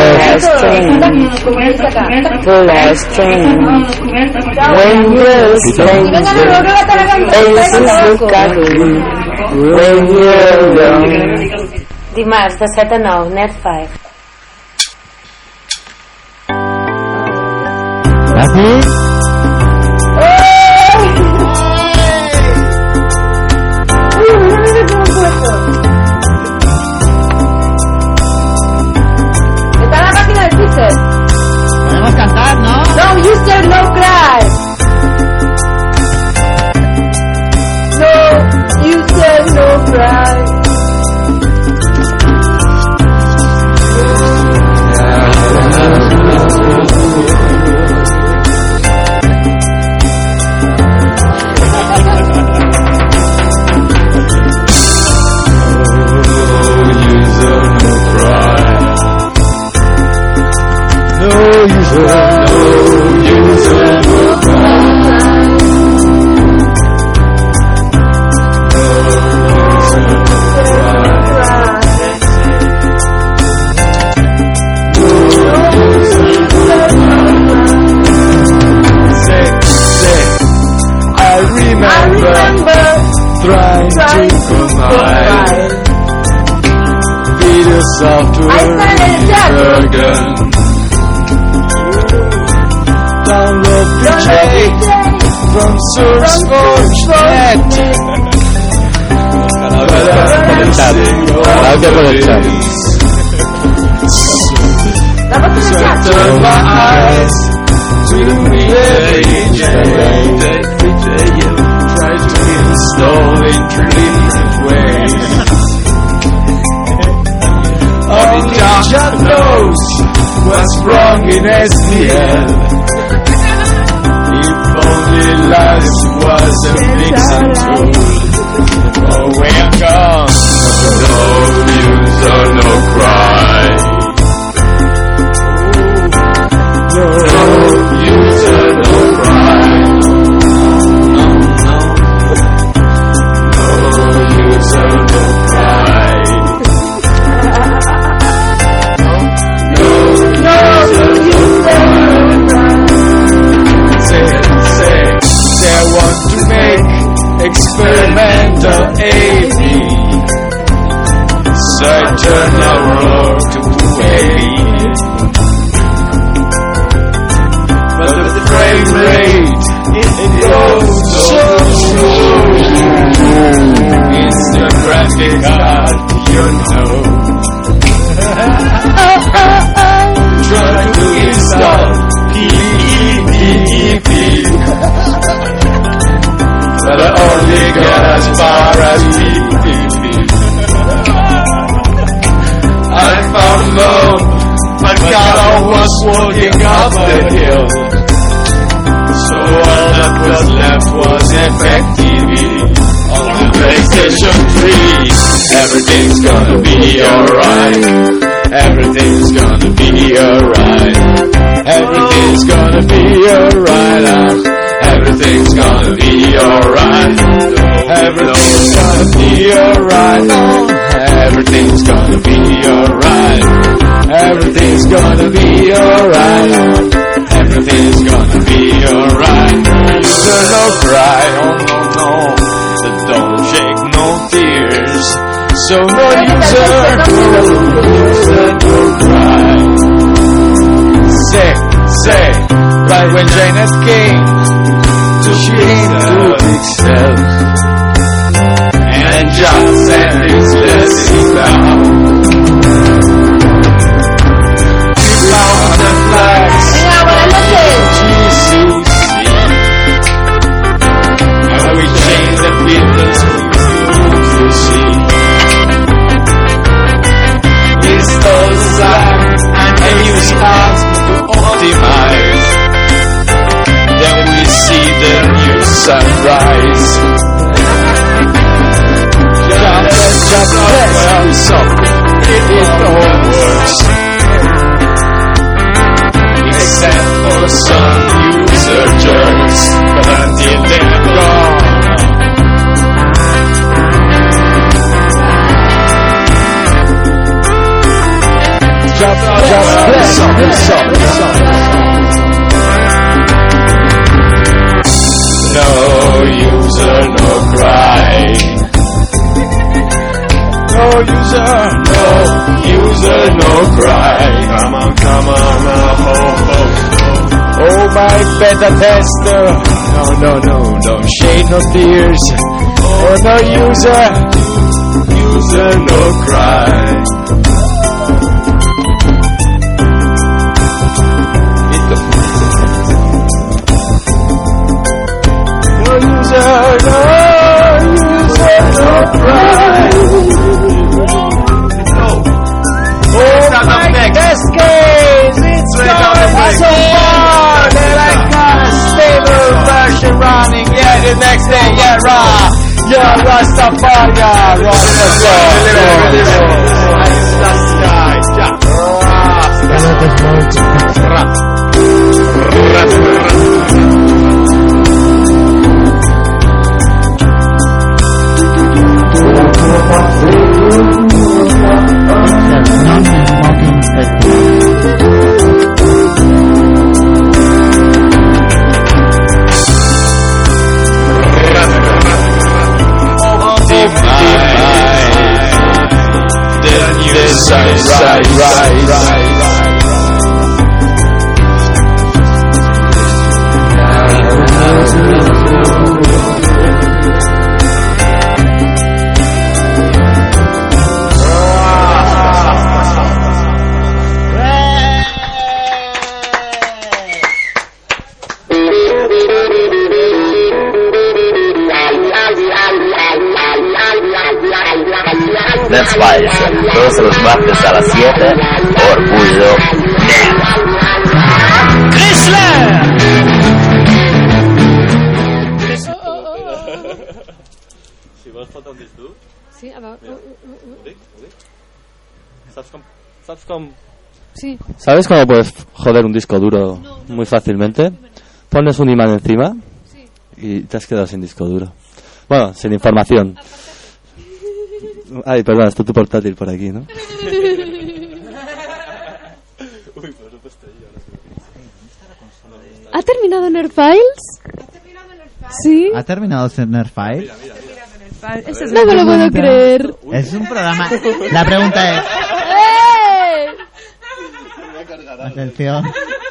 Full string. When you're when you're young. Dimarts de 7 a 9, Net 5. ¿Tati? Está en la página del Pixel. Podemos cantar, ¿no? No, you said no cry. No, you said no cry. Turn my eyes to the try to install in creative ways. Only God knows what's wrong in SDL. If only life was a mixing tool. Oh, we're gone. No use or no cry. No use or no cry. No use or no cry. No use or no cry. Say I want to make experimental AV. So I turn our road to wave. But the frame rate, it goes so slow. It's the graphic card, you know. Trying to install PEP. But I only get as far as PPP. I found love, but God, I was walking up the hill. So all that was left was FXTV on the PlayStation 3. Everything's gonna be alright. Everything's gonna be alright. Everything's gonna be alright. Everything's gonna be alright. Everything's gonna be alright. Everything's gonna be alright. Everything's gonna be alright. Everything's gonna be alright. User no cry, oh no, no. Don't shake no tears. So no user no cry. Say, right when Janet came to himself, and John sent his blessing down. my beta tester. No shade, no tears. Oh, no user, no cry. No user, no cry. Oh my best case, it's so far that I got a stable version running. Yeah, the next day, yeah, Rastafari, Nerds Files, todos los martes a las 7, Orgullo Nerd. ¡Chrysler! Si vols fotre un disc dur... Sí, a veure... ¿Sabes cómo? Sí. ¿Sabes cómo puedes joder un disco duro muy fácilmente? Pones un imán encima y te has quedado sin disco duro. Bueno, sin información. Ay, perdón, está tu portátil por aquí, ¿no? ¿Ha terminado Nerd Files? Sí. ¿Ha terminado Nerd Files? No me lo puedo creer. Es un programa... La pregunta es... Atención.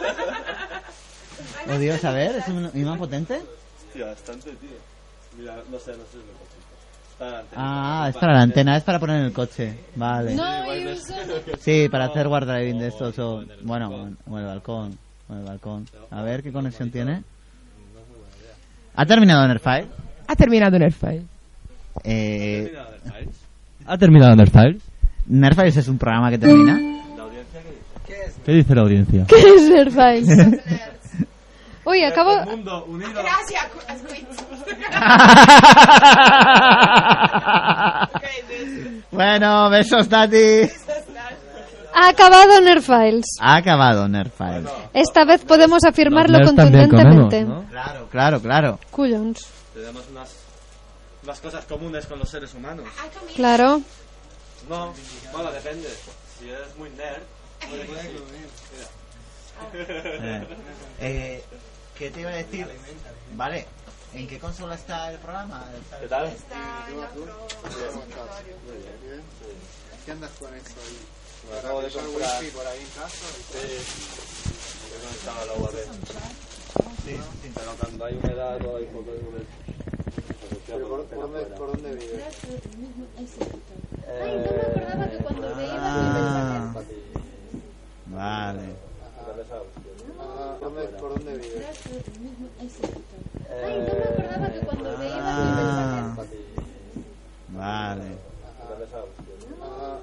Oh Dios, a ver, ¿es un imán potente? Hostia, bastante, tío. Mira, no sé. Ah, es para la antena, es para poner en el coche. Vale. No, sí, para hacer guardadiving de estos. Bueno, o el balcón. A ver qué conexión tiene. ¿Ha terminado Nerdfile? Ha terminado Nerdfile. ¿Ha terminado Nerdfile? Nerdfile es un programa que termina. ¿Qué dice la audiencia? ¿Qué es Nerd Files? Oye, acabo... Gracias, Bueno, besos, Tati. Ha acabado Nerd Files. Ha acabado Nerd Files. Esta vez podemos afirmarlo Los nerds también contundentemente. comemos, ¿no? Claro. Cuyons. Tenemos unas cosas comunes con los seres humanos. Claro. No, bueno, depende. Si eres muy nerd, puedes ¿qué te iba a decir? Vale, ¿en qué consola está el programa? ¿Qué tal? ¿Qué andas con eso ahí? Me acabo de comprar wifi por ahí en casa. He conectado a la UAB. Sí, pero cuando hay humedad o hay poco de humedad. ¿Por dónde vives? Ay, no me acordaba que cuando me iba Vale. ¿Por dónde vives? Ay, no me acordaba que cuando me iba Vale.